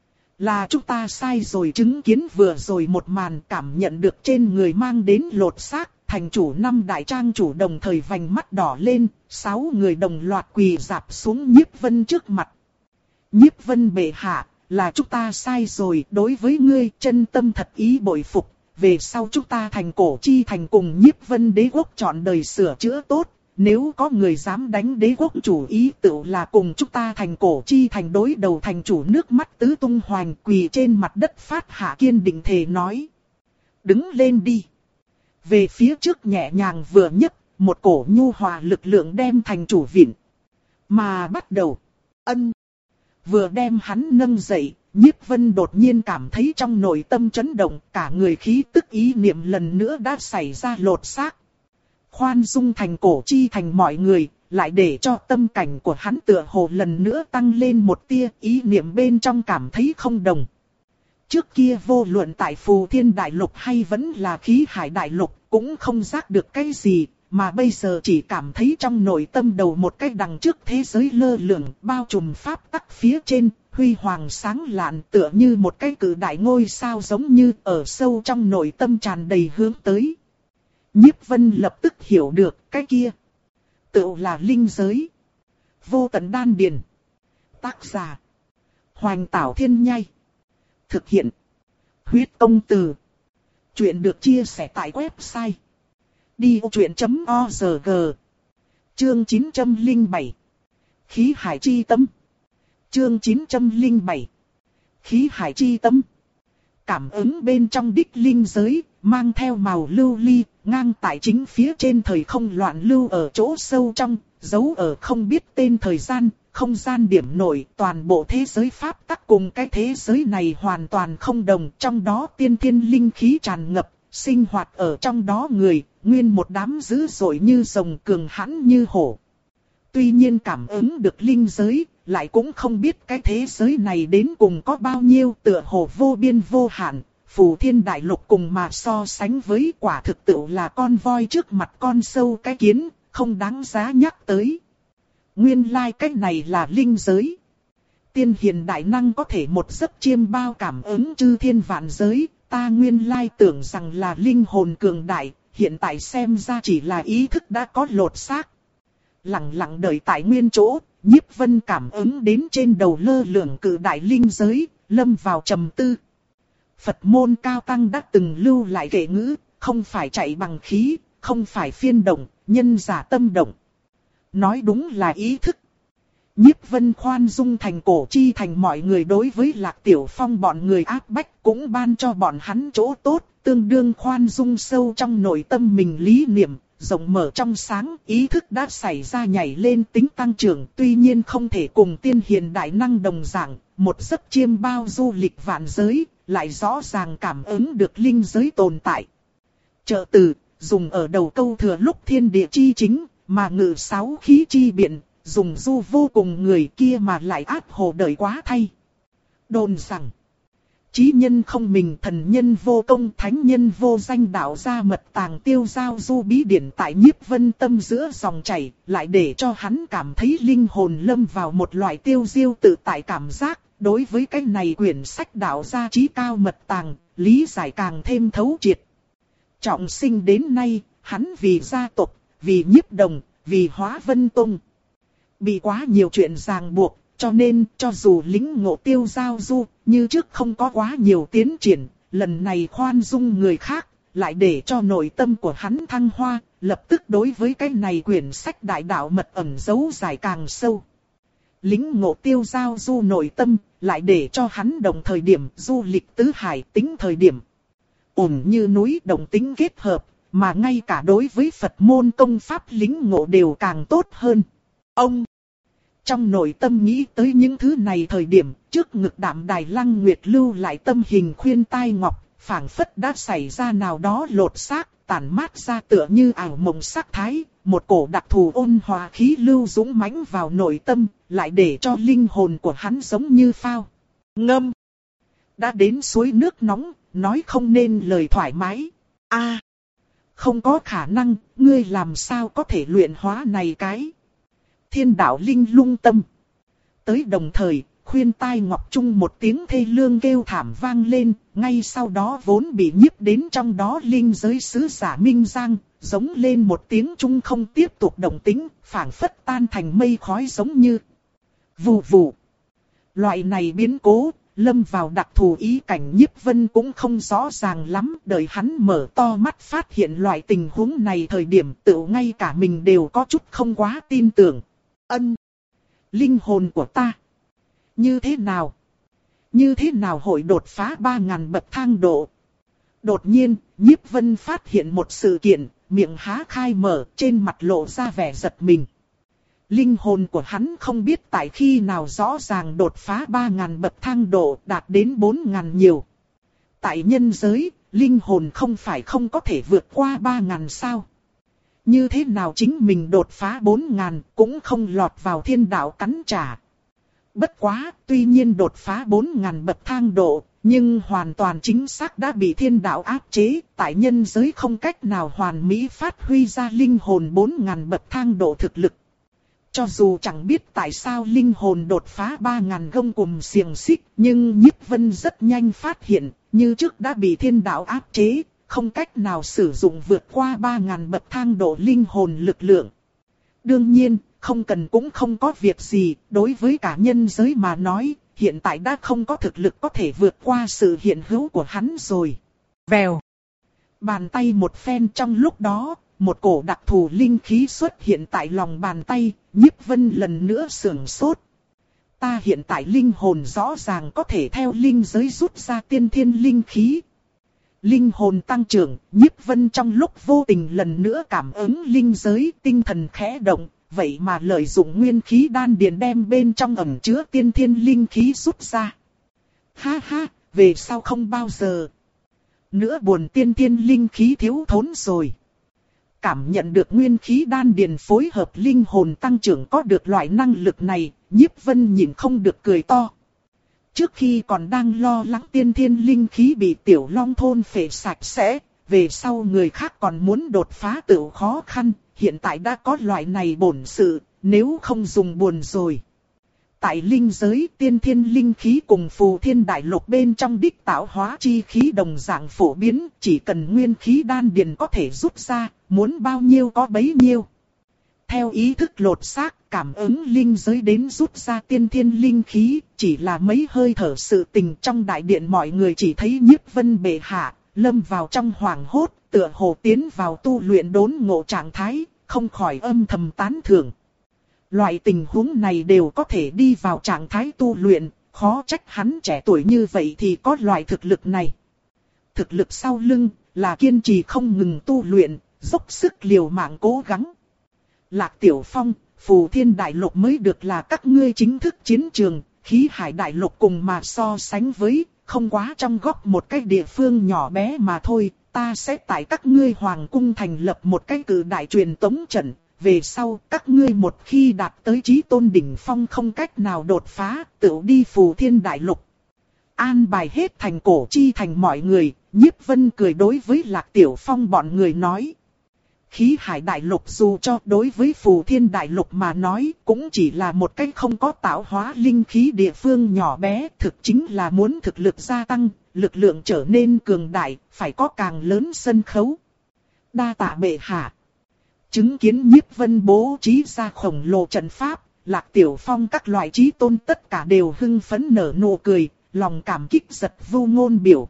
Là chúng ta sai rồi, chứng kiến vừa rồi một màn cảm nhận được trên người mang đến lột xác, thành chủ năm đại trang chủ đồng thời vành mắt đỏ lên, sáu người đồng loạt quỳ rạp xuống Nhiếp Vân trước mặt. Nhiếp Vân bệ hạ. Là chúng ta sai rồi, đối với ngươi chân tâm thật ý bội phục, về sau chúng ta thành cổ chi thành cùng Nhiếp Vân đế quốc chọn đời sửa chữa tốt, nếu có người dám đánh đế quốc chủ ý tự là cùng chúng ta thành cổ chi thành đối đầu. Thành chủ nước mắt tứ tung hoành quỳ trên mặt đất phát hạ kiên định thề nói. Đứng lên đi. Về phía trước nhẹ nhàng vừa nhấc, một cổ nhu hòa lực lượng đem thành chủ vịn. Mà bắt đầu, ân. Vừa đem hắn nâng dậy, Nhiếp Vân đột nhiên cảm thấy trong nội tâm chấn động, cả người khí tức ý niệm lần nữa đã xảy ra lột xác. Khoan dung thành cổ chi thành mọi người, lại để cho tâm cảnh của hắn tựa hồ lần nữa tăng lên một tia, ý niệm bên trong cảm thấy không đồng. Trước kia vô luận tại Phù Thiên Đại Lục hay vẫn là Khí Hải Đại Lục, cũng không giác được cái gì. Mà bây giờ chỉ cảm thấy trong nội tâm đầu một cái đằng trước thế giới lơ lửng, bao trùm pháp tắc phía trên, huy hoàng sáng lạn tựa như một cái cự đại ngôi sao, giống như ở sâu trong nội tâm tràn đầy hướng tới. Nhiếp Vân lập tức hiểu được cái kia tựu là linh giới. Vô tận đan điền. Tác giả Hoành Tảo Thiên Nhai. Thực hiện Huyết Công Từ. Chuyện được chia sẻ tại website đi ô truyện chấm org. Chương chín trăm lẻ bảy. Khí Hải Chi Tâm. Chương chín trăm lẻ bảy. Khí Hải Chi Tâm. Cảm ứng bên trong đích linh giới, mang theo màu lưu ly, ngang tại chính phía trên thời không loạn lưu ở chỗ sâu trong, giấu ở không biết tên thời gian, không gian điểm nổi. Toàn bộ thế giới pháp tắc cùng cái thế giới này hoàn toàn không đồng, trong đó tiên thiên linh khí tràn ngập. Sinh hoạt ở trong đó người, nguyên một đám dữ dội như rồng, cường hãn như hổ. Tuy nhiên cảm ứng được linh giới, lại cũng không biết cái thế giới này đến cùng có bao nhiêu, tựa hồ vô biên vô hạn. Phù Thiên Đại Lục cùng mà so sánh với, quả thực tự là con voi trước mặt con sâu cái kiến, không đáng giá nhắc tới. Nguyên lai like cái này là linh giới. Tiên hiền đại năng có thể một giấc chiêm bao cảm ứng chư thiên vạn giới. Ta nguyên lai tưởng rằng là linh hồn cường đại, hiện tại xem ra chỉ là ý thức đã có lột xác. Lặng lặng đợi tại nguyên chỗ, Nhiếp Vân cảm ứng đến trên đầu lơ lửng cự đại linh giới, lâm vào trầm tư. Phật môn cao tăng đã từng lưu lại kệ ngữ, không phải chạy bằng khí, không phải phiên động, nhân giả tâm động. Nói đúng là ý thức. Nhiếp Vân khoan dung thành cổ chi thành mọi người đối với Lạc Tiểu Phong bọn người áp bách cũng ban cho bọn hắn chỗ tốt, tương đương khoan dung sâu trong nội tâm mình lý niệm, rộng mở trong sáng, ý thức đã xảy ra nhảy lên tính tăng trưởng, tuy nhiên không thể cùng tiên hiền đại năng đồng dạng, một giấc chiêm bao du lịch vạn giới, lại rõ ràng cảm ứng được linh giới tồn tại. Trợ từ, dùng ở đầu câu thừa lúc thiên địa chi chính, mà ngự sáu khí chi biện, dùng du vô cùng người kia mà lại áp hồ đời quá thay. Đồn rằng, chí nhân không mình, thần nhân vô công, thánh nhân vô danh, đạo ra mật tàng tiêu giao du bí điển tại Nhiếp Vân tâm giữa dòng chảy, lại để cho hắn cảm thấy linh hồn lâm vào một loại tiêu diêu tự tại cảm giác. Đối với cái này quyển sách đạo gia trí cao mật tàng, lý giải càng thêm thấu triệt. Trọng sinh đến nay, hắn vì gia tộc, vì Nhiếp Đồng, vì Hóa Vân Tông, bị quá nhiều chuyện ràng buộc, cho nên cho dù lĩnh ngộ tiêu giao du, như trước không có quá nhiều tiến triển, lần này khoan dung người khác, lại để cho nội tâm của hắn thăng hoa, lập tức đối với cái này quyển sách đại đạo mật ẩn giấu giải càng sâu. Lĩnh ngộ tiêu giao du nội tâm, lại để cho hắn đồng thời điểm du lịch tứ hải tính thời điểm ổn như núi, đồng tính kết hợp, mà ngay cả đối với Phật môn công pháp lĩnh ngộ đều càng tốt hơn. Ông trong nội tâm nghĩ tới những thứ này thời điểm, trước ngực Đạm Đài Lăng Nguyệt lưu lại tâm hình khuyên tai ngọc, phảng phất đã xảy ra nào đó lột xác, tản mát ra tựa như ảo mộng sắc thái, một cổ đặc thù ôn hòa khí lưu dũng mãnh vào nội tâm, lại để cho linh hồn của hắn giống như phao ngâm. Đã đến suối nước nóng, nói không nên lời thoải mái. A, không có khả năng, ngươi làm sao có thể luyện hóa này cái thiên đạo linh lung tâm. Tới đồng thời, khuyên tai ngọc trung một tiếng thê lương kêu thảm vang lên, ngay sau đó vốn bị nhiếp đến trong đó linh giới sứ giả Minh Giang, giống lên một tiếng trung không tiếp tục động tĩnh, phảng phất tan thành mây khói giống như vù vù. Loại này biến cố, lâm vào đặc thù ý cảnh Nhiếp Vân cũng không rõ ràng lắm, đợi hắn mở to mắt phát hiện loại tình huống này thời điểm tự ngay cả mình đều có chút không quá tin tưởng. Ân, linh hồn của ta, như thế nào? Như thế nào hội đột phá ba ngàn bậc thang độ? Đột nhiên, Nhiếp Vân phát hiện một sự kiện, miệng há khai mở, trên mặt lộ ra vẻ giật mình. Linh hồn của hắn không biết tại khi nào rõ ràng đột phá ba ngàn bậc thang độ, đạt đến bốn ngàn nhiều. Tại nhân giới, linh hồn không phải không có thể vượt qua ba ngàn sao? Như thế nào chính mình đột phá bốn ngàn cũng không lọt vào thiên đạo cắn trả. Bất quá, tuy nhiên đột phá bốn ngàn bậc thang độ, nhưng hoàn toàn chính xác đã bị thiên đạo áp chế, tại nhân giới không cách nào hoàn mỹ phát huy ra linh hồn bốn ngàn bậc thang độ thực lực. Cho dù chẳng biết tại sao linh hồn đột phá ba ngàn gông cùm xiềng xích, nhưng Nhiếp Vân rất nhanh phát hiện, như trước đã bị thiên đạo áp chế, không cách nào sử dụng vượt qua ba ngàn bậc thang độ linh hồn lực lượng. Đương nhiên, không cần cũng không có việc gì, đối với cả nhân giới mà nói, hiện tại đã không có thực lực có thể vượt qua sự hiện hữu của hắn rồi. Vèo. Bàn tay một phen trong lúc đó, một cổ đặc thù linh khí xuất hiện tại lòng bàn tay, Nhiếp Vân lần nữa sửng sốt. Ta hiện tại linh hồn rõ ràng có thể theo linh giới rút ra tiên thiên linh khí. Linh hồn tăng trưởng, Nhiếp Vân trong lúc vô tình lần nữa cảm ứng linh giới, tinh thần khẽ động, vậy mà lợi dụng nguyên khí đan điền đem bên trong ẩn chứa tiên thiên linh khí rút ra. Ha ha, về sau không bao giờ nữa buồn tiên thiên linh khí thiếu thốn rồi. Cảm nhận được nguyên khí đan điền phối hợp linh hồn tăng trưởng có được loại năng lực này, Nhiếp Vân nhìn không được cười to. Trước khi còn đang lo lắng tiên thiên linh khí bị Tiểu Long thôn phệ sạch sẽ, về sau người khác còn muốn đột phá tự khó khăn, hiện tại đã có loại này bổn sự, nếu không dùng buồn rồi. Tại linh giới, tiên thiên linh khí cùng phù thiên đại lục bên trong đích tạo hóa chi khí đồng dạng phổ biến, chỉ cần nguyên khí đan điền có thể rút ra, muốn bao nhiêu có bấy nhiêu. Theo ý thức lột xác, cảm ứng linh giới đến rút ra tiên thiên linh khí, chỉ là mấy hơi thở sự tình trong đại điện mọi người chỉ thấy Nhiếp Vân bệ hạ, lâm vào trong hoảng hốt, tựa hồ tiến vào tu luyện đốn ngộ trạng thái, không khỏi âm thầm tán thưởng. Loại tình huống này đều có thể đi vào trạng thái tu luyện, khó trách hắn trẻ tuổi như vậy thì có loại thực lực này. Thực lực sau lưng là kiên trì không ngừng tu luyện, dốc sức liều mạng cố gắng. Lạc Tiểu Phong, Phù Thiên Đại Lục mới được là các ngươi chính thức chiến trường, Khí Hải Đại Lục cùng mà so sánh với, không quá trong góc một cái địa phương nhỏ bé mà thôi, ta sẽ tại các ngươi hoàng cung thành lập một cái cử đại truyền tống trận, về sau các ngươi một khi đạt tới chí tôn đỉnh phong không cách nào đột phá, tự đi Phù Thiên Đại Lục. An bài hết thành cổ chi thành mọi người, Nhiếp Vân cười đối với Lạc Tiểu Phong bọn người nói. Khí Hải Đại Lục dù cho đối với Phù Thiên Đại Lục mà nói cũng chỉ là một cái không có tạo hóa linh khí địa phương nhỏ bé, thực chính là muốn thực lực gia tăng, lực lượng trở nên cường đại, phải có càng lớn sân khấu. Đa tạ bệ hạ. Chứng kiến Nhiếp Vân bố trí ra khổng lồ trận pháp, Lạc Tiểu Phong các loại chí tôn tất cả đều hưng phấn nở nụ cười, lòng cảm kích giật vô ngôn biểu.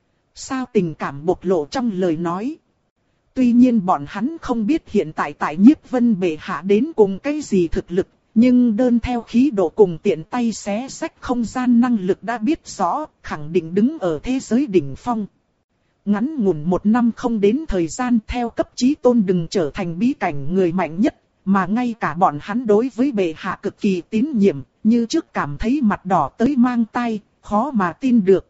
Sao tình cảm bộc lộ trong lời nói. Tuy nhiên bọn hắn không biết hiện tại tại Nhiếp Vân bệ hạ đến cùng cái gì thực lực, nhưng đơn theo khí độ cùng tiện tay xé xách không gian năng lực đã biết rõ, khẳng định đứng ở thế giới đỉnh phong. Ngắn ngủn một năm không đến thời gian theo cấp chí tôn đừng trở thành bí cảnh người mạnh nhất, mà ngay cả bọn hắn đối với bệ hạ cực kỳ tín nhiệm, như trước cảm thấy mặt đỏ tới mang tai, khó mà tin được.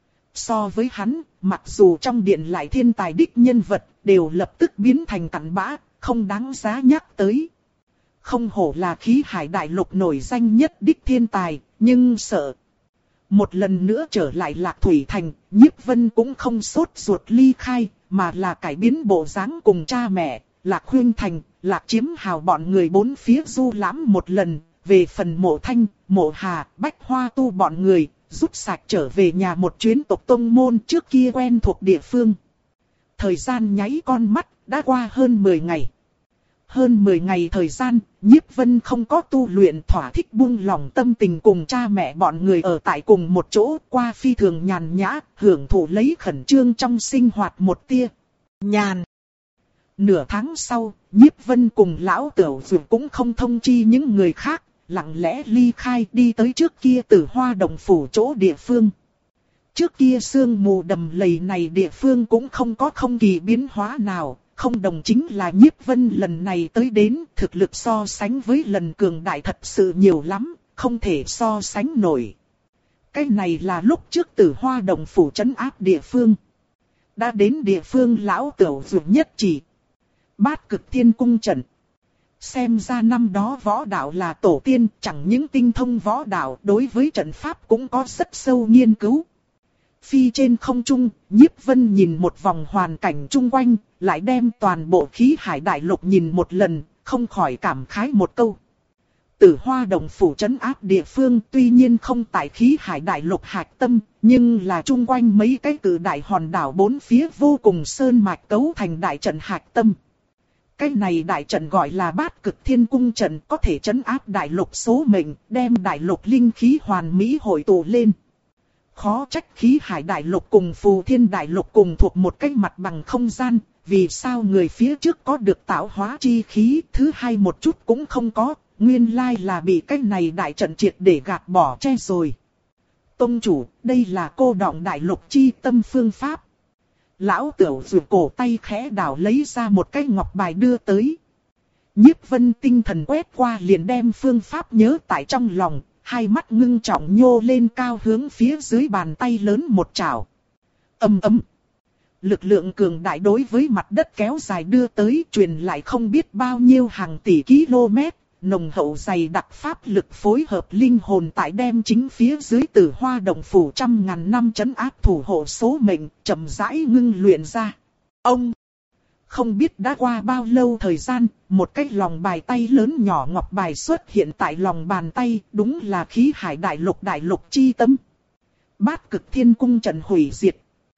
So với hắn, mặc dù trong điện lại thiên tài đích nhân vật, đều lập tức biến thành cặn bã, không đáng giá nhắc tới. Không hổ là Khí Hải Đại Lục nổi danh nhất đích thiên tài, nhưng sợ. Một lần nữa trở lại Lạc Thủy Thành, Nhiếp Vân cũng không sốt ruột ly khai, mà là cải biến bộ dáng cùng cha mẹ, Lạc Huyên Thành, Lạc Chiếm Hào bọn người bốn phía du lãm một lần, về phần Mộ Thanh, Mộ Hà, Bách Hoa Tu bọn người, rút sạch trở về nhà một chuyến tộc tông môn trước kia quen thuộc địa phương. Thời gian nháy con mắt, đã qua hơn mười ngày. Hơn mười ngày thời gian, Nhiếp Vân không có tu luyện, thỏa thích buông lòng tâm tình cùng cha mẹ bọn người ở tại cùng một chỗ, qua phi thường nhàn nhã, hưởng thụ lấy khẩn trương trong sinh hoạt một tia nhàn. Nửa tháng sau, Nhiếp Vân cùng lão Tửu Dụ cũng không thông chi những người khác, lặng lẽ ly khai đi tới trước kia Tử Hoa Đồng phủ chỗ địa phương. Trước kia sương mù đầm lầy này địa phương cũng không có không kỳ biến hóa nào, không đồng chính là Nhiếp Vân lần này tới đến, thực lực so sánh với lần cường đại thật sự nhiều lắm, không thể so sánh nổi. Cái này là lúc trước Tử Hoa Đồng phủ trấn áp địa phương. Đã đến địa phương lão Tửu Dụ nhất chỉ. Bát Cực Thiên Cung trận. Xem ra năm đó võ đạo là tổ tiên, chẳng những tinh thông võ đạo, đối với trận pháp cũng có rất sâu nghiên cứu. Phi trên không trung, Nhiếp Vân nhìn một vòng hoàn cảnh chung quanh, lại đem toàn bộ Khí Hải Đại Lục nhìn một lần, không khỏi cảm khái một câu. Tử Hoa Đồng phủ trấn áp địa phương tuy nhiên không tại Khí Hải Đại Lục hạch tâm, nhưng là chung quanh mấy cái cử đại hòn đảo bốn phía vô cùng sơn mạch cấu thành đại trận hạch tâm. Cái này đại trận gọi là Bát Cực Thiên Cung trận, có thể trấn áp đại lục số mệnh, đem đại lục linh khí hoàn mỹ hội tụ lên. Khó trách Khí Hải Đại Lục cùng Phù Thiên Đại Lục cùng thuộc một cái mặt bằng không gian, vì sao người phía trước có được tạo hóa chi khí, thứ hai một chút cũng không có, nguyên lai là bị cái này đại trận triệt để gạt bỏ che rồi. Tông chủ, đây là cô đọng đại lục chi tâm phương pháp. Lão Tửu Dụ cổ tay khẽ đảo lấy ra một cái ngọc bài đưa tới. Nhiếp Vân tinh thần quét qua liền đem phương pháp nhớ tại trong lòng, hai mắt ngưng trọng nhô lên cao hướng phía dưới bàn tay lớn một chảo. Ầm ầm. Lực lượng cường đại đối với mặt đất kéo dài đưa tới, truyền lại không biết bao nhiêu hàng tỷ km, nồng hậu dày đặc pháp lực phối hợp linh hồn tại đem chính phía dưới Tử Hoa Đồng phủ trăm ngàn năm trấn áp thủ hộ số mệnh, chậm rãi ngưng luyện ra. Ông! Không biết đã qua bao lâu thời gian, một cái lòng bài tay lớn nhỏ ngọc bài xuất hiện tại lòng bàn tay, đúng là Khí Hải Đại Lục đại lục chi tâm. Bát Cực Thiên Cung trận hủy diệt.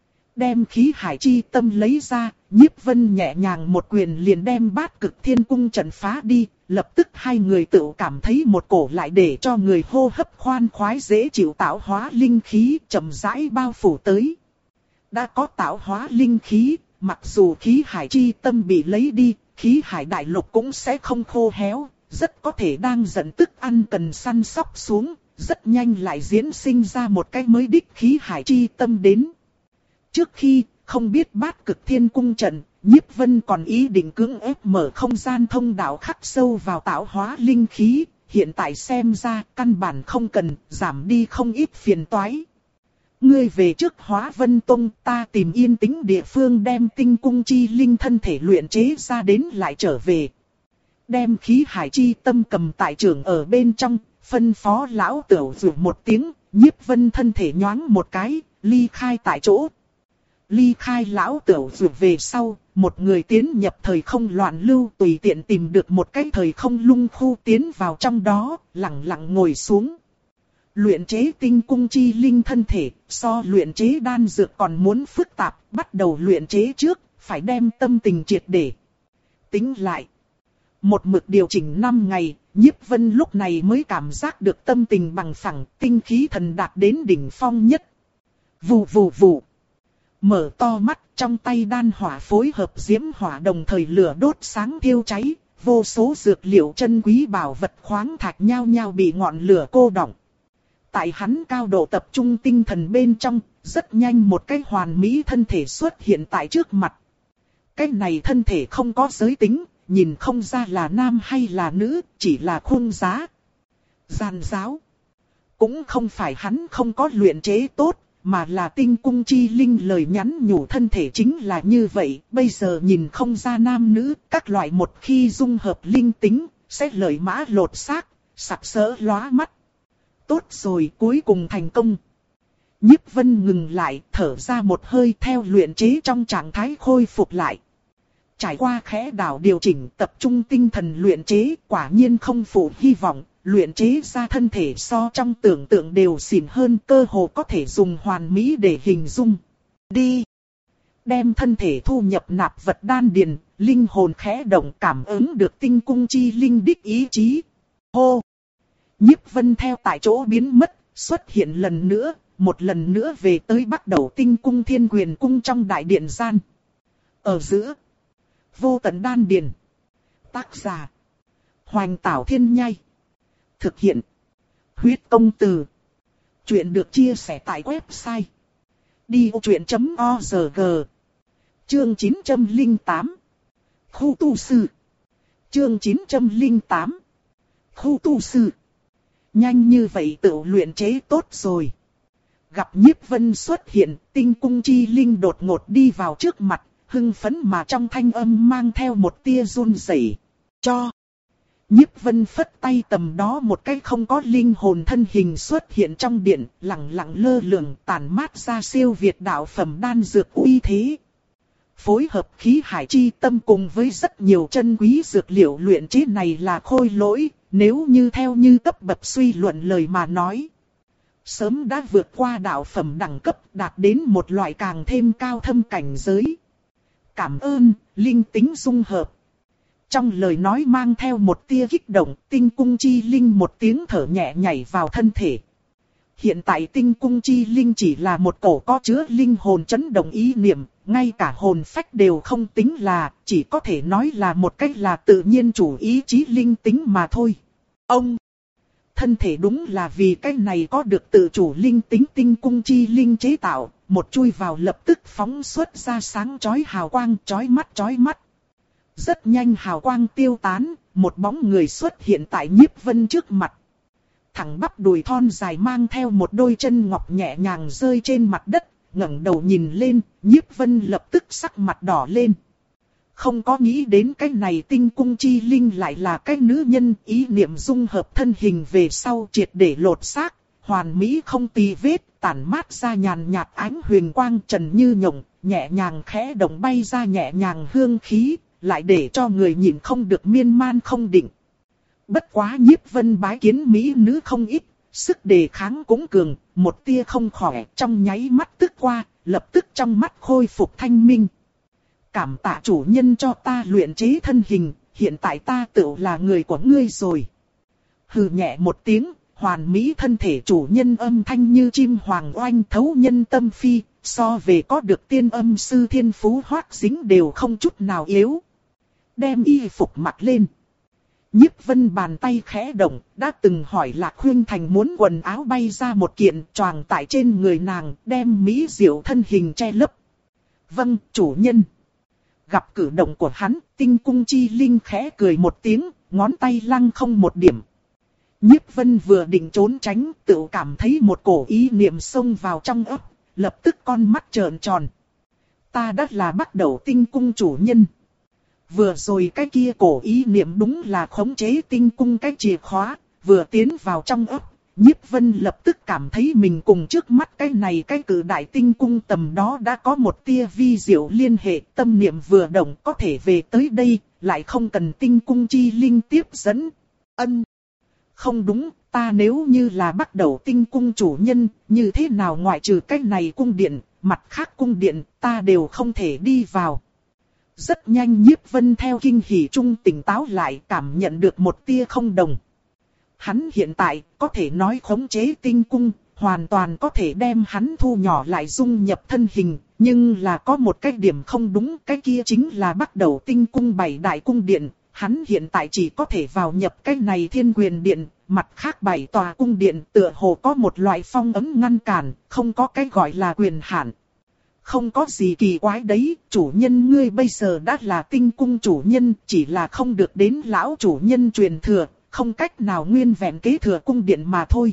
Đem Khí Hải chi tâm lấy ra, Nhiếp Vân nhẹ nhàng một quyền liền đem Bát Cực Thiên Cung trận phá đi, lập tức hai người tự cảm thấy một cổ lại để cho người hô hấp khoan khoái dễ chịu tạo hóa linh khí chậm rãi bao phủ tới. Đã có tạo hóa linh khí, mặc dù Khí Hải chi tâm bị lấy đi, Khí Hải Đại Lục cũng sẽ không khô héo, rất có thể đang giận tức ăn cần săn sóc xuống, rất nhanh lại diễn sinh ra một cái mới đích Khí Hải chi tâm đến. Trước khi, không biết Bát Cực Thiên Cung trận, Nhiếp Vân còn ý định cưỡng ép mở không gian thông đạo khắc sâu vào tạo hóa linh khí, hiện tại xem ra căn bản không cần, giảm đi không ít phiền toái. Ngươi về trước Hóa Vân Tông, ta tìm yên tĩnh địa phương đem tinh cung chi linh thân thể luyện chế ra đến lại trở về. Đem khí hải chi tâm cầm tại trưởng ở bên trong, phân phó lão tửu rủ một tiếng, Nhiếp Vân thân thể nhoáng một cái, ly khai tại chỗ. Ly khai lão tửu rủ về sau, một người tiến nhập thời không loạn lưu, tùy tiện tìm được một cái thời không lung khu tiến vào trong đó, lặng lặng ngồi xuống. Luyện chế tinh cung chi linh thân thể, so luyện chế đan dược còn muốn phức tạp, bắt đầu luyện chế trước, phải đem tâm tình triệt để. Tính lại, một mực điều chỉnh năm ngày, Nhiếp Vân lúc này mới cảm giác được tâm tình bằng phẳng, tinh khí thần đạt đến đỉnh phong nhất. Vù vù vù. Mở to mắt, trong tay đan hỏa phối hợp diễm hỏa đồng thời lửa đốt sáng thiêu cháy, vô số dược liệu chân quý bảo vật khoáng thạch nhao nhao bị ngọn lửa cô đọng. Tại hắn cao độ tập trung tinh thần bên trong, rất nhanh một cái hoàn mỹ thân thể xuất hiện tại trước mặt. Cái này thân thể không có giới tính, nhìn không ra là nam hay là nữ, chỉ là khung giá. Giàn giáo. Cũng không phải hắn không có luyện chế tốt, mà là tinh cung chi linh lời nhắn nhủ thân thể chính là như vậy. Bây giờ nhìn không ra nam nữ, các loại một khi dung hợp linh tính, sẽ lợi mã lột xác, sặc sỡ lóa mắt. Tốt rồi, cuối cùng thành công. Nhiếp Vân ngừng lại, thở ra một hơi theo luyện chế trong trạng thái khôi phục lại. Trải qua khẽ đảo điều chỉnh tập trung tinh thần luyện chế, quả nhiên không phụ hy vọng, luyện chế ra thân thể so trong tưởng tượng đều xịn hơn, cơ hồ có thể dùng hoàn mỹ để hình dung. Đi! Đem thân thể thu nhập nạp vật đan điền, linh hồn khẽ động cảm ứng được tinh cung chi linh đích ý chí. Hô! Nhiếp Vân theo tại chỗ biến mất, xuất hiện lần nữa, một lần nữa về tới bắt đầu tinh cung thiên quyền cung trong đại điện gian. Ở giữa, vô tận đan điền. Tác giả, Hoành Tảo Thiên Nhai. Thực hiện, Huyết Công Từ. Chuyện được chia sẻ tại website đi ô chuyện chấm org. Chương chín trăm lẻ tám. Khu tu sư. Chương chín trăm lẻ tám. Khu tu sư. Nhanh như vậy tự luyện chế tốt rồi. Gặp Nhiếp Vân xuất hiện, tinh cung chi linh đột ngột đi vào trước mặt, hưng phấn mà trong thanh âm mang theo một tia run rẩy. Cho. Nhiếp Vân phất tay tầm đó một cái không có linh hồn thân hình xuất hiện trong điện, lặng lặng lơ lửng tản mát ra siêu việt đạo phẩm đan dược uy thế. Phối hợp khí hải chi tâm cùng với rất nhiều chân quý dược liệu luyện chế này là khôi lỗi, nếu như theo như cấp bậc suy luận lời mà nói. Sớm đã vượt qua đạo phẩm đẳng cấp đạt đến một loại càng thêm cao thâm cảnh giới. Cảm ơn, linh tính dung hợp. Trong lời nói mang theo một tia kích động, tinh cung chi linh một tiếng thở nhẹ nhảy vào thân thể. Hiện tại tinh cung chi linh chỉ là một cổ có chứa linh hồn chấn động ý niệm, ngay cả hồn phách đều không tính là, chỉ có thể nói là một cách là tự nhiên chủ ý chí linh tính mà thôi. Ông, thân thể đúng là vì cái này có được tự chủ linh tính tinh cung chi linh chế tạo, một chui vào lập tức phóng xuất ra sáng chói hào quang chói mắt chói mắt. Rất nhanh hào quang tiêu tán, một bóng người xuất hiện tại Nhiếp Vân trước mặt. Thẳng bắp đùi thon dài mang theo một đôi chân ngọc nhẹ nhàng rơi trên mặt đất, ngẩng đầu nhìn lên, Nhiếp Vân lập tức sắc mặt đỏ lên. Không có nghĩ đến cái này tinh cung chi linh lại là cái nữ nhân, ý niệm dung hợp thân hình về sau triệt để lột xác, hoàn mỹ không tì vết, tản mát ra nhàn nhạt ánh huyền quang trần như nhộng, nhẹ nhàng khẽ động bay ra nhẹ nhàng hương khí, lại để cho người nhìn không được miên man không định. Bất quá Nhiếp Vân bái kiến mỹ nữ không ít, sức đề kháng cũng cường, một tia không khỏe trong nháy mắt tức qua, lập tức trong mắt khôi phục thanh minh. Cảm tạ chủ nhân cho ta luyện chế thân hình, hiện tại ta tự là người của ngươi rồi. Hừ nhẹ một tiếng, hoàn mỹ thân thể chủ nhân âm thanh như chim hoàng oanh thấu nhân tâm phi, so về có được tiên âm sư thiên phú hoác dính đều không chút nào yếu. Đem y phục mặc lên. Nhiếp Vân bàn tay khẽ động, đã từng hỏi Lạc Khuynh Thành muốn quần áo bay ra một kiện choàng tại trên người nàng, đem mỹ diệu thân hình che lấp. Vâng, chủ nhân. gặp cử động của hắn, tinh cung chi linh khẽ cười một tiếng, ngón tay lăng không một điểm. Nhiếp Vân vừa định trốn tránh, tự cảm thấy một cổ ý niệm xông vào trong ấp, lập tức con mắt trợn tròn. Ta đã là bắt đầu tinh cung chủ nhân. Vừa rồi cái kia cổ ý niệm đúng là khống chế tinh cung cái chìa khóa, vừa tiến vào trong ấp, Nhiếp Vân lập tức cảm thấy mình cùng trước mắt cái này cái cử đại tinh cung tầm đó đã có một tia vi diệu liên hệ, tâm niệm vừa động có thể về tới đây, lại không cần tinh cung chi linh tiếp dẫn. Ân. Không đúng, ta nếu như là bắt đầu tinh cung chủ nhân, như thế nào ngoại trừ cái này cung điện, mặt khác cung điện, ta đều không thể đi vào. Rất nhanh Nhiếp Vân theo kinh hỉ trung tỉnh táo lại, cảm nhận được một tia không đồng. Hắn hiện tại có thể nói khống chế tinh cung, hoàn toàn có thể đem hắn thu nhỏ lại dung nhập thân hình, nhưng là có một cái điểm không đúng, cái kia chính là bắt đầu tinh cung bảy đại cung điện, hắn hiện tại chỉ có thể vào nhập cái này thiên quyền điện, mặt khác bảy tòa cung điện tựa hồ có một loại phong ấn ngăn cản, không có cái gọi là quyền hạn. Không có gì kỳ quái đấy, chủ nhân ngươi bây giờ đã là tinh cung chủ nhân, chỉ là không được đến lão chủ nhân truyền thừa, không cách nào nguyên vẹn kế thừa cung điện mà thôi.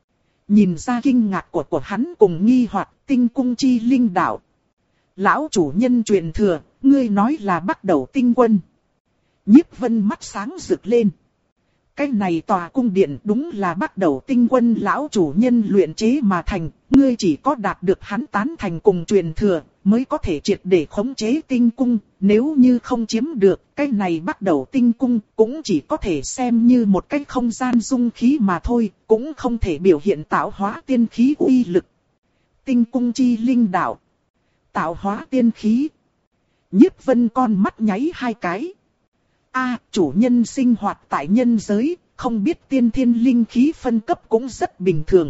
Nhìn ra kinh ngạc của của hắn cùng nghi hoặc, tinh cung chi linh đạo. Lão chủ nhân truyền thừa, ngươi nói là bắt đầu tinh quân. Nhiếp Vân mắt sáng rực lên. Cái này tòa cung điện đúng là bắt đầu tinh quân lão chủ nhân luyện chế mà thành, ngươi chỉ có đạt được hắn tán thành cùng truyền thừa, mới có thể triệt để khống chế tinh cung, nếu như không chiếm được, cái này bắt đầu tinh cung cũng chỉ có thể xem như một cái không gian dung khí mà thôi, cũng không thể biểu hiện tạo hóa tiên khí uy lực. Tinh cung chi linh đạo. Tạo hóa tiên khí. Nhiếp Vân con mắt nháy hai cái. A, chủ nhân sinh hoạt tại nhân giới, không biết tiên thiên linh khí phân cấp cũng rất bình thường.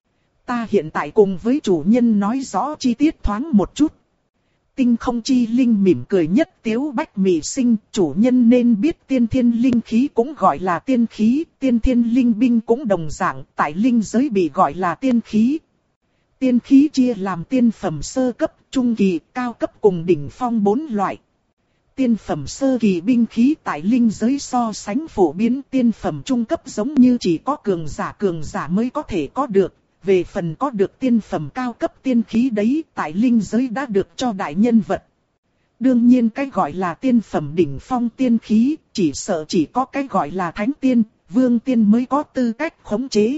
Ta hiện tại cùng với chủ nhân nói rõ chi tiết thoáng một chút. Tinh không chi linh mỉm cười nhất tiếu bách mị sinh, chủ nhân nên biết tiên thiên linh khí cũng gọi là tiên khí, tiên thiên linh binh cũng đồng dạng, tại linh giới bị gọi là tiên khí. Tiên khí chia làm tiên phẩm sơ cấp, trung kỳ, cao cấp cùng đỉnh phong bốn loại. Tiên phẩm sơ kỳ binh khí tại linh giới so sánh phổ biến, tiên phẩm trung cấp giống như chỉ có cường giả cường giả mới có thể có được. Về phần có được tiên phẩm cao cấp tiên khí đấy, tại linh giới đã được cho đại nhân vật. Đương nhiên cái gọi là tiên phẩm đỉnh phong tiên khí, chỉ sợ chỉ có cái gọi là thánh tiên, vương tiên mới có tư cách khống chế.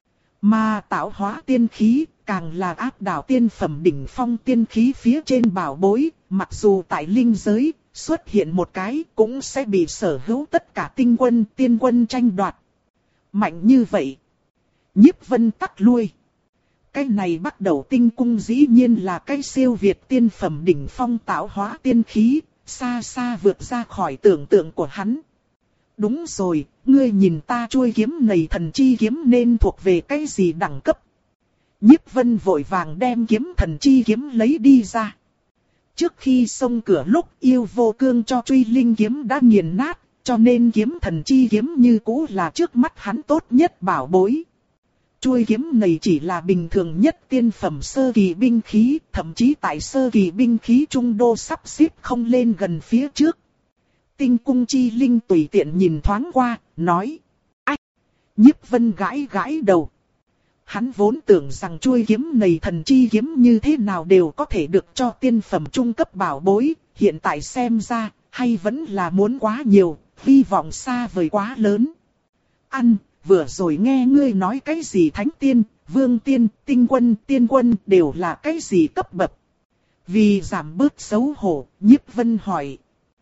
Mà tạo hóa tiên khí, càng là áp đảo tiên phẩm đỉnh phong tiên khí phía trên bảo bối, mặc dù tại linh giới, xuất hiện một cái cũng sẽ bị sở hữu tất cả tinh quân, tiên quân tranh đoạt. Mạnh như vậy. Nhiếp Vân tắc lui. Cái này bắt đầu tinh cung dĩ nhiên là cái siêu việt tiên phẩm đỉnh phong tạo hóa tiên khí, xa xa vượt ra khỏi tưởng tượng của hắn. Đúng rồi, ngươi nhìn ta chuôi kiếm này thần chi kiếm nên thuộc về cái gì đẳng cấp? Nhiếp Vân vội vàng đem kiếm thần chi kiếm lấy đi ra. Trước khi xông cửa lúc yêu vô cương cho truy linh kiếm đã nghiền nát, cho nên kiếm thần chi kiếm như cũ là trước mắt hắn tốt nhất bảo bối. Chuôi kiếm này chỉ là bình thường nhất tiên phẩm sơ kỳ binh khí, thậm chí tại sơ kỳ binh khí trung đô sắp xếp không lên gần phía trước. Tinh cung chi linh tùy tiện nhìn thoáng qua, nói. Ách! Nhiếp Vân gãi gãi đầu. Hắn vốn tưởng rằng chuôi kiếm này thần chi kiếm như thế nào đều có thể được cho tiên phẩm trung cấp bảo bối, hiện tại xem ra, hay vẫn là muốn quá nhiều, hy vọng xa vời quá lớn. Ăn, vừa rồi nghe ngươi nói cái gì thánh tiên, vương tiên, tinh quân, tiên quân đều là cái gì cấp bậc. Vì giảm bớt xấu hổ, Nhiếp Vân hỏi.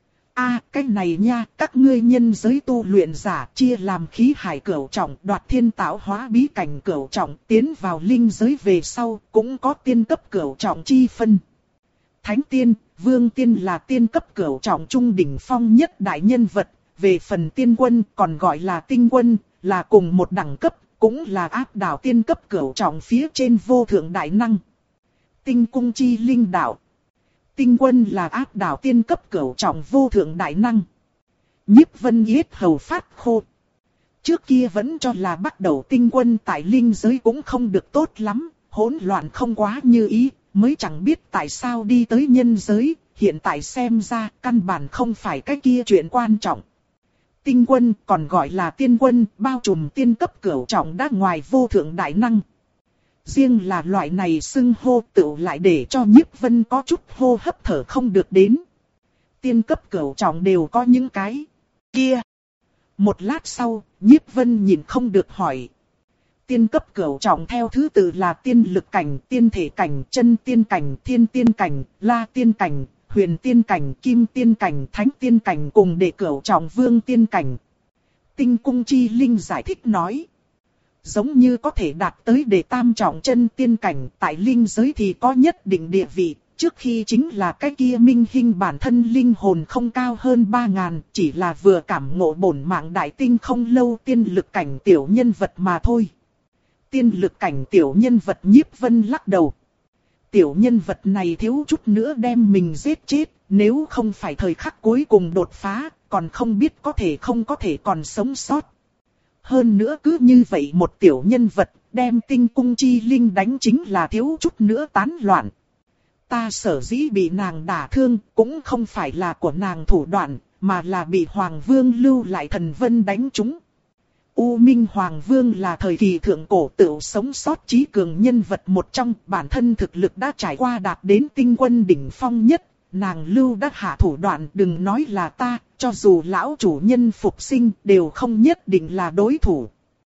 A, cái này nha, các ngươi nhân giới tu luyện giả chia làm khí hải cửu trọng, đoạt thiên tạo hóa bí cảnh cửu trọng, tiến vào linh giới về sau, cũng có tiên cấp cửu trọng chi phân. Thánh tiên, vương tiên là tiên cấp cửu trọng trung đỉnh phong nhất đại nhân vật, về phần tiên quân còn gọi là tinh quân, là cùng một đẳng cấp, cũng là áp đảo tiên cấp cửu trọng phía trên vô thượng đại năng. Tinh cung chi linh đạo. Tinh quân là áp đảo tiên cấp cửu trọng vô thượng đại năng. Nhiếp Vân yết hầu phát khô. Trước kia vẫn cho là bắt đầu tinh quân tại linh giới cũng không được tốt lắm, hỗn loạn không quá như ý, mới chẳng biết tại sao đi tới nhân giới, hiện tại xem ra căn bản không phải cái kia chuyện quan trọng. Tinh quân còn gọi là tiên quân, bao trùm tiên cấp cửu trọng đã ngoài vô thượng đại năng. Riêng là loại này xưng hô tựu lại để cho Nhiếp Vân có chút hô hấp thở không được đến. Tiên cấp cửu trọng đều có những cái kia. Một lát sau, Nhiếp Vân nhìn không được hỏi. Tiên cấp cửu trọng theo thứ tự là tiên lực cảnh, tiên thể cảnh, chân tiên cảnh, thiên tiên cảnh, la tiên cảnh, huyền tiên cảnh, kim tiên cảnh, thánh tiên cảnh cùng đệ cửu trọng vương tiên cảnh. Tinh cung chi linh giải thích nói. Giống như có thể đạt tới đệ tam trọng chân tiên cảnh, tại linh giới thì có nhất định địa vị. Trước khi chính là cái kia minh hình bản thân linh hồn không cao hơn ba ngàn, chỉ là vừa cảm ngộ bổn mạng đại tinh không lâu tiên lực cảnh tiểu nhân vật mà thôi. Tiên lực cảnh tiểu nhân vật Nhiếp Vân lắc đầu. Tiểu nhân vật này thiếu chút nữa đem mình giết chết, nếu không phải thời khắc cuối cùng đột phá, còn không biết có thể không có thể còn sống sót. Hơn nữa cứ như vậy một tiểu nhân vật, đem tinh cung chi linh đánh chính là thiếu chút nữa tán loạn. Ta sở dĩ bị nàng đả thương, cũng không phải là của nàng thủ đoạn, mà là bị Hoàng Vương lưu lại thần vân đánh trúng. U Minh Hoàng Vương là thời kỳ thượng cổ tựu sống sót trí cường nhân vật một trong, bản thân thực lực đã trải qua đạt đến tinh quân đỉnh phong nhất, nàng lưu đã hạ thủ đoạn, đừng nói là ta, cho dù lão chủ nhân phục sinh đều không nhất định là đối thủ.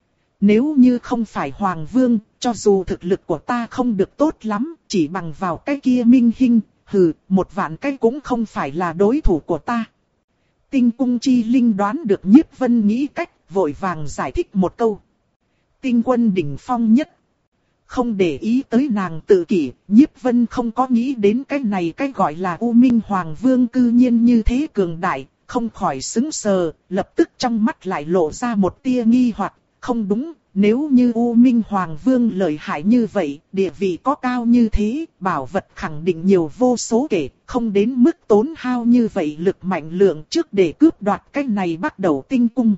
Nếu như không phải Hoàng Vương, cho dù thực lực của ta không được tốt lắm, chỉ bằng vào cái kia minh hình, hừ, một vạn cái cũng không phải là đối thủ của ta. Tinh cung chi linh đoán được Nhiếp Vân nghĩ cách, vội vàng giải thích một câu. Tinh quân đỉnh phong nhất. Không để ý tới nàng tự kỷ, Nhiếp Vân không có nghĩ đến cái này cái gọi là U Minh Hoàng Vương cư nhiên như thế cường đại, không khỏi sững sờ, lập tức trong mắt lại lộ ra một tia nghi hoặc, không đúng, nếu như U Minh Hoàng Vương lợi hại như vậy, địa vị có cao như thế, bảo vật khẳng định nhiều vô số kể, không đến mức tốn hao như vậy lực mạnh lượng trước để cướp đoạt cái này bắt đầu tinh cung.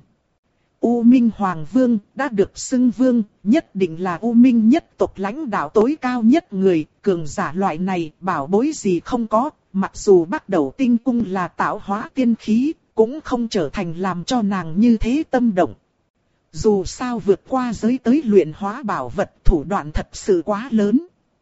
U Minh Hoàng Vương đã được xưng vương, nhất định là U Minh nhất tộc lãnh đạo tối cao nhất người, cường giả loại này bảo bối gì không có, mặc dù bắt đầu tinh cung là tạo hóa tiên khí, cũng không trở thành làm cho nàng như thế tâm động. Dù sao vượt qua giới tới luyện hóa bảo vật thủ đoạn thật sự quá lớn.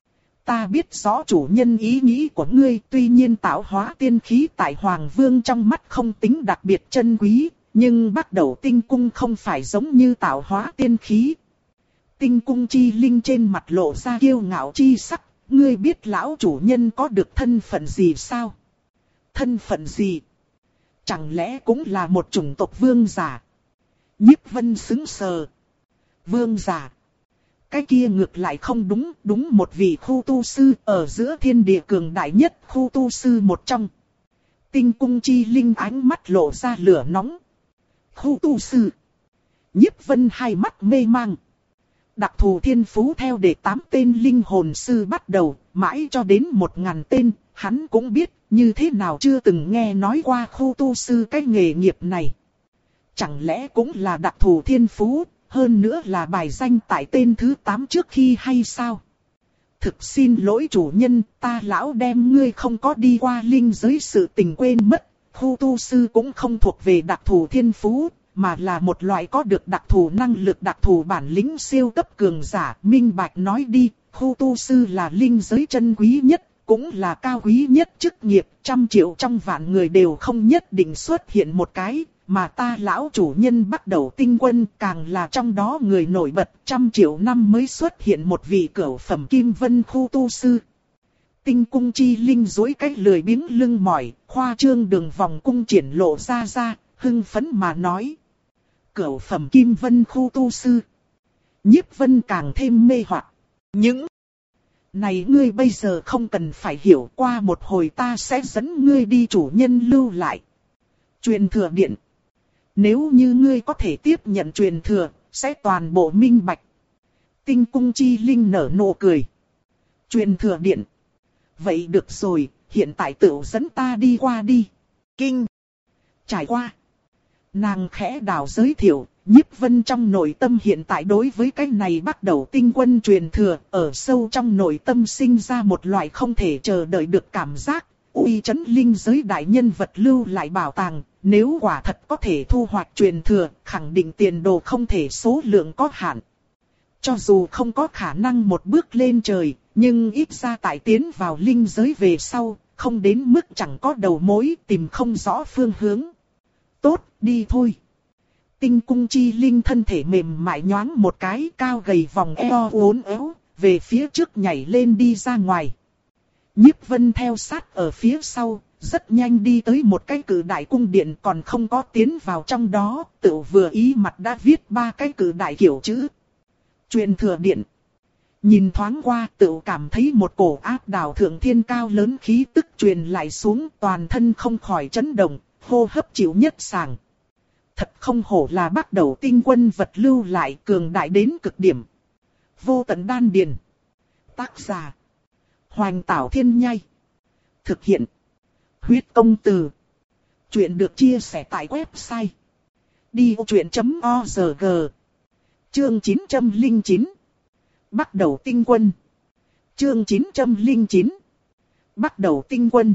Ta biết rõ chủ nhân ý nghĩ của ngươi, tuy nhiên tạo hóa tiên khí tại Hoàng Vương trong mắt không tính đặc biệt chân quý. Nhưng bắt đầu tinh cung không phải giống như tạo hóa tiên khí. Tinh cung chi linh trên mặt lộ ra kiêu ngạo chi sắc. Ngươi biết lão chủ nhân có được thân phận gì sao? Thân phận gì? Chẳng lẽ cũng là một chủng tộc vương giả? Nhiếp Vân sững sờ. Vương giả? Cái kia ngược lại không đúng, đúng một vị khu tu sư ở giữa thiên địa cường đại nhất khu tu sư một trong. Tinh cung chi linh ánh mắt lộ ra lửa nóng. Khu tu sư. Nhiếp Vân hai mắt mê mang. Đặc thù thiên phú theo đệ tám tên linh hồn sư bắt đầu, mãi cho đến một ngàn tên, hắn cũng biết, như thế nào chưa từng nghe nói qua khu tu sư cái nghề nghiệp này. Chẳng lẽ cũng là đặc thù thiên phú, hơn nữa là bài danh tại tên thứ tám trước khi hay sao? Thực xin lỗi chủ nhân, ta lão đem ngươi không có đi qua linh giới sự tình quên mất. Khu tu sư cũng không thuộc về đặc thù thiên phú, mà là một loại có được đặc thù năng lực đặc thù bản lĩnh siêu cấp cường giả. Minh bạch nói đi, khu tu sư là linh giới chân quý nhất, cũng là cao quý nhất chức nghiệp. Trăm triệu trong vạn người đều không nhất định xuất hiện một cái, mà ta lão chủ nhân bắt đầu tinh quân càng là trong đó người nổi bật. Trăm triệu năm mới xuất hiện một vị cửu phẩm kim vân khu tu sư. Tinh cung chi linh duỗi cái lười biếng lưng mỏi, khoa trương đường vòng cung triển lộ ra ra, hưng phấn mà nói. Cửu phẩm kim vân khu tu sư. Nhiếp Vân càng thêm mê hoặc. Những này ngươi bây giờ không cần phải hiểu, qua một hồi ta sẽ dẫn ngươi đi chủ nhân lưu lại. Truyền thừa điện. Nếu như ngươi có thể tiếp nhận truyền thừa, sẽ toàn bộ minh bạch. Tinh cung chi linh nở nụ cười. Truyền thừa điện. Vậy được rồi, hiện tại tự dẫn ta đi qua đi. Kinh. Trải qua. Nàng khẽ đảo giới thiệu, Nhiếp Vân trong nội tâm hiện tại đối với cái này bắt đầu tinh quân truyền thừa, ở sâu trong nội tâm sinh ra một loại không thể chờ đợi được cảm giác, uy chấn linh giới đại nhân vật lưu lại bảo tàng, nếu quả thật có thể thu hoạch truyền thừa, khẳng định tiền đồ không thể số lượng có hạn. Cho dù không có khả năng một bước lên trời, nhưng ít ra tại tiến vào linh giới về sau, không đến mức chẳng có đầu mối, tìm không rõ phương hướng. Tốt, đi thôi. Tinh cung chi linh thân thể mềm mại nhoáng một cái, cao gầy vòng eo uốn éo, về phía trước nhảy lên đi ra ngoài. Nhiếp Vân theo sát ở phía sau, rất nhanh đi tới một cái cử đại cung điện, còn không có tiến vào trong đó, tự vừa ý mặt đã viết ba cái cử đại kiểu chữ. Truyền thừa điện. Nhìn thoáng qua tự cảm thấy một cổ áp đảo thượng thiên cao lớn khí tức truyền lại xuống, toàn thân không khỏi chấn động, hô hấp chịu nhất sàng. Thật không hổ là bắt đầu tinh quân vật lưu lại, cường đại đến cực điểm. Vô tận đan điền. Tác giả: Hoành Tảo Thiên Nhai. Thực hiện: Huyết Công Từ. Chuyện được chia sẻ tại website đi ô chuyện chấm org. Chương chín trăm lẻ chín. Bắt đầu tinh quân. Chương chín trăm lẻ chín. Bắt đầu tinh quân.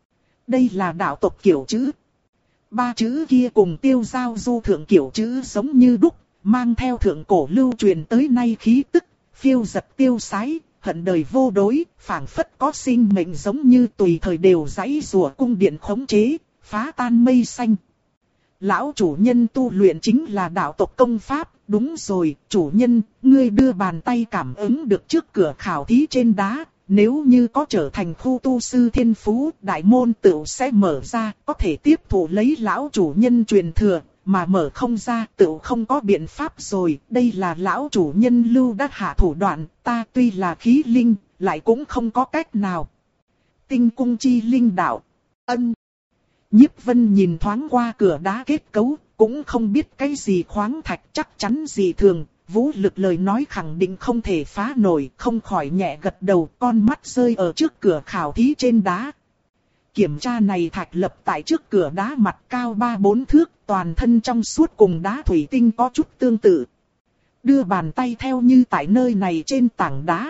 Đây là đạo tộc kiểu chữ. Ba chữ kia cùng Tiêu Giao Du thượng kiểu chữ giống như đúc, mang theo thượng cổ lưu truyền tới nay khí tức, phiêu giật tiêu sái, hận đời vô đối, phảng phất có sinh mệnh giống như tùy thời đều giãy giụa cung điện khống chế, phá tan mây xanh. Lão chủ nhân tu luyện chính là đạo tộc công pháp, đúng rồi, chủ nhân, ngươi đưa bàn tay cảm ứng được trước cửa khảo thí trên đá, nếu như có trở thành khu tu sư thiên phú, đại môn tựu sẽ mở ra, có thể tiếp thụ lấy lão chủ nhân truyền thừa, mà mở không ra tựu không có biện pháp rồi, đây là lão chủ nhân lưu đắc hạ thủ đoạn, ta tuy là khí linh, lại cũng không có cách nào. Tinh cung chi linh đạo, ân. Nhiếp Vân nhìn thoáng qua cửa đá kết cấu, cũng không biết cái gì khoáng thạch, chắc chắn gì thường, vũ lực lời nói khẳng định không thể phá nổi, không khỏi nhẹ gật đầu, con mắt rơi ở trước cửa khảo thí trên đá. Kiểm tra này thạch lập tại trước cửa đá mặt cao ba bốn thước, toàn thân trong suốt cùng đá thủy tinh có chút tương tự. Đưa bàn tay theo như tại nơi này trên tảng đá.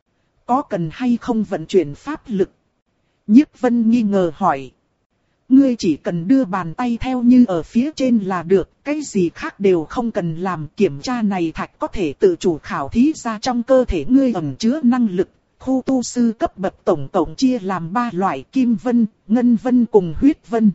Có cần hay không vận chuyển pháp lực? Nhiếp Vân nghi ngờ hỏi. Ngươi chỉ cần đưa bàn tay theo như ở phía trên là được, cái gì khác đều không cần làm. Kiểm tra này thạch có thể tự chủ khảo thí ra trong cơ thể ngươi ẩn chứa năng lực. Khu tu sư cấp bậc tổng tổng chia làm ba loại: kim vân, ngân vân cùng huyết vân.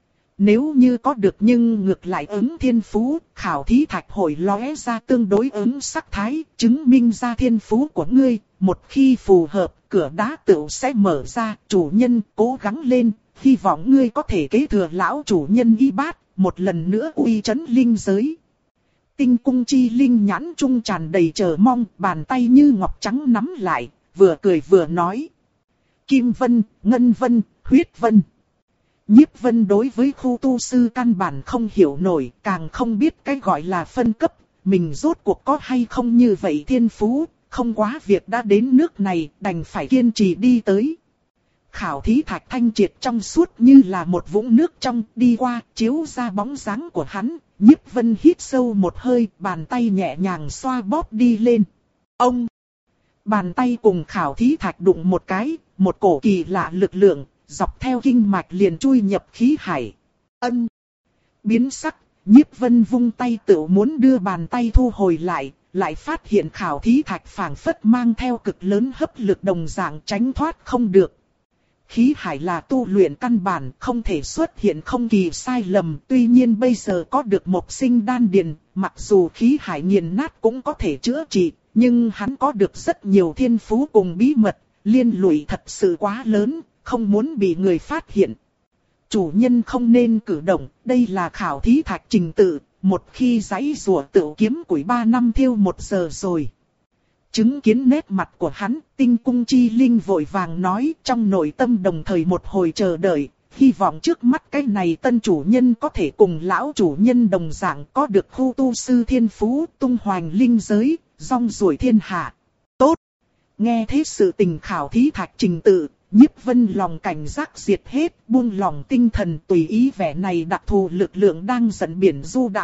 Nếu như có được nhưng ngược lại ứng thiên phú, khảo thí thạch hội lóe ra tương đối ứng sắc thái, chứng minh ra thiên phú của ngươi. Một khi phù hợp, cửa đá tựu sẽ mở ra. Chủ nhân cố gắng lên, hy vọng ngươi có thể kế thừa lão chủ nhân y bát, một lần nữa uy chấn linh giới. Tinh cung chi linh nhãn trung tràn đầy chờ mong, bàn tay như ngọc trắng nắm lại, vừa cười vừa nói. Kim vân, ngân vân, huyết vân. Nhiếp Vân đối với khu tu sư căn bản không hiểu nổi, càng không biết cái gọi là phân cấp, mình rốt cuộc có hay không như vậy thiên phú, không quá việc đã đến nước này, đành phải kiên trì đi tới. Khảo thí thạch thanh triệt trong suốt như là một vũng nước trong, đi qua, chiếu ra bóng dáng của hắn. Nhiếp Vân hít sâu một hơi, bàn tay nhẹ nhàng xoa bóp đi lên. Ông! Bàn tay cùng khảo thí thạch đụng một cái, một cổ kỳ lạ lực lượng, dọc theo kinh mạch liền chui nhập khí hải. Ân! Biến sắc, Nhiếp Vân vung tay tự muốn đưa bàn tay thu hồi lại, lại phát hiện khảo thí thạch phảng phất mang theo cực lớn hấp lực đồng dạng tránh thoát không được. Khí hải là tu luyện căn bản, không thể xuất hiện không kỳ sai lầm. Tuy nhiên bây giờ có được một sinh đan điền, mặc dù khí hải nghiền nát cũng có thể chữa trị, nhưng hắn có được rất nhiều thiên phú cùng bí mật, liên lụy thật sự quá lớn, không muốn bị người phát hiện. Chủ nhân không nên cử động, đây là khảo thí thạch trình tự, một khi giãy rùa tự kiếm củi ba năm thiêu một giờ rồi. Chứng kiến nét mặt của hắn, tinh cung chi linh vội vàng nói, trong nội tâm đồng thời một hồi chờ đợi, hy vọng trước mắt cái này tân chủ nhân có thể cùng lão chủ nhân đồng dạng có được khu tu sư thiên phú, tung hoành linh giới, rong ruổi thiên hạ. Tốt! Nghe thế sự tình khảo thí thạch trình tự, Nhiếp Vân lòng cảnh giác diệt hết, buông lòng tinh thần tùy ý vẻ này đặc thù lực lượng đang dẫn biển du đãng,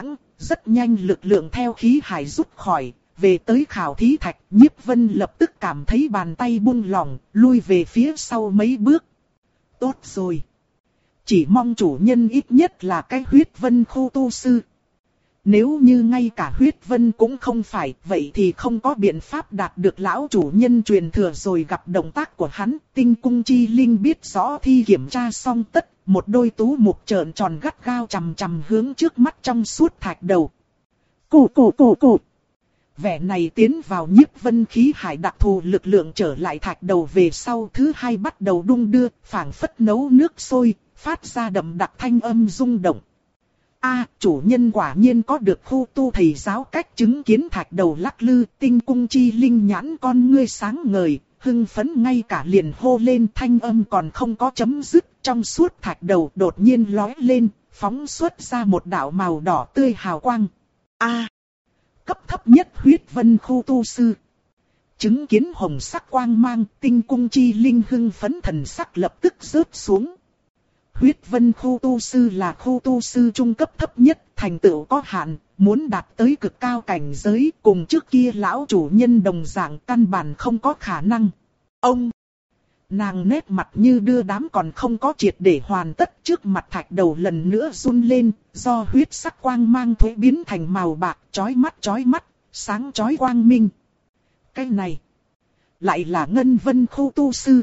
Rất nhanh lực lượng theo khí hải rút khỏi, về tới khảo thí thạch, Nhiếp Vân lập tức cảm thấy bàn tay buông lỏng, lui về phía sau mấy bước. Tốt rồi. Chỉ mong chủ nhân ít nhất là cái huyết vân khu tu sư. Nếu như ngay cả huyết vân cũng không phải, vậy thì không có biện pháp đạt được lão chủ nhân truyền thừa rồi. Gặp động tác của hắn, Tinh Cung Chi Linh biết rõ thi kiểm tra xong tất, một đôi tú mục trợn tròn gắt gao chằm chằm hướng trước mắt trong suốt thạch đầu. Cụ cụ cụ cụ. Vẻ này tiến vào Nhiếp Vân khí hải đặc thù lực lượng trở lại thạch đầu về sau, thứ hai bắt đầu đung đưa, phảng phất nấu nước sôi, phát ra đậm đặc thanh âm rung động. A, chủ nhân quả nhiên có được khu tu thầy giáo cách chứng kiến thạch đầu lắc lư. Tinh Cung Chi Linh nhãn con ngươi sáng ngời, hưng phấn ngay cả liền hô lên, thanh âm còn không có chấm dứt, trong suốt thạch đầu đột nhiên lóe lên, phóng xuất ra một đạo màu đỏ tươi hào quang. A, cấp thấp nhất huyết vân khu tu sư. Chứng kiến hồng sắc quang mang, Tinh Cung Chi Linh hưng phấn thần sắc lập tức rớt xuống. Huyết vân khu tu sư là khu tu sư trung cấp thấp nhất, thành tựu có hạn, muốn đạt tới cực cao cảnh giới, cùng trước kia lão chủ nhân đồng dạng căn bản không có khả năng. Ông, nàng nét mặt như đưa đám còn không có triệt để hoàn tất, trước mặt thạch đầu lần nữa run lên, do huyết sắc quang mang thuế biến thành màu bạc, chói mắt chói mắt, sáng chói quang minh. Cái này, lại là ngân vân khu tu sư.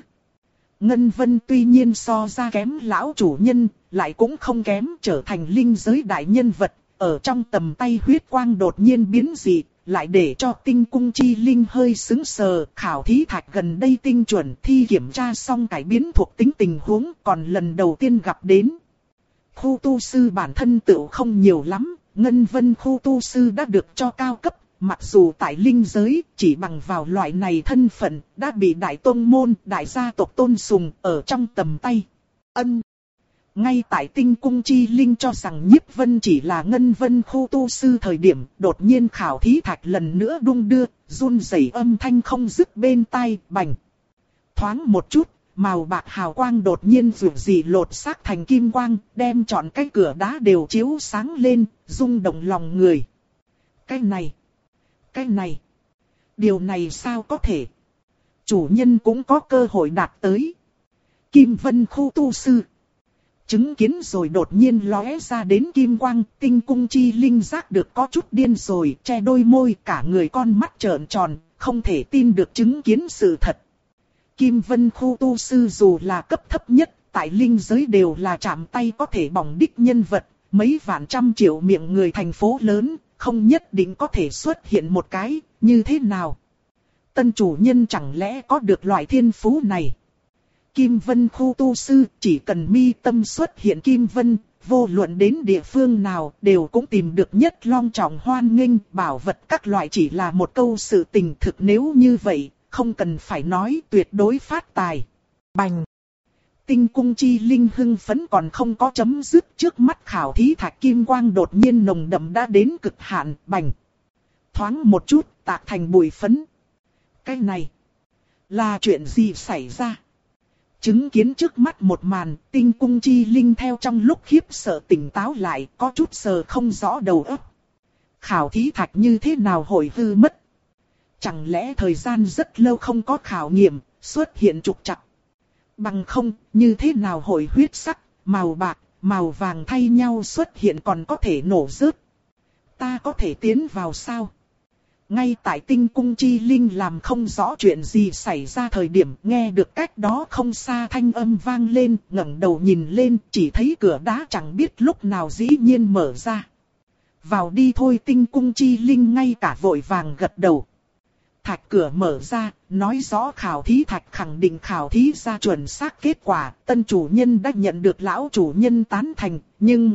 Ngân vân tuy nhiên so ra kém lão chủ nhân, lại cũng không kém, trở thành linh giới đại nhân vật, ở trong tầm tay huyết quang đột nhiên biến dị, lại để cho Tinh Cung Chi Linh hơi sững sờ. Khảo thí thạch gần đây tinh chuẩn, thi kiểm tra xong cải biến thuộc tính tình huống, còn lần đầu tiên gặp đến. Khu tu sư bản thân tự không nhiều lắm, ngân vân khu tu sư đã được cho cao cấp. Mặc dù tại linh giới, chỉ bằng vào loại này thân phận, đã bị đại tôn môn, đại gia tộc tôn sùng ở trong tầm tay. Ân. Ngay tại Tinh Cung Chi Linh cho rằng Nhiếp Vân chỉ là ngân vân khu tu sư thời điểm, đột nhiên khảo thí thạch lần nữa đung đưa, run rẩy âm thanh không dứt bên tai, bành. Thoáng một chút, màu bạc hào quang đột nhiên rủ dị lột xác thành kim quang, đem trọn cái cửa đá đều chiếu sáng lên, rung động lòng người. Cái này... Cái này, điều này sao có thể? Chủ nhân cũng có cơ hội đạt tới. Kim vân khu tu sư. Chứng kiến rồi đột nhiên lóe ra đến kim quang, Tinh Cung Chi Linh giác được có chút điên rồi, che đôi môi, cả người con mắt trợn tròn, không thể tin được chứng kiến sự thật. Kim vân khu tu sư dù là cấp thấp nhất, tại linh giới đều là chạm tay có thể bỏng đích nhân vật, mấy vạn trăm triệu miệng người thành phố lớn. Không nhất định có thể xuất hiện một cái, như thế nào? Tân chủ nhân chẳng lẽ có được loại thiên phú này? Kim vân khu tu sư chỉ cần mi tâm xuất hiện kim vân, vô luận đến địa phương nào đều cũng tìm được nhất long trọng hoan nghênh, bảo vật các loại chỉ là một câu sự tình thực, nếu như vậy, không cần phải nói, tuyệt đối phát tài. Bành! Tinh Cung Chi Linh hưng phấn còn không có chấm dứt, trước mắt khảo thí thạch kim quang đột nhiên nồng đậm đã đến cực hạn, bành. Thoáng một chút, tạc thành bụi phấn. Cái này, là chuyện gì xảy ra? Chứng kiến trước mắt một màn, Tinh Cung Chi Linh theo trong lúc khiếp sợ tỉnh táo lại, có chút sờ không rõ đầu óc. Khảo thí thạch như thế nào hồi hư mất? Chẳng lẽ thời gian rất lâu không có khảo nghiệm, xuất hiện trục trặc? Bằng không, như thế nào hồi huyết sắc, màu bạc, màu vàng thay nhau xuất hiện còn có thể nổ rớt. Ta có thể tiến vào sao? Ngay tại Tinh Cung Chi Linh làm không rõ chuyện gì xảy ra thời điểm, nghe được cách đó không xa thanh âm vang lên, ngẩng đầu nhìn lên, chỉ thấy cửa đá chẳng biết lúc nào dĩ nhiên mở ra. Vào đi thôi. Tinh Cung Chi Linh ngay cả vội vàng gật đầu. Thạch cửa mở ra, nói rõ khảo thí thạch khẳng định khảo thí ra chuẩn xác kết quả, tân chủ nhân đã nhận được lão chủ nhân tán thành, nhưng...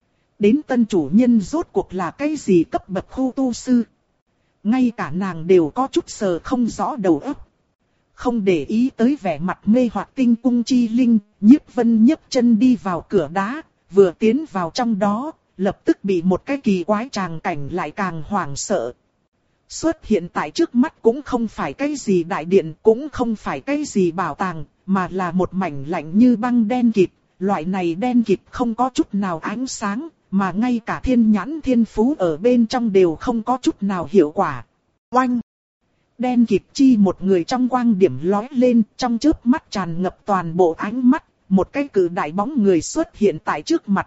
Đến tân chủ nhân rốt cuộc là cái gì cấp bậc khu tu sư? Ngay cả nàng đều có chút sờ không rõ đầu óc. Không để ý tới vẻ mặt mê hoặc Tinh Cung Chi Linh, Nhiếp Vân nhấc chân đi vào cửa đá, vừa tiến vào trong đó, lập tức bị một cái kỳ quái tràng cảnh lại càng hoảng sợ. Xuất hiện tại trước mắt cũng không phải cái gì đại điện, cũng không phải cái gì bảo tàng, mà là một mảnh lạnh như băng đen kịt. Loại này đen kịt không có chút nào ánh sáng, mà ngay cả thiên nhãn thiên phú ở bên trong đều không có chút nào hiệu quả. Oanh! Đen kịt chi một người trong quang điểm lói lên, trong chớp mắt tràn ngập toàn bộ ánh mắt, một cái cự đại bóng người xuất hiện tại trước mặt.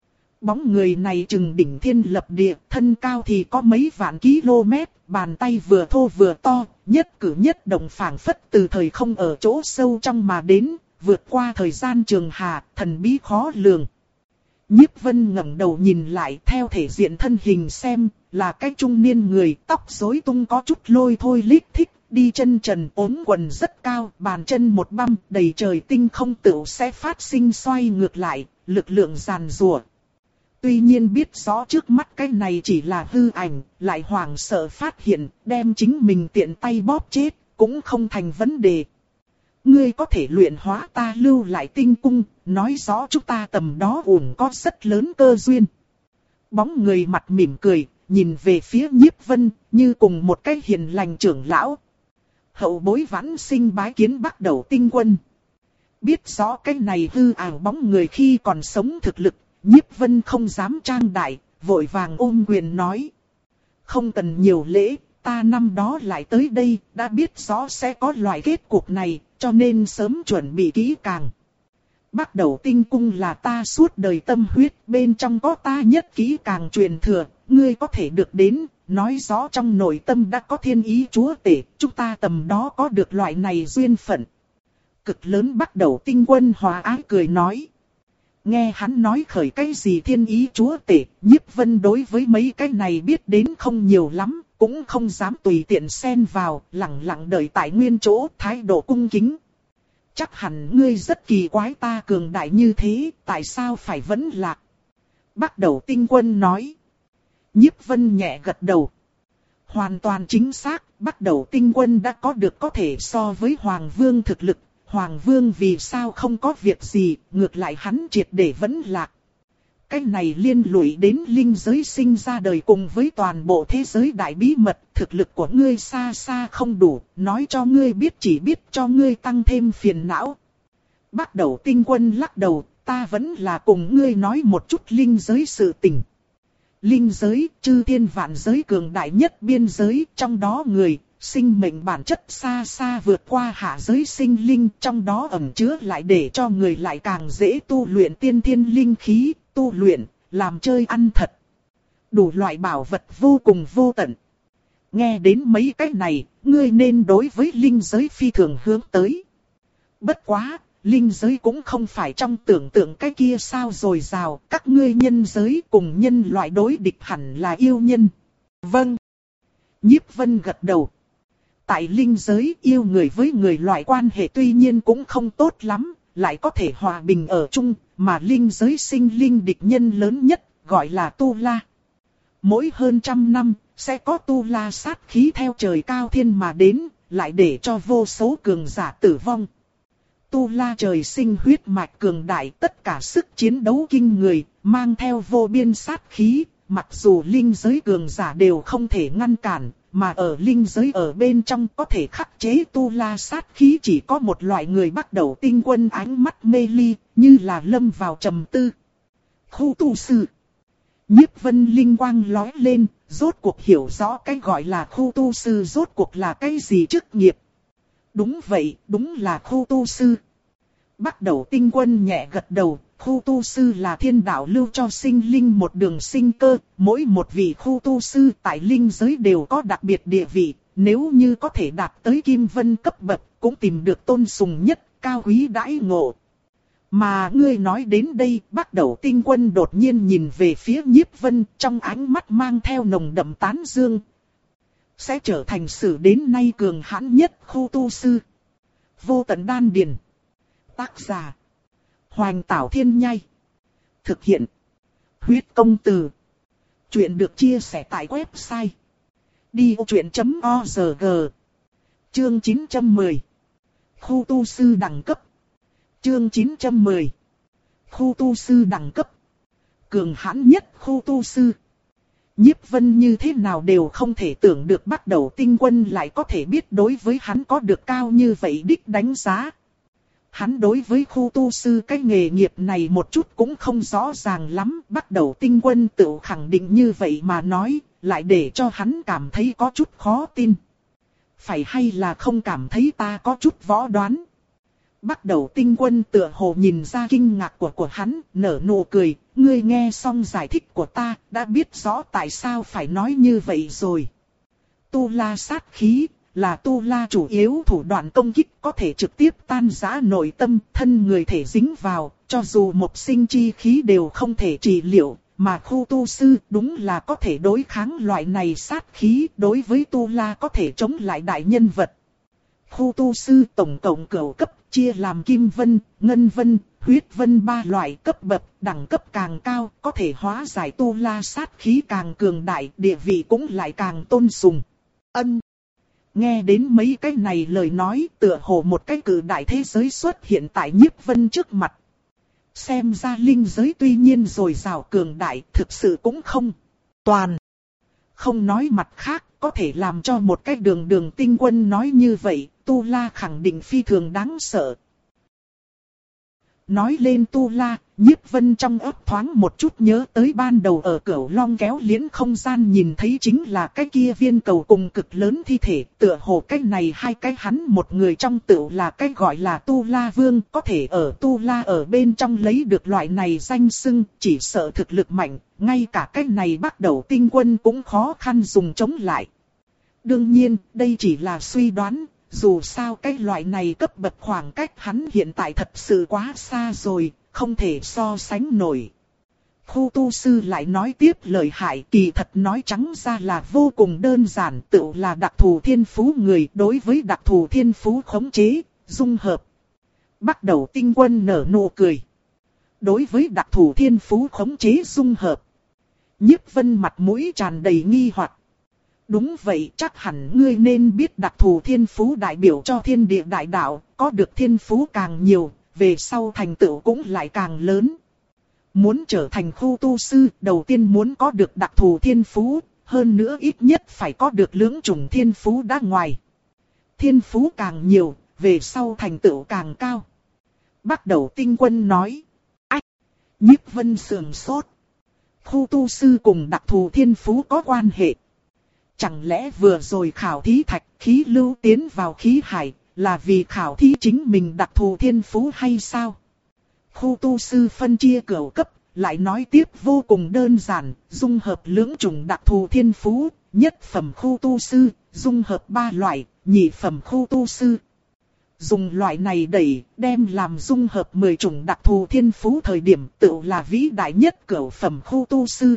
Bóng người này chừng đỉnh thiên lập địa, thân cao thì có mấy vạn km, bàn tay vừa thô vừa to, nhất cử nhất động phảng phất từ thời không ở chỗ sâu trong mà đến, vượt qua thời gian trường hà, thần bí khó lường. Nhiếp Vân ngẩng đầu nhìn lại, theo thể diện thân hình xem, là cái trung niên người, tóc rối tung có chút lôi thôi lít thích, đi chân trần ốm quần rất cao, bàn chân một băm, đầy trời tinh không tựu sẽ phát sinh xoay ngược lại, lực lượng giàn giụa. Tuy nhiên biết rõ trước mắt cái này chỉ là hư ảnh, lại hoảng sợ phát hiện, đem chính mình tiện tay bóp chết, cũng không thành vấn đề. Ngươi có thể luyện hóa ta lưu lại tinh cung, nói rõ chúng ta tầm đó ủng có rất lớn cơ duyên. Bóng người mặt mỉm cười, nhìn về phía Nhiếp Vân, như cùng một cái hiền lành trưởng lão. Hậu bối vãn sinh bái kiến Bắc Đầu Tinh Quân. Biết rõ cái này hư ảo bóng người khi còn sống thực lực, Nhiếp Vân không dám trang đại, vội vàng ôm quyền nói. Không cần nhiều lễ, ta năm đó lại tới đây, đã biết rõ sẽ có loại kết cục này, cho nên sớm chuẩn bị kỹ càng. Bắc Đầu Tinh Cung là ta suốt đời tâm huyết, bên trong có ta nhất kỹ càng truyền thừa, ngươi có thể được đến, nói rõ trong nội tâm đã có thiên ý chúa tể, chúng ta tầm đó có được loại này duyên phận. Cực lớn Bắc Đầu Tinh Quân hòa ái cười nói. Nghe hắn nói khởi cái gì thiên ý chúa tể, Nhiếp Vân đối với mấy cái này biết đến không nhiều lắm, cũng không dám tùy tiện xen vào, lặng lặng đợi tại nguyên chỗ, thái độ cung kính. Chắc hẳn ngươi rất kỳ quái ta cường đại như thế, tại sao phải vẫn lạc? Bắc Đầu Tinh Quân nói. Nhiếp Vân nhẹ gật đầu. Hoàn toàn chính xác, Bắc Đầu Tinh Quân đã có được có thể so với Hoàng Vương thực lực. Hoàng Vương vì sao không có việc gì, ngược lại hắn triệt để vẫn lạc. Cái này liên lụy đến linh giới sinh ra đời cùng với toàn bộ thế giới đại bí mật, thực lực của ngươi xa xa không đủ, nói cho ngươi biết chỉ biết cho ngươi tăng thêm phiền não. Bắc Đầu Tinh Quân lắc đầu, ta vẫn là cùng ngươi nói một chút linh giới sự tình. Linh giới, chư thiên vạn giới cường đại nhất biên giới, trong đó người, sinh mệnh bản chất xa xa vượt qua hạ giới sinh linh, trong đó ẩn chứa lại để cho người lại càng dễ tu luyện tiên thiên linh khí, tu luyện, làm chơi ăn thật. Đủ loại bảo vật vô cùng vô tận. Nghe đến mấy cái này, ngươi nên đối với linh giới phi thường hướng tới. Bất quá, linh giới cũng không phải trong tưởng tượng cái kia sao rồi rào, các ngươi nhân giới cùng nhân loại đối địch hẳn là yêu nhân. Vâng. Nhiếp Vân gật đầu. Tại linh giới yêu người với người loại quan hệ tuy nhiên cũng không tốt lắm, lại có thể hòa bình ở chung, mà linh giới sinh linh địch nhân lớn nhất, gọi là Tu La. Mỗi hơn trăm năm, sẽ có Tu La sát khí theo trời cao thiên mà đến, lại để cho vô số cường giả tử vong. Tu La trời sinh huyết mạch cường đại, tất cả sức chiến đấu kinh người, mang theo vô biên sát khí, mặc dù linh giới cường giả đều không thể ngăn cản, mà ở linh giới ở bên trong có thể khắc chế Tu La sát khí chỉ có một loại người. Bắt đầu Tinh Quân ánh mắt mê ly, như là lâm vào trầm tư. Khu tu sư. Nhiếp Vân linh quang lói lên, rốt cuộc hiểu rõ cái gọi là khu tu sư rốt cuộc là cái gì chức nghiệp. Đúng vậy, đúng là khu tu sư. Bắt đầu Tinh Quân nhẹ gật đầu, khu tu sư là thiên đạo lưu cho sinh linh một đường sinh cơ, mỗi một vị khu tu sư tại linh giới đều có đặc biệt địa vị, nếu như có thể đạt tới Kim Vân cấp bậc, cũng tìm được tôn sùng nhất, cao quý đãi ngộ. Mà ngươi nói đến đây, Bắt đầu Tinh Quân đột nhiên nhìn về phía Nhiếp Vân, trong ánh mắt mang theo nồng đậm tán dương. Sẽ trở thành sử đến nay cường hãn nhất khu tu sư. Vô Tận Đan Điền. Tác giả Hoành Tảo Thiên Nhai. Thực hiện Huyết Công Từ. Chuyện được chia sẻ tại website đi ô chuyện chấm org. Chương chín trăm mười. Khu tu sư đẳng cấp. Chương chín trăm mười. Khu tu sư đẳng cấp. Cường hãn nhất khu tu sư. Nhiếp Vân như thế nào đều không thể tưởng được Bắt đầu Tinh Quân lại có thể biết đối với hắn có được cao như vậy đích đánh giá. hắn đối với khu tu sư cái nghề nghiệp này một chút cũng không rõ ràng lắm. Bắt đầu Tinh Quân tự khẳng định như vậy mà nói, lại để cho hắn cảm thấy có chút khó tin. Phải hay là không cảm thấy ta có chút võ đoán? Bắt đầu Tinh Quân tựa hồ nhìn ra kinh ngạc của của hắn, nở nụ cười. Ngươi nghe xong giải thích của ta, đã biết rõ tại sao phải nói như vậy rồi. Tu la sát khí là tu la chủ yếu thủ đoạn công kích, có thể trực tiếp tan rã nội tâm, thân người thể dính vào, cho dù một sinh chi khí đều không thể trị liệu, mà khu tu sư đúng là có thể đối kháng loại này sát khí, đối với tu la có thể chống lại đại nhân vật. Khu tu sư tổng cộng cửu cấp, chia làm kim vân, ngân vân, huyết vân ba loại cấp bậc, đẳng cấp càng cao, có thể hóa giải tu la sát khí càng cường đại, địa vị cũng lại càng tôn sùng. Ân. Nghe đến mấy cái này lời nói, tựa hồ một cái cử đại thế giới xuất hiện tại Nhiếp Vân trước mặt. Xem ra linh giới tuy nhiên dồi dào cường đại, thực sự cũng không toàn. Không nói mặt khác, có thể làm cho một cái đường đường Tinh Quân nói như vậy, tu la khẳng định phi thường đáng sợ. Nói lên tu la, Nhiếp Vân trong ấp thoáng một chút nhớ tới ban đầu ở Cửu Long kéo liễn không gian nhìn thấy chính là cái kia viên cầu cùng cực lớn thi thể, tựa hồ cái này hai cái hắn một người trong tựu là cái gọi là tu la vương, có thể ở tu la ở bên trong lấy được loại này danh xưng, chỉ sợ thực lực mạnh, ngay cả cái này bắt đầu Tinh Quân cũng khó khăn dùng chống lại. Đương nhiên, đây chỉ là suy đoán. Dù sao cái loại này cấp bậc khoảng cách hắn hiện tại thật sự quá xa rồi, không thể so sánh nổi. Khu tu sư lại nói tiếp lời hại, kỳ thật nói trắng ra là vô cùng đơn giản, tự là đặc thù thiên phú người đối với đặc thù thiên phú khống chế, dung hợp. Bắt đầu Tinh Quân nở nụ cười. Đối với đặc thù thiên phú khống chế dung hợp, Nhiếp Vân mặt mũi tràn đầy nghi hoặc. Đúng vậy, chắc hẳn ngươi nên biết đặc thù thiên phú đại biểu cho thiên địa đại đạo, có được thiên phú càng nhiều, về sau thành tựu cũng lại càng lớn. Muốn trở thành khu tu sư, đầu tiên muốn có được đặc thù thiên phú, hơn nữa ít nhất phải có được lưỡng chủng thiên phú đã ngoài. Thiên phú càng nhiều, về sau thành tựu càng cao. Bắt đầu Tinh Quân nói. Ách! Nhiếp Vân sườn sốt. Khu tu sư cùng đặc thù thiên phú có quan hệ. Chẳng lẽ vừa rồi khảo thí thạch khí lưu tiến vào khí hải, là vì khảo thí chính mình đặc thù thiên phú hay sao? Khu tu sư phân chia cửu cấp, lại nói tiếp vô cùng đơn giản, dung hợp lưỡng chủng đặc thù thiên phú, nhất phẩm khu tu sư, dung hợp ba loại, nhị phẩm khu tu sư. Dùng loại này đẩy, đem làm dung hợp mười chủng đặc thù thiên phú thời điểm tự là vĩ đại nhất cửu phẩm khu tu sư.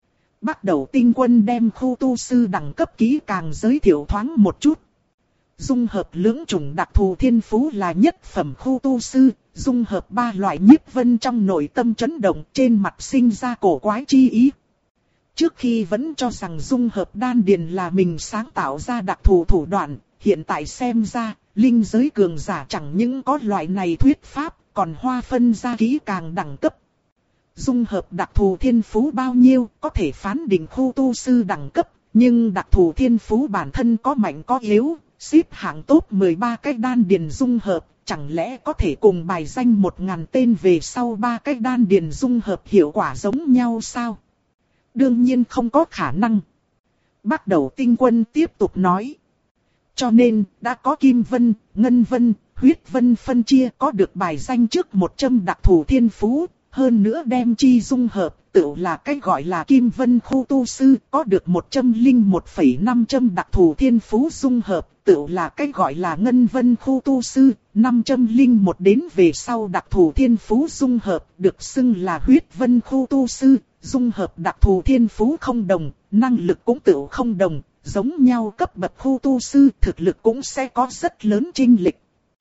Bắt đầu Tinh Quân đem khu tu sư đẳng cấp kỹ càng giới thiệu thoáng một chút. Dung hợp lưỡng chủng đặc thù thiên phú là nhất phẩm khu tu sư, dung hợp ba loại. Nhiếp Vân trong nội tâm chấn động, trên mặt sinh ra cổ quái chi ý. Trước khi vẫn cho rằng dung hợp đan điền là mình sáng tạo ra đặc thù thủ đoạn, hiện tại xem ra, linh giới cường giả chẳng những có loại này thuyết pháp, còn hoa phân ra kỹ càng đẳng cấp. Dung hợp đặc thù thiên phú bao nhiêu, có thể phán định khu tu sư đẳng cấp, nhưng đặc thù thiên phú bản thân có mạnh có yếu, xếp hạng top mười ba cái đan điền dung hợp, chẳng lẽ có thể cùng bài danh một ngàn tên về sau ba cái đan điền dung hợp hiệu quả giống nhau sao? Đương nhiên không có khả năng. Bắt đầu Tinh Quân tiếp tục nói. Cho nên, đã có Kim Vân, Ngân Vân, Huyết Vân phân chia, có được bài danh trước một trăm đặc thù thiên phú. Hơn nữa đem chi dung hợp, tự là cái gọi là Kim Vân khu tu sư, có được một trăm lẻ một phẩy năm trăm đặc thù thiên phú dung hợp, tự là cái gọi là Ngân Vân khu tu sư, năm trăm lẻ một đến về sau đặc thù thiên phú dung hợp, được xưng là Huyết Vân khu tu sư, dung hợp đặc thù thiên phú không đồng, năng lực cũng tự không đồng, giống nhau cấp bậc khu tu sư, thực lực cũng sẽ có rất lớn chênh lệch.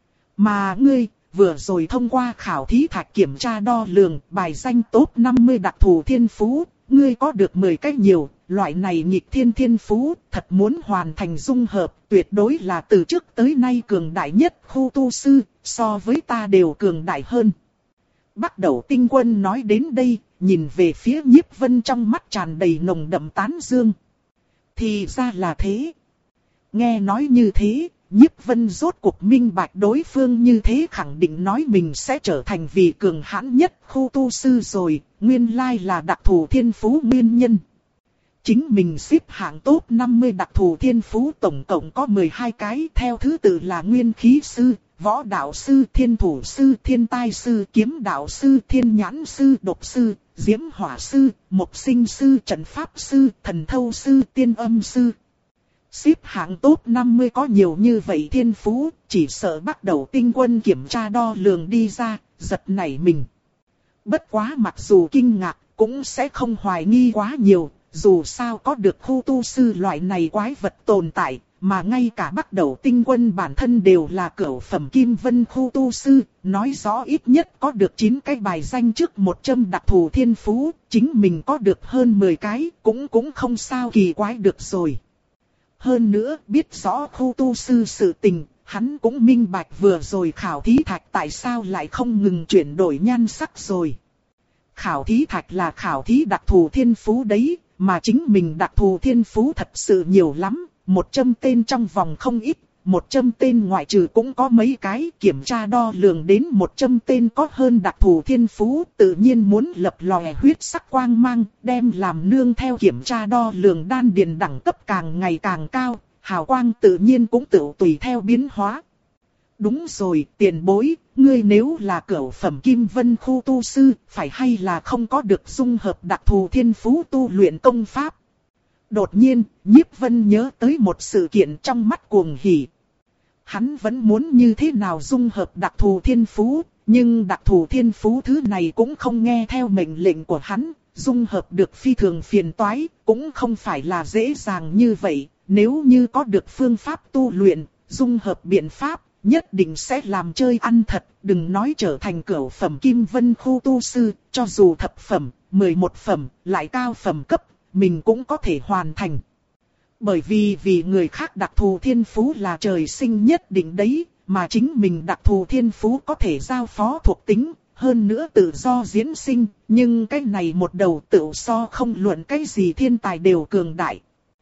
Mà ngươi, vừa rồi thông qua khảo thí thạch kiểm tra đo lường, bài danh top năm mươi đặc thù thiên phú, ngươi có được mười cái nhiều, loại này nghịch thiên thiên phú, thật muốn hoàn thành dung hợp, tuyệt đối là từ trước tới nay cường đại nhất khu tu sư, so với ta đều cường đại hơn. Bắt đầu Tinh Quân nói đến đây, nhìn về phía Nhiếp Vân trong mắt tràn đầy nồng đậm tán dương. Thì ra là thế. Nghe nói như thế, Nhiếp Vân rốt cuộc minh bạch đối phương như thế khẳng định nói mình sẽ trở thành vị cường hãn nhất khu tu sư rồi, nguyên lai là đặc thù thiên phú nguyên nhân. Chính mình xếp hạng top năm mươi đặc thù thiên phú tổng cộng có mười hai cái, theo thứ tự là nguyên khí sư, võ đạo sư, thiên thủ sư, thiên tai sư, kiếm đạo sư, thiên nhãn sư, độc sư, diễm hỏa sư, mộc sinh sư, trận pháp sư, thần thâu sư, tiên âm sư. Xếp hạng top năm mươi có nhiều như vậy thiên phú, chỉ sợ bắt đầu tinh quân kiểm tra đo lường đi ra, giật nảy mình. Bất quá mặc dù kinh ngạc, cũng sẽ không hoài nghi quá nhiều, dù sao có được khu tu sư loại này quái vật tồn tại, mà ngay cả bắt đầu tinh quân bản thân đều là cửu phẩm kim vân khu tu sư, nói rõ ít nhất có được chín cái bài danh trước một trăm đặc thù thiên phú, chính mình có được hơn mười cái, cũng cũng không sao kỳ quái được rồi. Hơn nữa, biết rõ khu tu sư sự tình, hắn cũng minh bạch vừa rồi khảo thí thạch tại sao lại không ngừng chuyển đổi nhan sắc rồi. Khảo thí thạch là khảo thí đặc thù thiên phú đấy, mà chính mình đặc thù thiên phú thật sự nhiều lắm, một trăm tên trong vòng không ít, một trăm tên ngoại trừ cũng có mấy cái, kiểm tra đo lường đến một trăm tên có hơn đặc thù thiên phú, tự nhiên muốn lập lòe huyết sắc quang mang, đem làm nương theo kiểm tra đo lường đan điền đẳng cấp càng ngày càng cao, hào quang tự nhiên cũng tự tùy theo biến hóa. Đúng rồi, tiền bối, ngươi nếu là cửu phẩm kim vân khu tu sư, phải hay là không có được dung hợp đặc thù thiên phú tu luyện công pháp? Đột nhiên, Nhiếp Vân nhớ tới một sự kiện trong mắt cuồng hỉ. Hắn vẫn muốn như thế nào dung hợp đặc thù thiên phú, nhưng đặc thù thiên phú thứ này cũng không nghe theo mệnh lệnh của hắn, dung hợp được phi thường phiền toái, cũng không phải là dễ dàng như vậy, nếu như có được phương pháp tu luyện, dung hợp biện pháp, nhất định sẽ làm chơi ăn thật, đừng nói trở thành cửu phẩm kim vân khu tu sư, cho dù thập phẩm, mười một phẩm, lại cao phẩm cấp, mình cũng có thể hoàn thành. Bởi vì vì người khác đặc thù thiên phú là trời sinh nhất định đấy, mà chính mình đặc thù thiên phú có thể giao phó thuộc tính, hơn nữa tự do diễn sinh, nhưng cái này một đầu tự so không luận cái gì thiên tài đều cường đại.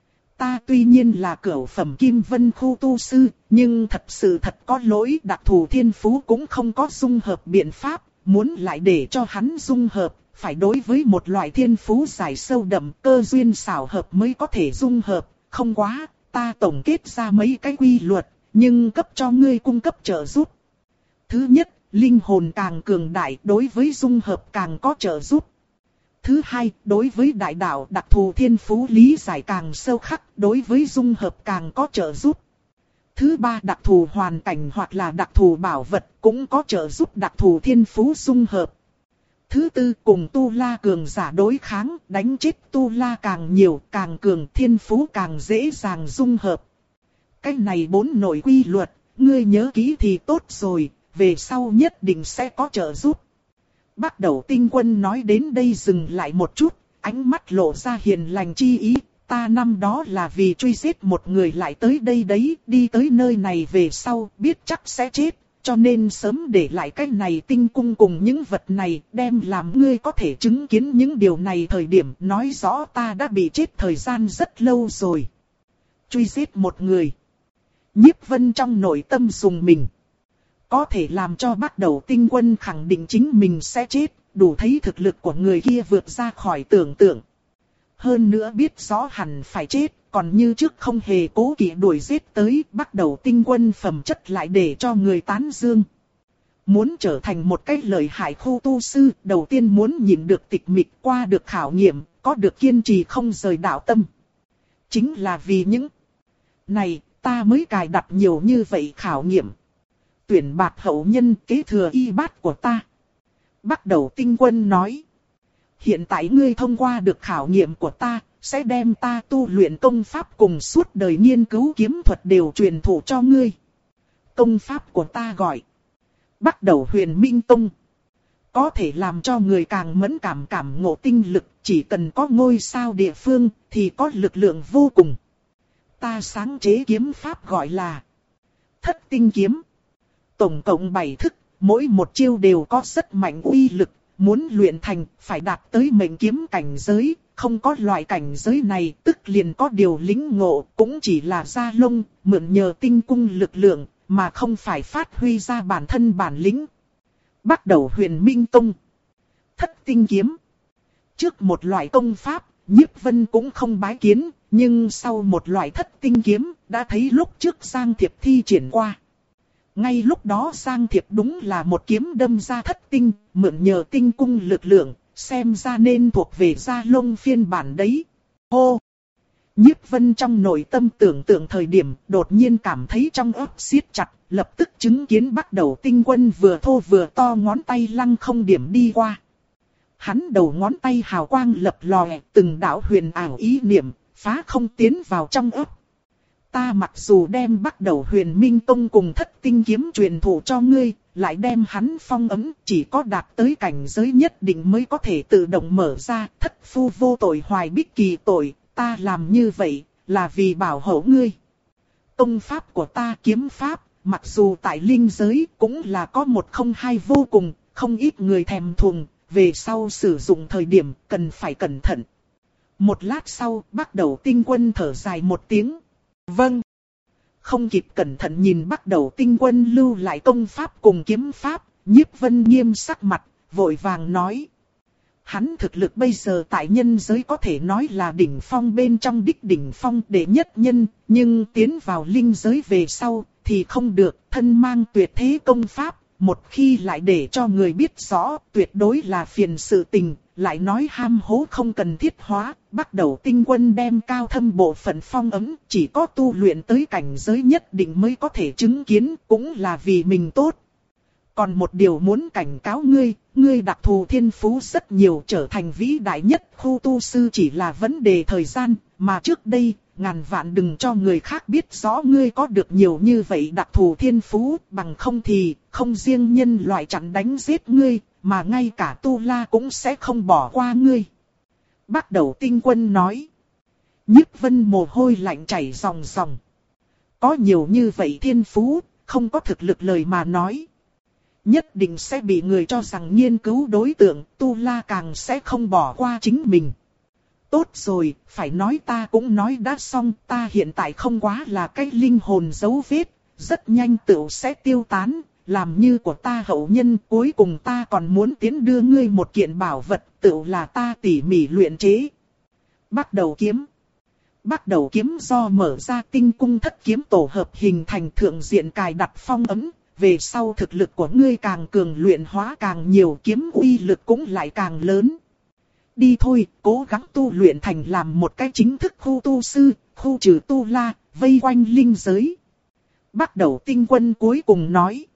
Ta tuy nhiên là cửu phẩm kim vân khu tu sư, nhưng thật sự thật có lỗi đặc thù thiên phú cũng không có dung hợp biện pháp, muốn lại để cho hắn dung hợp, phải đối với một loại thiên phú dài sâu đậm cơ duyên xảo hợp mới có thể dung hợp, không quá, ta tổng kết ra mấy cái quy luật, nhưng cấp cho ngươi cung cấp trợ giúp. Thứ nhất, linh hồn càng cường đại đối với dung hợp càng có trợ giúp. Thứ hai, đối với đại đạo đặc thù thiên phú lý giải càng sâu khắc, đối với dung hợp càng có trợ giúp. Thứ ba, đặc thù hoàn cảnh hoặc là đặc thù bảo vật cũng có trợ giúp đặc thù thiên phú dung hợp. Thứ tư, cùng tu la cường giả đối kháng, đánh chết tu la càng nhiều, càng cường, thiên phú càng dễ dàng dung hợp. Cái này bốn nội quy luật, ngươi nhớ kỹ thì tốt rồi, về sau nhất định sẽ có trợ giúp. Bắt đầu tinh quân nói đến đây dừng lại một chút, ánh mắt lộ ra hiền lành chi ý. Ta năm đó là vì truy giết một người lại tới đây đấy, đi tới nơi này về sau, biết chắc sẽ chết, cho nên sớm để lại cái này tinh cung cùng những vật này, đem làm ngươi có thể chứng kiến những điều này thời điểm nói rõ ta đã bị chết thời gian rất lâu rồi. Truy giết một người. Nhiếp Vân trong nội tâm dùng mình. Có thể làm cho bắt đầu tinh quân khẳng định chính mình sẽ chết, đủ thấy thực lực của người kia vượt ra khỏi tưởng tượng. Hơn nữa biết rõ hẳn phải chết, còn như trước không hề cố kỵ đuổi giết tới, bắt đầu tinh quân phẩm chất lại để cho người tán dương. Muốn trở thành một cái lợi hại khu tu sư, đầu tiên muốn nhìn được tịch mịch, qua được khảo nghiệm, có được kiên trì không rời đạo tâm. Chính là vì những này, ta mới cài đặt nhiều như vậy khảo nghiệm. Tuyển bạt hậu nhân kế thừa y bát của ta. Bắt đầu tinh quân nói. Hiện tại ngươi thông qua được khảo nghiệm của ta, sẽ đem ta tu luyện công pháp cùng suốt đời nghiên cứu kiếm thuật đều truyền thụ cho ngươi. Công pháp của ta gọi. Bắt đầu Huyền Minh Tông. Có thể làm cho người càng mẫn cảm cảm ngộ tinh lực, chỉ cần có ngôi sao địa phương thì có lực lượng vô cùng. Ta sáng chế kiếm pháp gọi là Thất Tinh Kiếm. Tổng cộng bảy thức, mỗi một chiêu đều có rất mạnh uy lực, muốn luyện thành phải đạt tới mệnh kiếm cảnh giới, không có loại cảnh giới này, tức liền có điều lĩnh ngộ, cũng chỉ là da lông, mượn nhờ tinh cung lực lượng, mà không phải phát huy ra bản thân bản lĩnh. Bắt đầu Huyền Minh Tông. Thất tinh kiếm. Trước một loại công pháp, Nhiếp Vân cũng không bái kiến, nhưng sau một loại thất tinh kiếm, đã thấy lúc trước Giang Thiệp thi triển qua. Ngay lúc đó Giang Thiệp đúng là một kiếm đâm ra thất tinh, mượn nhờ tinh cung lực lượng, xem ra nên thuộc về da lông phiên bản đấy. Hô! Nhiếp Vân trong nội tâm tưởng tượng thời điểm, đột nhiên cảm thấy trong óc siết chặt, lập tức chứng kiến bắt đầu tinh quân vừa thô vừa to ngón tay lăng không điểm đi qua. Hắn đầu ngón tay hào quang lập lòe, từng đạo huyền ảo ý niệm, phá không tiến vào trong óc. Ta mặc dù đem bắt đầu Huyền Minh Tông cùng thất tinh kiếm truyền thụ cho ngươi, lại đem hắn phong ấn, chỉ có đạt tới cảnh giới nhất định mới có thể tự động mở ra, thất phu vô tội hoài bích kỳ tội, ta làm như vậy, là vì bảo hộ ngươi. Tông pháp của ta kiếm pháp, mặc dù tại linh giới cũng là có một không hai vô cùng, không ít người thèm thuồng, về sau sử dụng thời điểm cần phải cẩn thận. Một lát sau, bắt đầu tinh quân thở dài một tiếng. Vâng. Không kịp cẩn thận nhìn bắt đầu tinh quân lưu lại công pháp cùng kiếm pháp, Nhiếp Vân nghiêm sắc mặt, vội vàng nói. Hắn thực lực bây giờ tại nhân giới có thể nói là đỉnh phong bên trong đích đỉnh phong đệ nhất nhân, nhưng tiến vào linh giới về sau thì không được, thân mang tuyệt thế công pháp, một khi lại để cho người biết rõ, tuyệt đối là phiền sự tình, lại nói ham hố không cần thiết hóa, bắt đầu tinh quân đem cao thâm bộ phận phong ấm, chỉ có tu luyện tới cảnh giới nhất định mới có thể chứng kiến, cũng là vì mình tốt. Còn một điều muốn cảnh cáo ngươi, ngươi đặc thù thiên phú rất nhiều, trở thành vĩ đại nhất khu tu sư chỉ là vấn đề thời gian, mà trước đây, ngàn vạn đừng cho người khác biết rõ ngươi có được nhiều như vậy đặc thù thiên phú, bằng không thì, không riêng nhân loại chặn đánh giết ngươi, mà ngay cả Tu La cũng sẽ không bỏ qua ngươi. Bắt đầu tinh quân nói. Nhiếp Vân mồ hôi lạnh chảy ròng ròng. Có nhiều như vậy thiên phú, không có thực lực lời mà nói. Nhất định sẽ bị người cho rằng nghiên cứu đối tượng, Tu La càng sẽ không bỏ qua chính mình. Tốt rồi, phải nói ta cũng nói đã xong, ta hiện tại không quá là cái linh hồn dấu vết, rất nhanh tựu sẽ tiêu tán, làm như của ta hậu nhân, cuối cùng ta còn muốn tiến đưa ngươi một kiện bảo vật, tựu là ta tỉ mỉ luyện chế. Bắt đầu kiếm. Bắt đầu kiếm do mở ra tinh cung thất kiếm tổ hợp hình thành thượng diện cài đặt phong ấn, về sau thực lực của ngươi càng cường luyện hóa càng nhiều, kiếm uy lực cũng lại càng lớn. Đi thôi, cố gắng tu luyện thành làm một cái chính thức khu tu sư, khu trừ Tu La, vây quanh linh giới. Bắt đầu tinh quân cuối cùng nói.